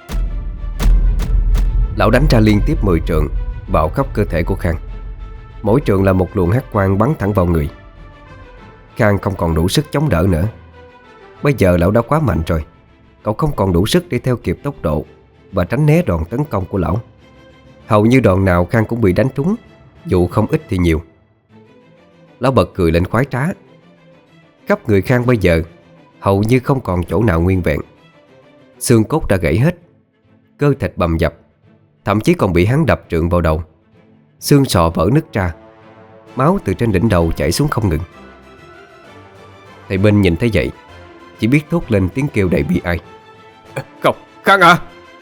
Lão đánh ra liên tiếp 10 trượng vào khắp cơ thể của Khang. Mỗi trượng là một luồng hắc quang bắn thẳng vào người. Khang không còn đủ sức chống đỡ nữa. Bây giờ lão đã quá mạnh rồi, cậu không còn đủ sức để theo kịp tốc độ và tránh né đòn tấn công của lão. Hầu như đòn nào Khang cũng bị đánh trúng, dù không ít thì nhiều. Lão bật cười lên khoái trá. Khắp người Khang bây giờ hầu như không còn chỗ nào nguyên vẹn. Xương cốt đã gãy hết, cơ thịt bầm dập, thậm chí còn bị hắn đập trượng vào đầu. Xương sọ vỡ nứt ra, máu từ trên đỉnh đầu chảy xuống không ngừng. Thầy Minh nhìn thấy vậy chỉ biết thốt lên tiếng kêu đầy bi ai: Không, Khang à!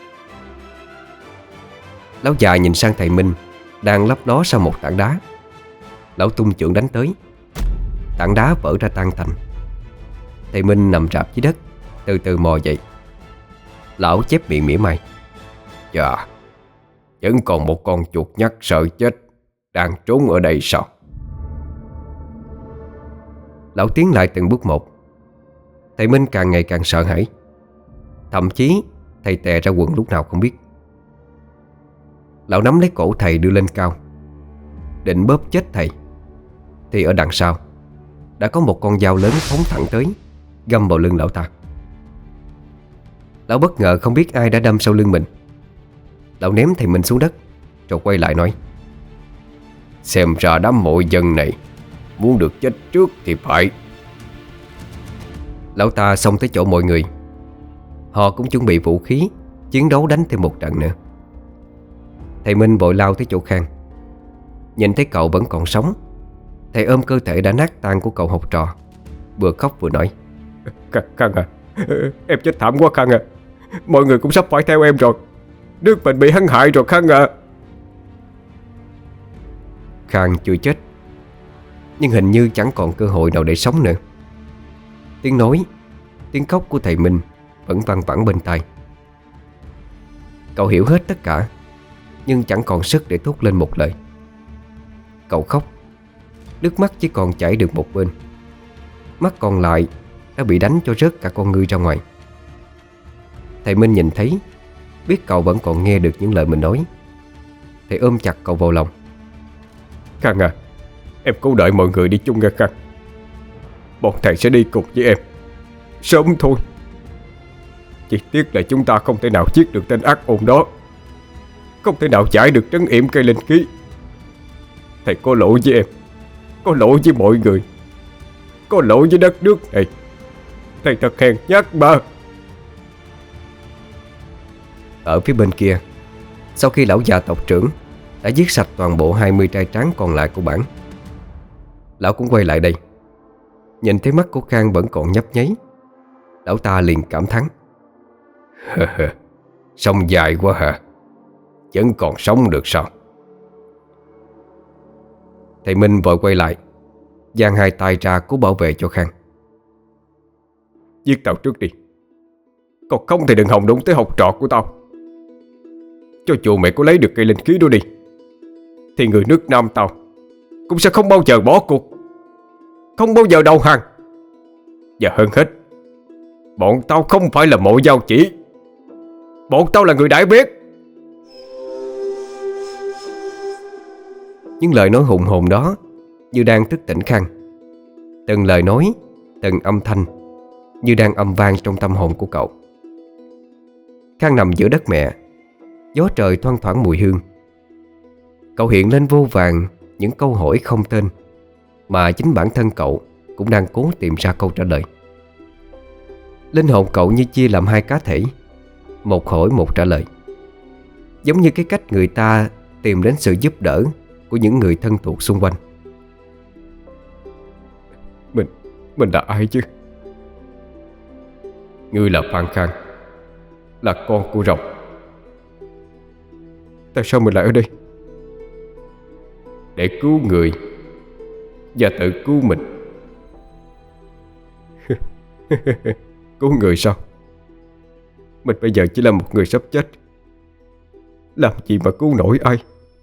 Lão già nhìn sang thầy Minh đang lấp ló sau một tảng đá. Lão tung chưởng đánh tới, tảng đá vỡ ra tan tành. Thầy Minh nằm rạp dưới đất, từ từ mò dậy. Lão chép miệng mỉa mai: Dạ, vẫn còn một con chuột nhắt sợ chết đang trốn ở đây sao? Lão tiến lại từng bước một. Thầy Minh càng ngày càng sợ hãi, thậm chí thầy tè ra quần lúc nào không biết. Lão nắm lấy cổ thầy đưa lên cao, định bóp chết thầy, thì ở đằng sau đã có một con dao lớn phóng thẳng tới, găm vào lưng lão ta. Lão bất ngờ không biết ai đã đâm sau lưng mình. Lão ném thầy Minh xuống đất, rồi quay lại nói: Xem ra đám mội dân này muốn được chết trước thì phải. Lão ta xông tới chỗ mọi người. Họ cũng chuẩn bị vũ khí, chiến đấu đánh thêm một trận nữa. Thầy Minh vội lao tới chỗ Khang. Nhìn thấy cậu vẫn còn sống, thầy ôm cơ thể đã nát tan của cậu học trò, vừa khóc vừa nói: Khang à, em chết thảm quá Khang à. Mọi người cũng sắp phải theo em rồi. Nước mình bị hắn hại rồi Khang à. Khang chưa chết, nhưng hình như chẳng còn cơ hội nào để sống nữa. Tiếng nói, tiếng khóc của thầy Minh vẫn văng vẳng bên tai. Cậu hiểu hết tất cả, nhưng chẳng còn sức để thốt lên một lời. Cậu khóc, nước mắt chỉ còn chảy được một bên. Mắt còn lại đã bị đánh cho rớt cả con ngươi ra ngoài. Thầy Minh nhìn thấy, biết cậu vẫn còn nghe được những lời mình nói. Thầy ôm chặt cậu vào lòng: Khang à, em cố đợi mọi người đi chung nha Khang. Bọn thầy sẽ đi cùng với em sớm thôi. Chỉ tiếc là chúng ta không thể nào giết được tên ác ôn đó, không thể nào giải được trấn yểm cây linh khí. Thầy có lỗi với em, có lỗi với mọi người, có lỗi với đất nước này. Thầy thật hèn nhát mà. Ở phía bên kia, sau khi lão già tộc trưởng đã giết sạch toàn bộ 20 trai tráng còn lại của bản, lão cũng quay lại đây. Nhìn thấy mắt của Khang vẫn còn nhấp nháy, lão ta liền cảm thán: Sống dài quá hả? Vẫn còn sống được sao? Thầy Minh vội quay lại, giang hai tay ra cố bảo vệ cho Khang: Giết tao trước đi, còn không thì đừng hòng đụng tới học trò của tao. Cho dù mày có lấy được cây linh khí đó đi, thì người nước Nam tao cũng sẽ không bao giờ bỏ cuộc, không bao giờ đầu hàng. Và hơn hết, bọn tao không phải là mộ giao chỉ, bọn tao là người Đại Việt. Những lời nói hùng hồn đó như đang thức tỉnh Khang. Từng lời nói, từng âm thanh như đang âm vang trong tâm hồn của cậu. Khang nằm giữa đất mẹ, gió trời thoang thoảng mùi hương. Cậu hiện lên vô vàn những câu hỏi không tên, mà chính bản thân cậu cũng đang cố tìm ra câu trả lời. Linh hồn cậu như chia làm hai cá thể, một hỏi một trả lời. Giống như cái cách người ta tìm đến sự giúp đỡ của những người thân thuộc xung quanh. Mình là ai chứ? Ngươi là Phan Khang, là con của rồng. Tại sao mình lại ở đây? Để cứu người và tự cứu mình. Cứu người sao? Mình bây giờ chỉ là một người sắp chết, làm gì mà cứu nổi ai?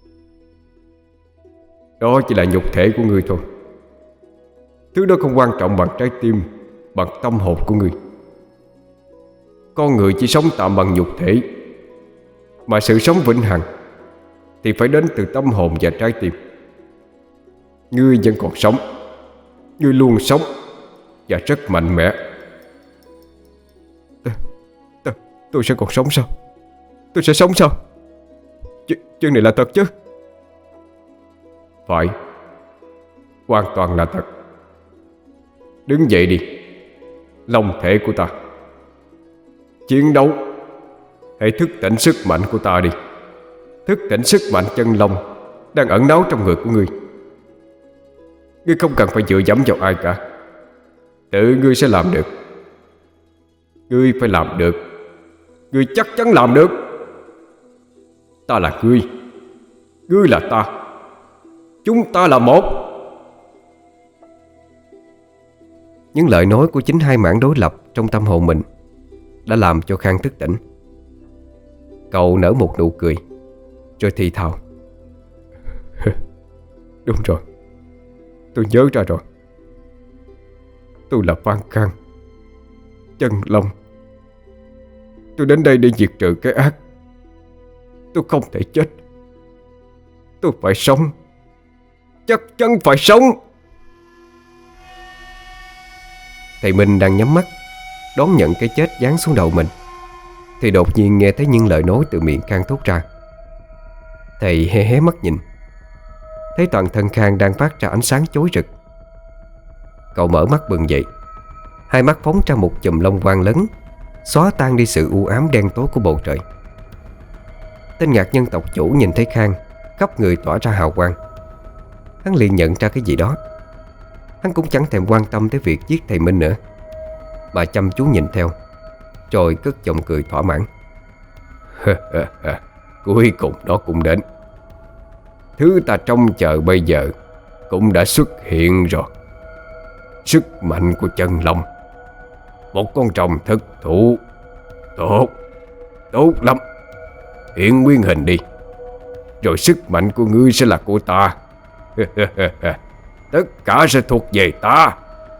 Đó chỉ là nhục thể của người thôi. Thứ đó không quan trọng bằng trái tim, bằng tâm hồn của người. Con người chỉ sống tạm bằng nhục thể, mà sự sống vĩnh hằng thì phải đến từ tâm hồn và trái tim. Ngươi vẫn còn sống, ngươi luôn sống và rất mạnh mẽ. Tôi sẽ còn sống sao? Tôi sẽ sống sao? Chuyện này là thật chứ? Phải, hoàn toàn là thật. Đứng dậy đi, long thể của ta. Chiến đấu. Hãy thức tỉnh sức mạnh của ta đi. Thức tỉnh sức mạnh chân long đang ẩn náu trong người của ngươi. Ngươi không cần phải dựa dẫm vào ai cả, tự ngươi sẽ làm được. Ngươi phải làm được. Ngươi chắc chắn làm được. Ta là ngươi, ngươi là ta, chúng ta là một. Những lời nói của chính hai mảng đối lập trong tâm hồn mình đã làm cho Khang thức tỉnh. Cậu nở một nụ cười, rồi thì thào: Đúng rồi, tôi nhớ ra rồi. Tôi là Phan Khang, chân long. Tôi đến đây để diệt trừ cái ác. Tôi không thể chết, Tôi phải sống. Chắc chắn phải sống. Thầy Minh đang nhắm mắt đón nhận cái chết giáng xuống đầu mình, thì đột nhiên nghe thấy những lời nói từ miệng Khang thốt ra. Thầy hé hé mắt nhìn, thấy toàn thân Khang đang phát ra ánh sáng chói rực. Cậu mở mắt bừng dậy, hai mắt phóng ra một chùm long quang lớn, xóa tan đi sự u ám đen tối của bầu trời. Tên ngạc nhân tộc chủ nhìn thấy Khang khắp người tỏa ra hào quang, hắn liền nhận ra cái gì đó. Hắn cũng chẳng thèm quan tâm tới việc giết thầy Minh nữa, mà chăm chú nhìn theo, rồi cất giọng cười thỏa mãn. Cuối cùng nó cũng đến. Thứ ta trông chờ bây giờ cũng đã xuất hiện rồi. Sức mạnh của chân long, một con rồng thực thụ. Tốt, tốt lắm. Hiện nguyên hình đi, rồi sức mạnh của ngươi sẽ là của ta. Tất cả sẽ thuộc về ta.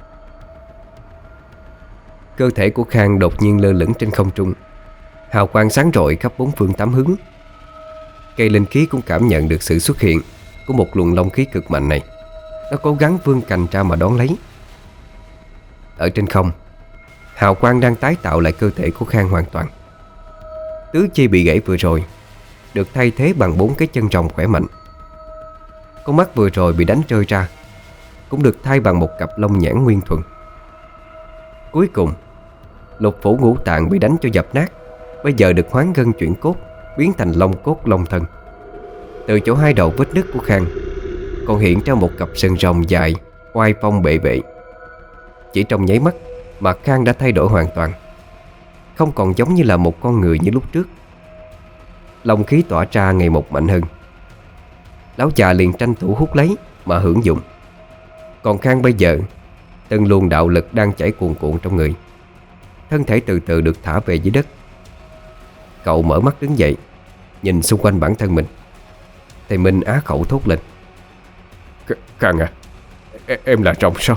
Cơ thể của Khang đột nhiên lơ lửng trên không trung, hào quang sáng rọi khắp bốn phương tám hướng. Cây linh khí cũng cảm nhận được sự xuất hiện của một luồng long khí cực mạnh này. Nó cố gắng vươn cành ra mà đón lấy. Ở trên không, hào quang đang tái tạo lại cơ thể của Khang hoàn toàn. Tứ chi bị gãy vừa rồi được thay thế bằng 4 cái chân rồng khỏe mạnh. Con mắt vừa rồi bị đánh rơi ra cũng được thay bằng một cặp lông nhãn nguyên thuần. Cuối cùng, lục phủ ngũ tạng bị đánh cho dập nát, bây giờ được hoán gân chuyển cốt, biến thành long cốt long thân. Từ chỗ hai đầu vết nứt của Khang còn hiện ra một cặp sừng rồng dài, oai phong bệ vệ. Chỉ trong nháy mắt mà Khang đã thay đổi hoàn toàn, không còn giống như là một con người như lúc trước. Long khí tỏa ra ngày một mạnh hơn. Lão già liền tranh thủ hút lấy mà hưởng dụng. Còn Khang bây giờ, từng luồng đạo lực đang chảy cuồn cuộn trong người, thân thể từ từ được thả về dưới đất. Cậu mở mắt đứng dậy, nhìn xung quanh bản thân mình. Thầy Minh á khẩu thốt lên. Khang à, em là rồng sao?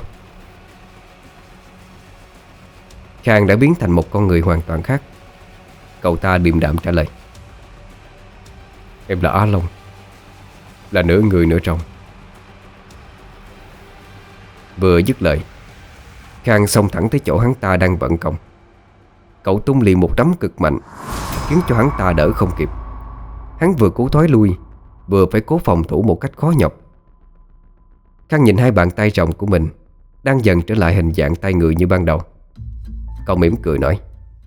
Khang đã biến thành một con người hoàn toàn khác. Cậu ta điềm đạm trả lời. Em là Á Long, là nửa người nửa rồng. Vừa dứt lời, Khang xông thẳng tới chỗ hắn ta đang vận công. Cậu tung liền một đấm cực mạnh, khiến cho hắn ta đỡ không kịp. Hắn vừa cố thoái lui, vừa phải cố phòng thủ một cách khó nhọc. Khang nhìn hai bàn tay rồng của mình đang dần trở lại hình dạng tay người như ban đầu. Cậu mỉm cười nói.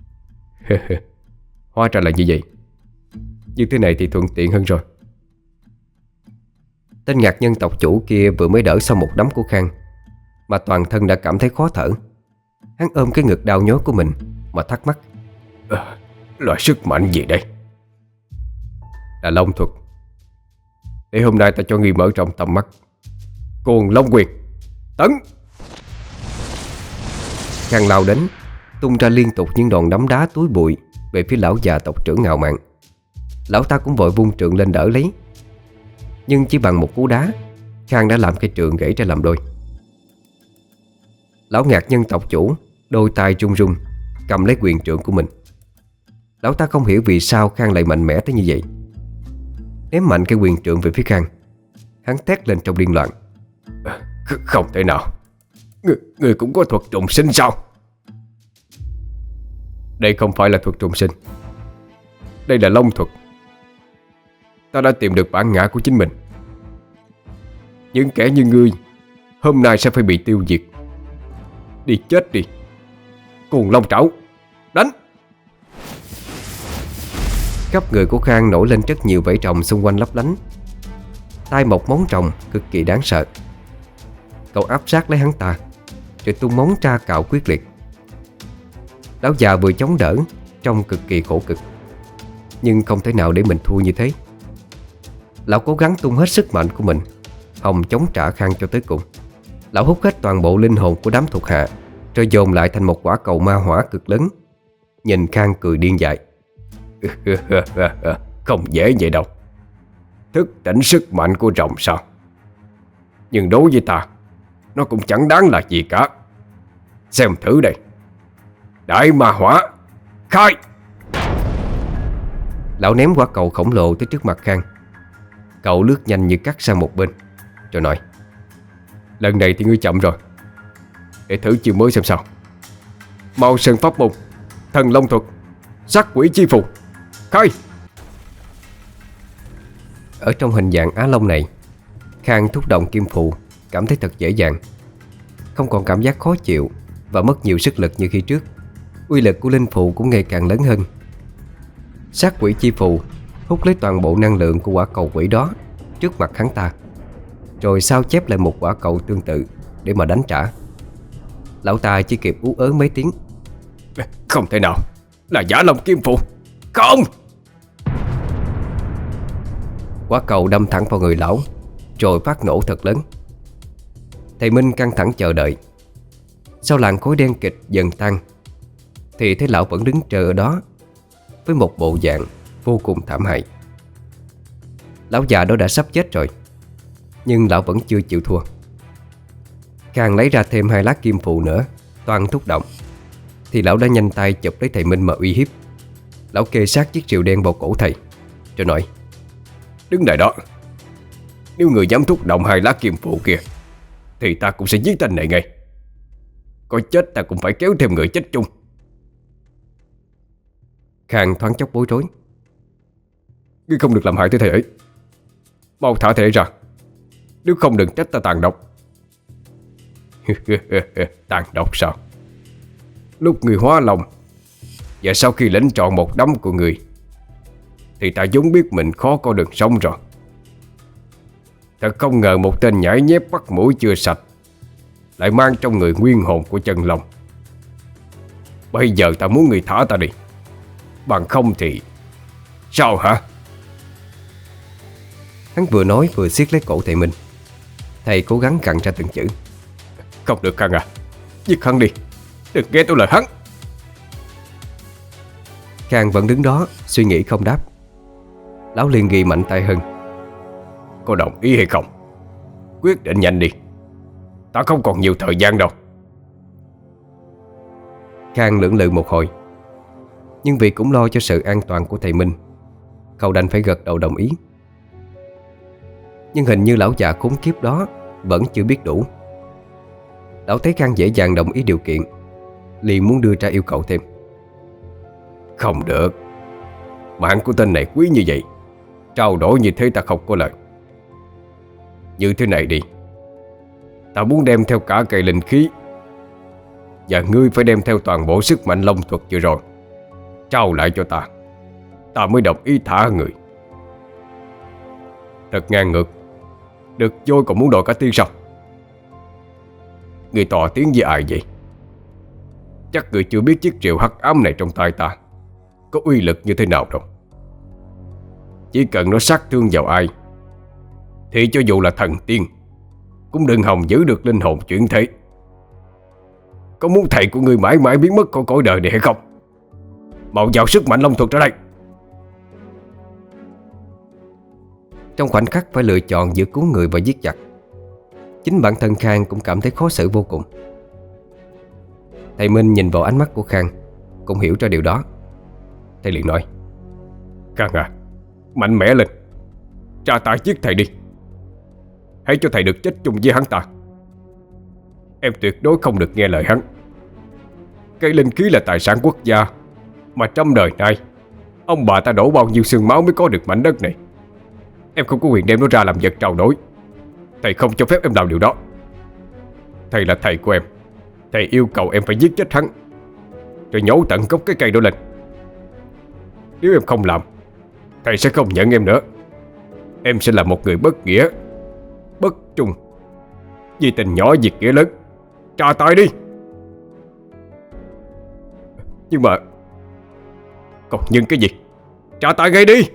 Hóa ra là như vậy. Như thế này thì thuận tiện hơn rồi. Tên ngạc nhân tộc chủ kia vừa mới đỡ xong một đấm của Khang, mà toàn thân đã cảm thấy khó thở. Hắn ôm cái ngực đau nhói của mình mà thắc mắc. Loại sức mạnh gì đây? Là long thuật. Để hôm nay ta cho ngươi mở rộng tầm mắt. Cuồng Long Quyền tấn. Khang lao đến, tung ra liên tục những đòn đấm đá túi bụi về phía lão già tộc trưởng ngạo mạn. Lão ta cũng vội vung trượng lên đỡ lấy, nhưng chỉ bằng một cú đá, Khang đã làm cây trượng gãy ra làm đôi. Lão ngạc nhân tộc chủ đôi tay run run cầm lấy quyền trượng của mình. Lão ta không hiểu vì sao Khang lại mạnh mẽ tới như vậy. Ném mạnh cái quyền trượng về phía Khang, hắn thét lên trong điên loạn. Không thể nào. Người cũng có thuật trùng sinh sao? Đây không phải là thuật trùng sinh, đây là long thuật. Ta đã tìm được bản ngã của chính mình. Những kẻ như ngươi hôm nay sẽ phải bị tiêu diệt. Đi chết đi. Cuồng Long Trảo, đánh. Khắp người của Khang nổi lên rất nhiều vảy rồng xung quanh lấp lánh. Tai mọc móng rồng cực kỳ đáng sợ. Cậu áp sát lấy hắn ta, rồi tung móng tra cạo quyết liệt. Lão già vừa chống đỡ trông cực kỳ khổ cực, nhưng không thể nào để mình thua như thế. Lão cố gắng tung hết sức mạnh của mình hòng chống trả Khang cho tới cùng. Lão hút hết toàn bộ linh hồn của đám thuộc hạ, rồi dồn lại thành một quả cầu ma hỏa cực lớn. Nhìn Khang cười điên dại. Không dễ vậy đâu. Thức tỉnh sức mạnh của rồng sao? Nhưng đối với ta, nó cũng chẳng đáng là gì cả. Xem thử đây. Đại ma hỏa khai. Lão ném quả cầu khổng lồ tới trước mặt Khang. Cậu lướt nhanh như cắt sang một bên rồi nói: Lần này thì ngươi chậm rồi. Để thử chiêu mới xem sao. Mau sơn pháp môn Thần Long thuật Sát quỷ chi phù, khai! Ở trong hình dạng Á Long này, Khang thúc động kim phù cảm thấy thật dễ dàng, không còn cảm giác khó chịu và mất nhiều sức lực như khi trước. Uy lực của linh phù cũng ngày càng lớn hơn. Sát quỷ chi phù hút lấy toàn bộ năng lượng của quả cầu quỷ đó trước mặt hắn ta, rồi sao chép lại một quả cầu tương tự để mà đánh trả. Lão ta chỉ kịp ú ớ mấy tiếng: Không thể nào, là giả long kim phù. Không! Quả cầu đâm thẳng vào người lão, rồi phát nổ thật lớn. Thầy Minh căng thẳng chờ đợi. Sau làn khói đen kịch dần tan, thì thấy lão vẫn đứng chờ ở đó với một bộ dạng vô cùng thảm hại. Lão già đó đã sắp chết rồi, nhưng lão vẫn chưa chịu thua. Khang lấy ra thêm 2 lá kim phù nữa, toàn thúc động, thì lão đã nhanh tay chụp lấy thầy Minh mà uy hiếp. Lão kê sát chiếc rìu đen vào cổ thầy, rồi nói: Đứng lại đó. Nếu người dám thúc động 2 lá kim phù kia, thì ta cũng sẽ giết tên này ngay. Có chết ta cũng phải kéo thêm người chết chung. Khang thoáng chốc bối rối: Ngươi không được làm hại tới thầy ấy. Mau thả thầy ấy ra, nếu không đừng trách ta tàn độc. Tàn độc sao? Lúc người hóa lòng và sau khi lãnh trọn một đống của người, thì ta vốn biết mình khó có đường sống rồi. Thật không ngờ một tên nhảy nhép bắt mũi chưa sạch lại mang trong người nguyên hồn của chân long. Bây giờ ta muốn người thả ta đi, bằng không thì... Sao hả? Hắn vừa nói vừa siết lấy cổ thầy Minh. Thầy cố gắng gằn ra từng chữ: Không được Khang à, giết hắn đi, đừng nghe tôi lời hắn. Khang vẫn đứng đó suy nghĩ không đáp. Lão liền ghi mạnh tay hơn: Có đồng ý hay không? Quyết định nhanh đi, ta không còn nhiều thời gian đâu. Khang lưỡng lự một hồi, nhưng vì cũng lo cho sự an toàn của thầy Minh, cậu đành phải gật đầu đồng ý. Nhưng hình như lão già khốn kiếp đó vẫn chưa biết đủ. Lão thấy Khang dễ dàng đồng ý điều kiện, liền muốn đưa ra yêu cầu thêm. Không được, mạng của tên này quý như vậy, trao đổi như thế ta không có lời. Như thế này đi, ta muốn đem theo cả cây linh khí, và ngươi phải đem theo toàn bộ sức mạnh long thuật vừa rồi, trao lại cho ta, ta mới đồng ý thả người. Thật ngang ngược, được vôi còn muốn đòi cả tiên sao? Ngươi tỏ tiếng với ai vậy? Chắc ngươi chưa biết chiếc rìu hắc ám này trong tay ta có uy lực như thế nào đâu. Chỉ cần nó sát thương vào ai, thì cho dù là thần tiên cũng đừng hòng giữ được linh hồn chuyển thế. Có muốn thầy của ngươi mãi mãi biến mất khỏi cõi đời này hay không? Mau vào sức mạnh long thuật ra đây. Trong khoảnh khắc phải lựa chọn giữa cứu người và giết giặc, chính bản thân Khang cũng cảm thấy khó xử vô cùng. Thầy Minh nhìn vào ánh mắt của Khang, cũng hiểu ra điều đó. Thầy liền nói: Khang à, mạnh mẽ lên, tra tay giết thầy đi. Hãy cho thầy được chết chung với hắn ta. Em tuyệt đối không được nghe lời hắn. Cây linh khí là tài sản quốc gia, mà trăm đời nay ông bà ta đổ bao nhiêu xương máu mới có được mảnh đất này. Em không có quyền đem nó ra làm vật trao đổi. Thầy không cho phép em làm điều đó. Thầy là thầy của em, thầy yêu cầu em phải giết chết hắn, rồi nhổ tận gốc cái cây đó lên. Nếu em không làm, thầy sẽ không nhận em nữa. Em sẽ là một người bất nghĩa, bất trung, vì tình nhỏ việc nghĩa lớn. Tra tay đi. Nhưng mà còn nhưng cái gì? Tra tay ngay đi.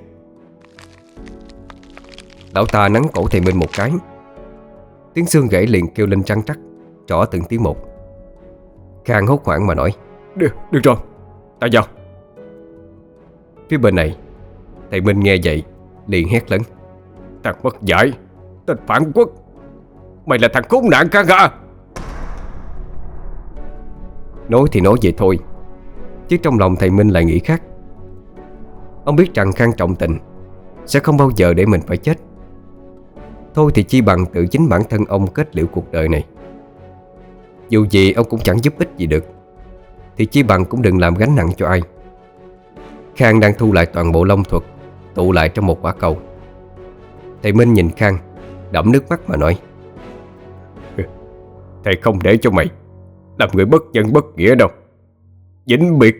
Lão ta nắn cổ thầy Minh một cái. Tiếng xương gãy liền kêu lên trăng trắc, rõ từng tiếng một. Khang hốt hoảng mà nói: Được rồi, ta vào. Phía bên này, thầy Minh nghe vậy liền hét lớn: Thằng mất dạy, tên phản quốc, mày là thằng khốn nạn Khang à? Nói thì nói vậy thôi, chứ trong lòng thầy Minh lại nghĩ khác. Ông biết rằng Khang trọng tình, sẽ không bao giờ để mình phải chết. Thôi thì chi bằng tự chính bản thân ông kết liễu cuộc đời này. Dù gì ông cũng chẳng giúp ích gì được, thì chi bằng cũng đừng làm gánh nặng cho ai. Khang đang thu lại toàn bộ long thuật, tụ lại trong một quả cầu. Thầy Minh nhìn Khang, đẫm nước mắt mà nói: Thầy không để cho mày làm người bất nhân bất nghĩa đâu. Vĩnh biệt.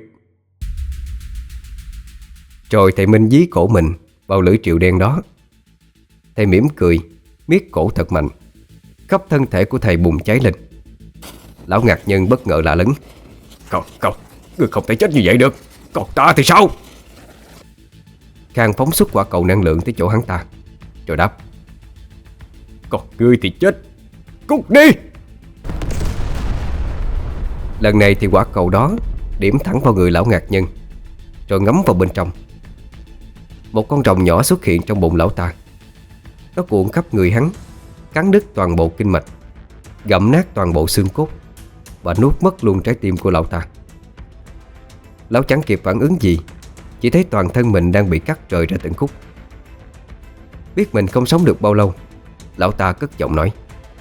Rồi thầy Minh dí cổ mình vào lưỡi triệu đen đó. Thầy mỉm cười, miết cổ thật mạnh. Khắp thân thể của thầy bùng cháy lên. Lão Ngạc Nhân bất ngờ lạ lẫn: Cậu, ngươi không thể chết như vậy được. Còn ta thì sao? Khang phóng xuất quả cầu năng lượng tới chỗ hắn ta, rồi đáp: Còn ngươi thì chết. Cút đi. Lần này thì quả cầu đó điểm thẳng vào người lão Ngạc Nhân, rồi ngấm vào bên trong. Một con rồng nhỏ xuất hiện trong bụng lão ta. Nó cuộn khắp người hắn, cắn đứt toàn bộ kinh mạch, gặm nát toàn bộ xương cốt và nuốt mất luôn trái tim của lão ta. Lão chẳng kịp phản ứng gì, chỉ thấy toàn thân mình đang bị cắt rời ra từng khúc. Biết mình không sống được bao lâu, lão ta cất giọng nói: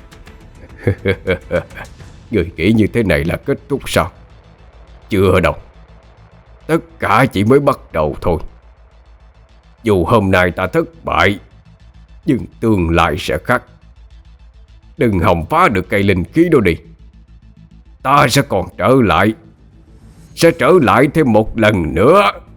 Người nghĩ như thế này là kết thúc sao? Chưa đâu. Tất cả chỉ mới bắt đầu thôi. Dù hôm nay ta thất bại, nhưng tương lai sẽ khác. Đừng hòng phá được cây linh khí đó đi. Ta sẽ còn trở lại. Sẽ trở lại thêm một lần nữa.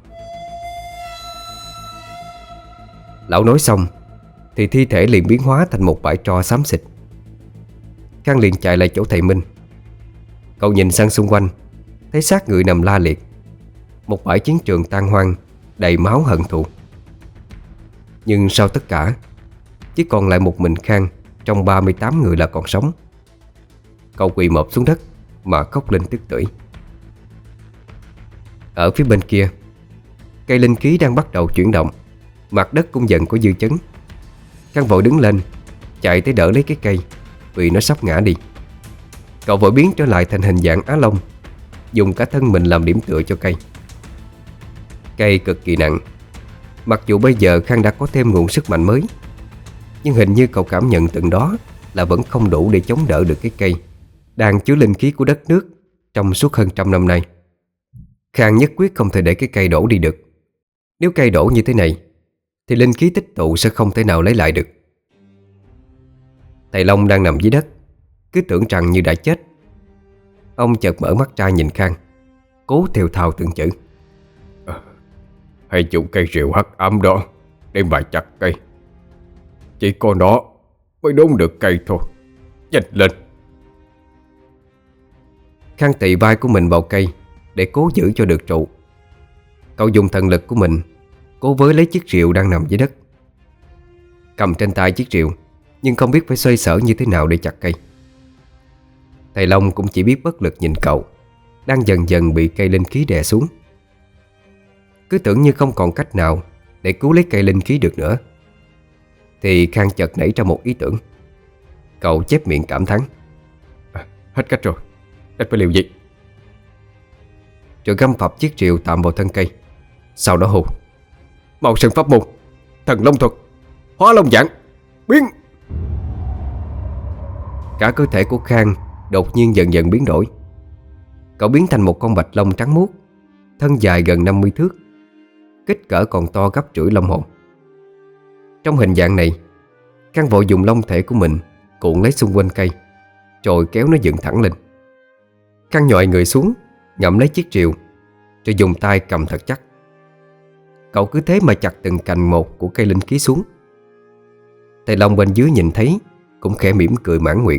Lão nói xong thì thi thể liền biến hóa thành một bãi tro xám xịt. Khang liền chạy lại chỗ thầy Minh. Cậu nhìn sang xung quanh, thấy xác người nằm la liệt. Một bãi chiến trường tan hoang, đầy máu hận thù. Nhưng sau tất cả, chỉ còn lại một mình Khang trong 38 người là còn sống. Cậu quỳ mọp xuống đất mà khóc lên tức tưởi. Ở phía bên kia, cây linh khí đang bắt đầu chuyển động. Mặt đất cũng dần có dư chấn. Khang vội đứng lên, chạy tới đỡ lấy cái cây, vì nó sắp ngã đi. Cậu vội biến trở lại thành hình dạng Á Long, dùng cả thân mình làm điểm tựa cho cây. Cây cực kỳ nặng. Mặc dù bây giờ Khang đã có thêm nguồn sức mạnh mới, nhưng hình như cậu cảm nhận từng đó là vẫn không đủ để chống đỡ được cái cây đang chứa linh khí của đất nước trong suốt hơn 100 năm nay. Khang nhất quyết không thể để cái cây đổ đi được. Nếu cây đổ như thế này thì linh khí tích tụ sẽ không thể nào lấy lại được. Thầy Long đang nằm dưới đất, cứ tưởng rằng như đã chết. Ông chợt mở mắt ra nhìn Khang, cố thều thào từng chữ: Hãy dùng cây rượu hắc ám đó để mà chặt cây. Chỉ có nó mới đốn được cây thôi. Nhanh lên. Khang tị vai của mình vào cây để cố giữ cho được trụ. Cậu dùng thần lực của mình cố với lấy chiếc rìu đang nằm dưới đất. Cầm trên tay chiếc rìu, nhưng không biết phải xoay sở như thế nào để chặt cây. Thầy Long cũng chỉ biết bất lực nhìn cậu đang dần dần bị cây linh khí đè xuống. Cứ tưởng như không còn cách nào để cứu lấy cây linh khí được nữa, thì Khang chợt nảy ra một ý tưởng. Cậu chép miệng cảm thán: Hết cách rồi. Đành phải liều gì? Rồi găm phập chiếc rìu tạm vào thân cây. Sau đó hô: Màu sơn pháp môn, thần long thuật, hóa long giảng, biến. Cả cơ thể của Khang đột nhiên dần dần biến đổi. Cậu biến thành một con bạch long trắng muốt, thân dài gần 50 thước, kích cỡ còn to gấp rưỡi long hồn. Trong hình dạng này, Khang vội dùng long thể của mình cuộn lấy xung quanh cây, rồi kéo nó dựng thẳng lên. Khang nhòi người xuống, ngậm lấy chiếc rìu, rồi dùng tay cầm thật chắc. Cậu cứ thế mà chặt từng cành một của cây linh khí xuống. Thầy Long bên dưới nhìn thấy cũng khẽ mỉm cười mãn nguyện: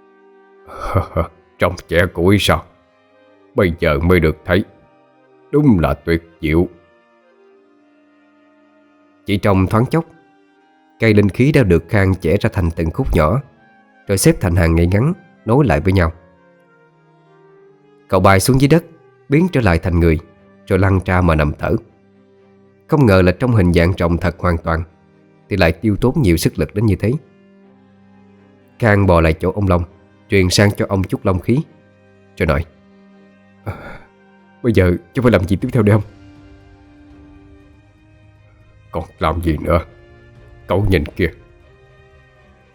Trông trẻ củi sao? Bây giờ mới được thấy. Đúng là tuyệt diệu. Chỉ trong thoáng chốc, cây linh khí đã được Khang chẻ ra thành từng khúc nhỏ, rồi xếp thành hàng ngay ngắn, nối lại với nhau. Cậu bay xuống dưới đất, biến trở lại thành người, rồi lăn ra mà nằm thở. Không ngờ là trong hình dạng rồng thật hoàn toàn thì lại tiêu tốn nhiều sức lực đến như thế. Khang bò lại chỗ ông Long, truyền sang cho ông chút long khí, rồi nói: Bây giờ chúng phải làm gì tiếp theo đây không? Còn làm gì nữa? Cậu nhìn kìa.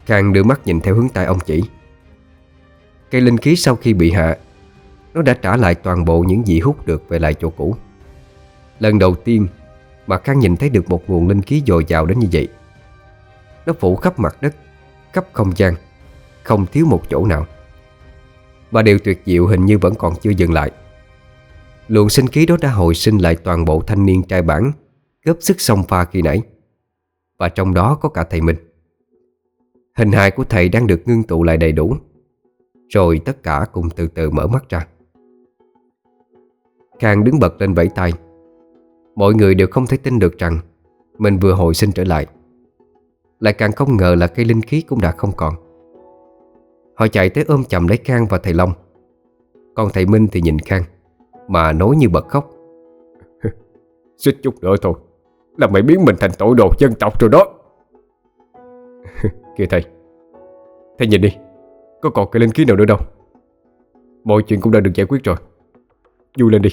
Khang đưa mắt nhìn theo hướng tay ông chỉ. Cây linh khí sau khi bị hạ, nó đã trả lại toàn bộ những gì hút được về lại chỗ cũ. Lần đầu tiên mà Khang nhìn thấy được một nguồn linh khí dồi dào đến như vậy. Nó phủ khắp mặt đất, khắp không gian, không thiếu một chỗ nào. Và điều tuyệt diệu hình như vẫn còn chưa dừng lại. Luồng sinh khí đó đã hồi sinh lại toàn bộ thanh niên trai bản góp sức xông pha khi nãy. Và trong đó có cả thầy Minh. Hình hài của thầy đang được ngưng tụ lại đầy đủ. Rồi tất cả cùng từ từ mở mắt ra. Khang đứng bật lên vẫy tay. Mọi người đều không thể tin được rằng mình vừa hồi sinh trở lại. Lại càng không ngờ là cây linh khí cũng đã không còn. Họ chạy tới ôm chầm lấy Khang và thầy Long. Còn thầy Minh thì nhìn Khang mà nói như bật khóc. Xích chút nữa thôi là mày biến mình thành tội đồ dân tộc rồi đó. Kìa thầy, thầy nhìn đi, có còn cái linh khí nào nữa đâu. Mọi chuyện cũng đã được giải quyết rồi. Vui lên đi.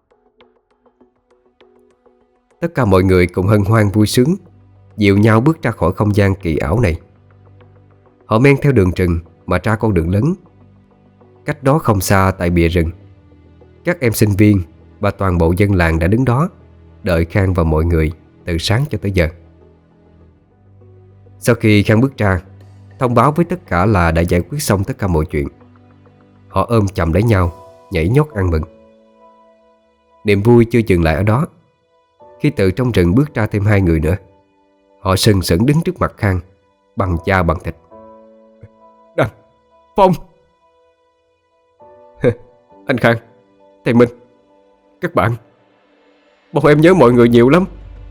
Tất cả mọi người cùng hân hoan vui sướng, dìu nhau bước ra khỏi không gian kỳ ảo này. Họ men theo đường rừng mà ra con đường lớn. Cách đó không xa tại bìa rừng, các em sinh viên và toàn bộ dân làng đã đứng đó đợi Khang và mọi người từ sáng cho tới giờ. Sau khi Khang bước ra, thông báo với tất cả là đã giải quyết xong tất cả mọi chuyện. Họ ôm chầm lấy nhau, nhảy nhót ăn mừng. Niềm vui chưa dừng lại ở đó. Khi từ trong rừng bước ra thêm 2 người nữa, họ sừng sững đứng trước mặt Khang, bằng da bằng thịt. Đăng, Phong. Anh Khang, thầy Minh, các bạn, bọn em nhớ mọi người nhiều lắm.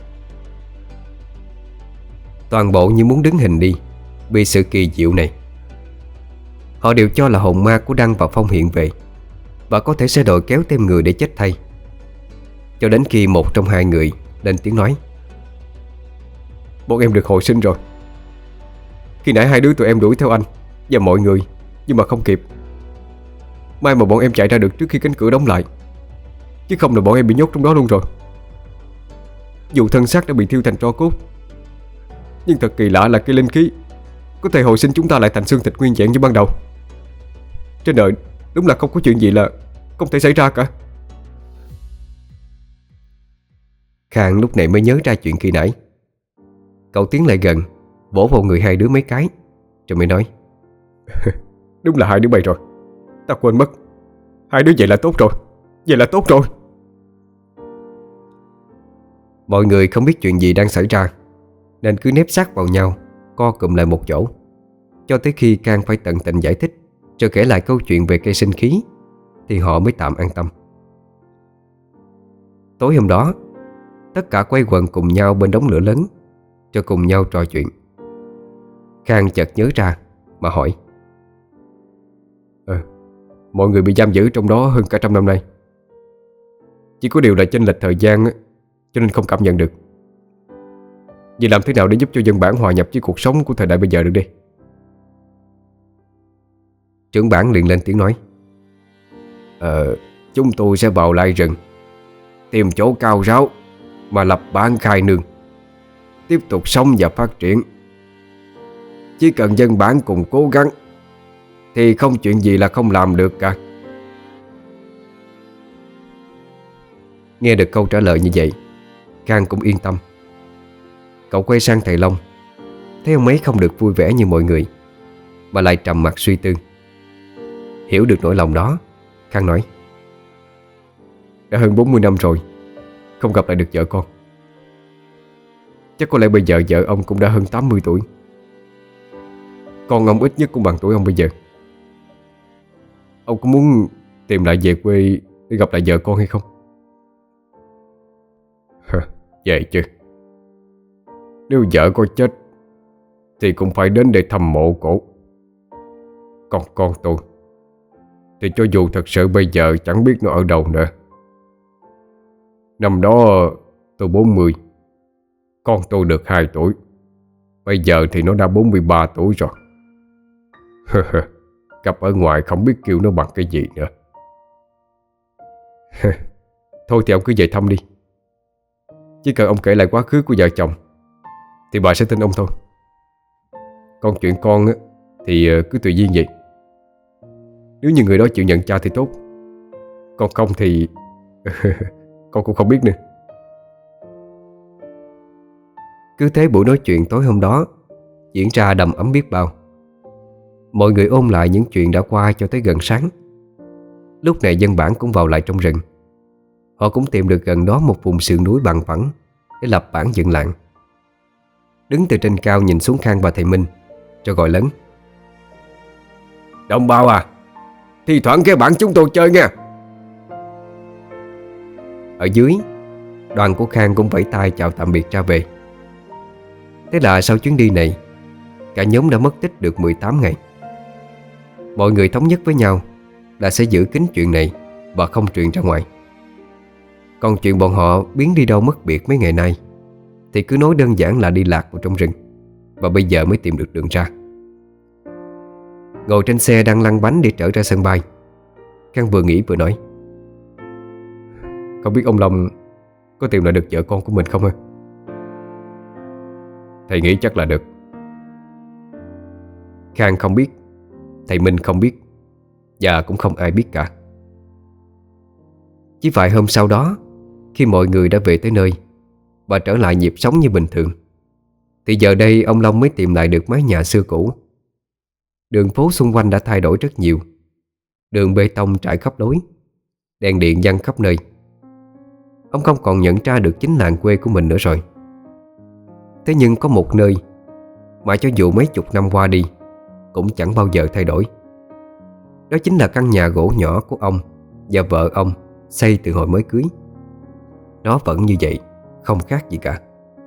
Toàn bộ như muốn đứng hình đi vì sự kỳ diệu này. Họ đều cho là hồn ma của Đăng và Phong hiện về, và có thể sẽ đòi kéo thêm người để chết thay. Cho đến khi một trong 2 người lên tiếng nói. Bọn em được hồi sinh rồi. Khi nãy 2 đứa tụi em đuổi theo anh và mọi người, nhưng mà không kịp. May mà bọn em chạy ra được trước khi cánh cửa đóng lại, chứ không là bọn em bị nhốt trong đó luôn rồi. Dù thân xác đã bị thiêu thành tro cốt, nhưng thật kỳ lạ là cái linh khí có thể hồi sinh chúng ta lại thành xương thịt nguyên vẹn như ban đầu. Trên đời đúng là không có chuyện gì là không thể xảy ra cả. Khang lúc này mới nhớ ra chuyện khi nãy. Cậu tiến lại gần, vỗ vào người 2 đứa mấy cái, rồi mới nói. Đúng là 2 đứa bay rồi. Ta quên mất. 2 đứa vậy là tốt rồi. Vậy là tốt rồi. Mọi người không biết chuyện gì đang xảy ra, nên cứ nép sát vào nhau, co cụm lại một chỗ, cho tới khi Khang phải tận tình giải thích rồi kể lại câu chuyện về cây sinh khí, thì họ mới tạm an tâm. Tối hôm đó, tất cả quay quần cùng nhau bên đống lửa lớn, cho cùng nhau trò chuyện. Khang chợt nhớ ra mà hỏi. Mọi người bị giam giữ trong đó hơn cả 100 năm nay. Chỉ có điều là chênh lệch thời gian á, cho nên không cảm nhận được. Vậy làm thế nào để giúp cho dân bản hòa nhập với cuộc sống của thời đại bây giờ được đi? Trưởng bản liền lên tiếng nói. Chúng tôi sẽ vào lai rừng, tìm chỗ cao ráo mà lập bản khai nương, tiếp tục sống và phát triển. Chỉ cần dân bản cùng cố gắng thì không chuyện gì là không làm được cả. Nghe được câu trả lời như vậy, Khang cũng yên tâm. Cậu quay sang thầy Long, thấy ông ấy không được vui vẻ như mọi người, mà lại trầm mặc suy tư. Hiểu được nỗi lòng đó, Khang nói. Đã hơn 40 năm rồi không gặp lại được vợ con. Chắc có lẽ bây giờ vợ ông cũng đã hơn 80 tuổi. Con ông ít nhất cũng bằng tuổi ông bây giờ. Ông có muốn tìm lại về quê để gặp lại vợ con hay không? Vậy chứ. Nếu vợ có chết thì cũng phải đến để thăm mộ cổ. Còn con tôi thì cho dù thật sự bây giờ chẳng biết nó ở đâu nữa. Năm đó tôi 40, con tôi được 2 tuổi. Bây giờ thì nó đã 43 tuổi rồi. Gặp ở ngoài không biết kêu nó bằng cái gì nữa. Thôi thì ông cứ về thăm đi. Chỉ cần ông kể lại quá khứ của vợ chồng thì bà sẽ tin ông thôi. Còn chuyện con á thì cứ tùy duyên vậy. Nếu như người đó chịu nhận cha thì tốt, còn không thì con cũng không biết nữa. Cứ thế buổi nói chuyện tối hôm đó diễn ra đầm ấm biết bao. Mọi người ôn lại những chuyện đã qua cho tới gần sáng. Lúc này dân bản cũng vào lại trong rừng. Họ cũng tìm được gần đó một vùng sườn núi bằng phẳng để lập bản dựng làng. Đứng từ trên cao nhìn xuống Khang và thầy Minh, rồi gọi lớn: Đồng bào à, thi thoảng ghé bản chúng tôi chơi nha. Ở dưới, đoàn của Khang cũng vẫy tay chào tạm biệt ra về. Thế là sau chuyến đi này, cả nhóm đã mất tích được 18 ngày. Mọi người thống nhất với nhau là sẽ giữ kín chuyện này và không truyền ra ngoài. Còn chuyện bọn họ biến đi đâu mất biệt mấy ngày nay thì cứ nói đơn giản là đi lạc vào trong rừng, và bây giờ mới tìm được đường ra. Ngồi trên xe đang lăn bánh để trở ra sân bay, Khang vừa nghĩ vừa nói: Không biết ông Long có tìm lại được vợ con của mình không hả? Thầy nghĩ chắc là được. Khang không biết, thầy Minh không biết, và cũng không ai biết cả. Chỉ vài hôm sau đó, khi mọi người đã về tới nơi và trở lại nhịp sống như bình thường, thì giờ đây ông Long mới tìm lại được mái nhà xưa cũ. Đường phố xung quanh đã thay đổi rất nhiều. Đường bê tông trải khắp lối, đèn điện giăng khắp nơi. Ông không còn nhận ra được chính làng quê của mình nữa rồi. Thế nhưng có một nơi mà cho dù mấy chục năm qua đi cũng chẳng bao giờ thay đổi. Đó chính là căn nhà gỗ nhỏ của ông và vợ ông xây từ hồi mới cưới. Nó vẫn như vậy, không khác gì cả.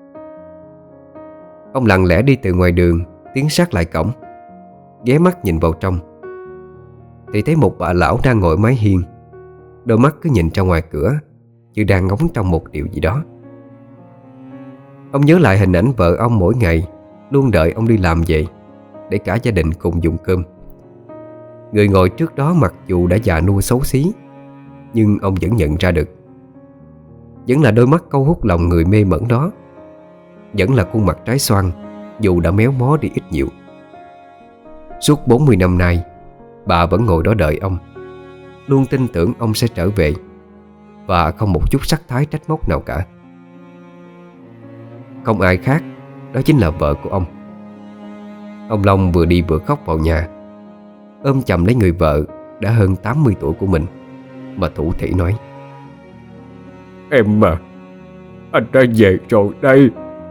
Ông lặng lẽ đi từ ngoài đường tiến sát lại cổng, ghé mắt nhìn vào trong thì thấy một bà lão đang ngồi mái hiên, đôi mắt cứ nhìn ra ngoài cửa như đang ngóng trong một điều gì đó. Ông nhớ lại hình ảnh vợ ông mỗi ngày luôn đợi ông đi làm về để cả gia đình cùng dùng cơm. Người ngồi trước đó mặc dù đã già nua xấu xí, nhưng ông vẫn nhận ra được. Vẫn là đôi mắt câu hút lòng người mê mẩn đó. Vẫn là khuôn mặt trái xoan dù đã méo mó đi ít nhiều. Suốt 40 năm nay, bà vẫn ngồi đó đợi ông, luôn tin tưởng ông sẽ trở về, và không một chút sắc thái trách móc nào cả. Không ai khác, đó chính là vợ của ông. Ông Long vừa đi vừa khóc vào nhà, ôm chầm lấy người vợ đã hơn 80 tuổi của mình, mà thủ thỉ nói: Em à, anh đã về rồi đây.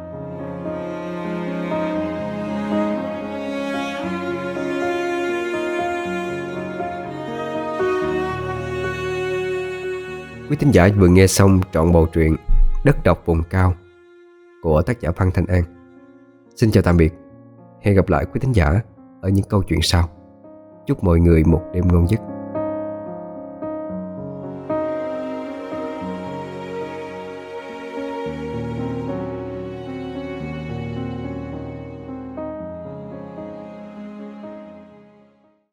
Quý thính giả vừa nghe xong trọn bộ truyện Đất độc vùng cao của tác giả Phan Thanh An. Xin chào tạm biệt. Hẹn gặp lại quý thính giả ở những câu chuyện sau. Chúc mọi người một đêm ngon giấc.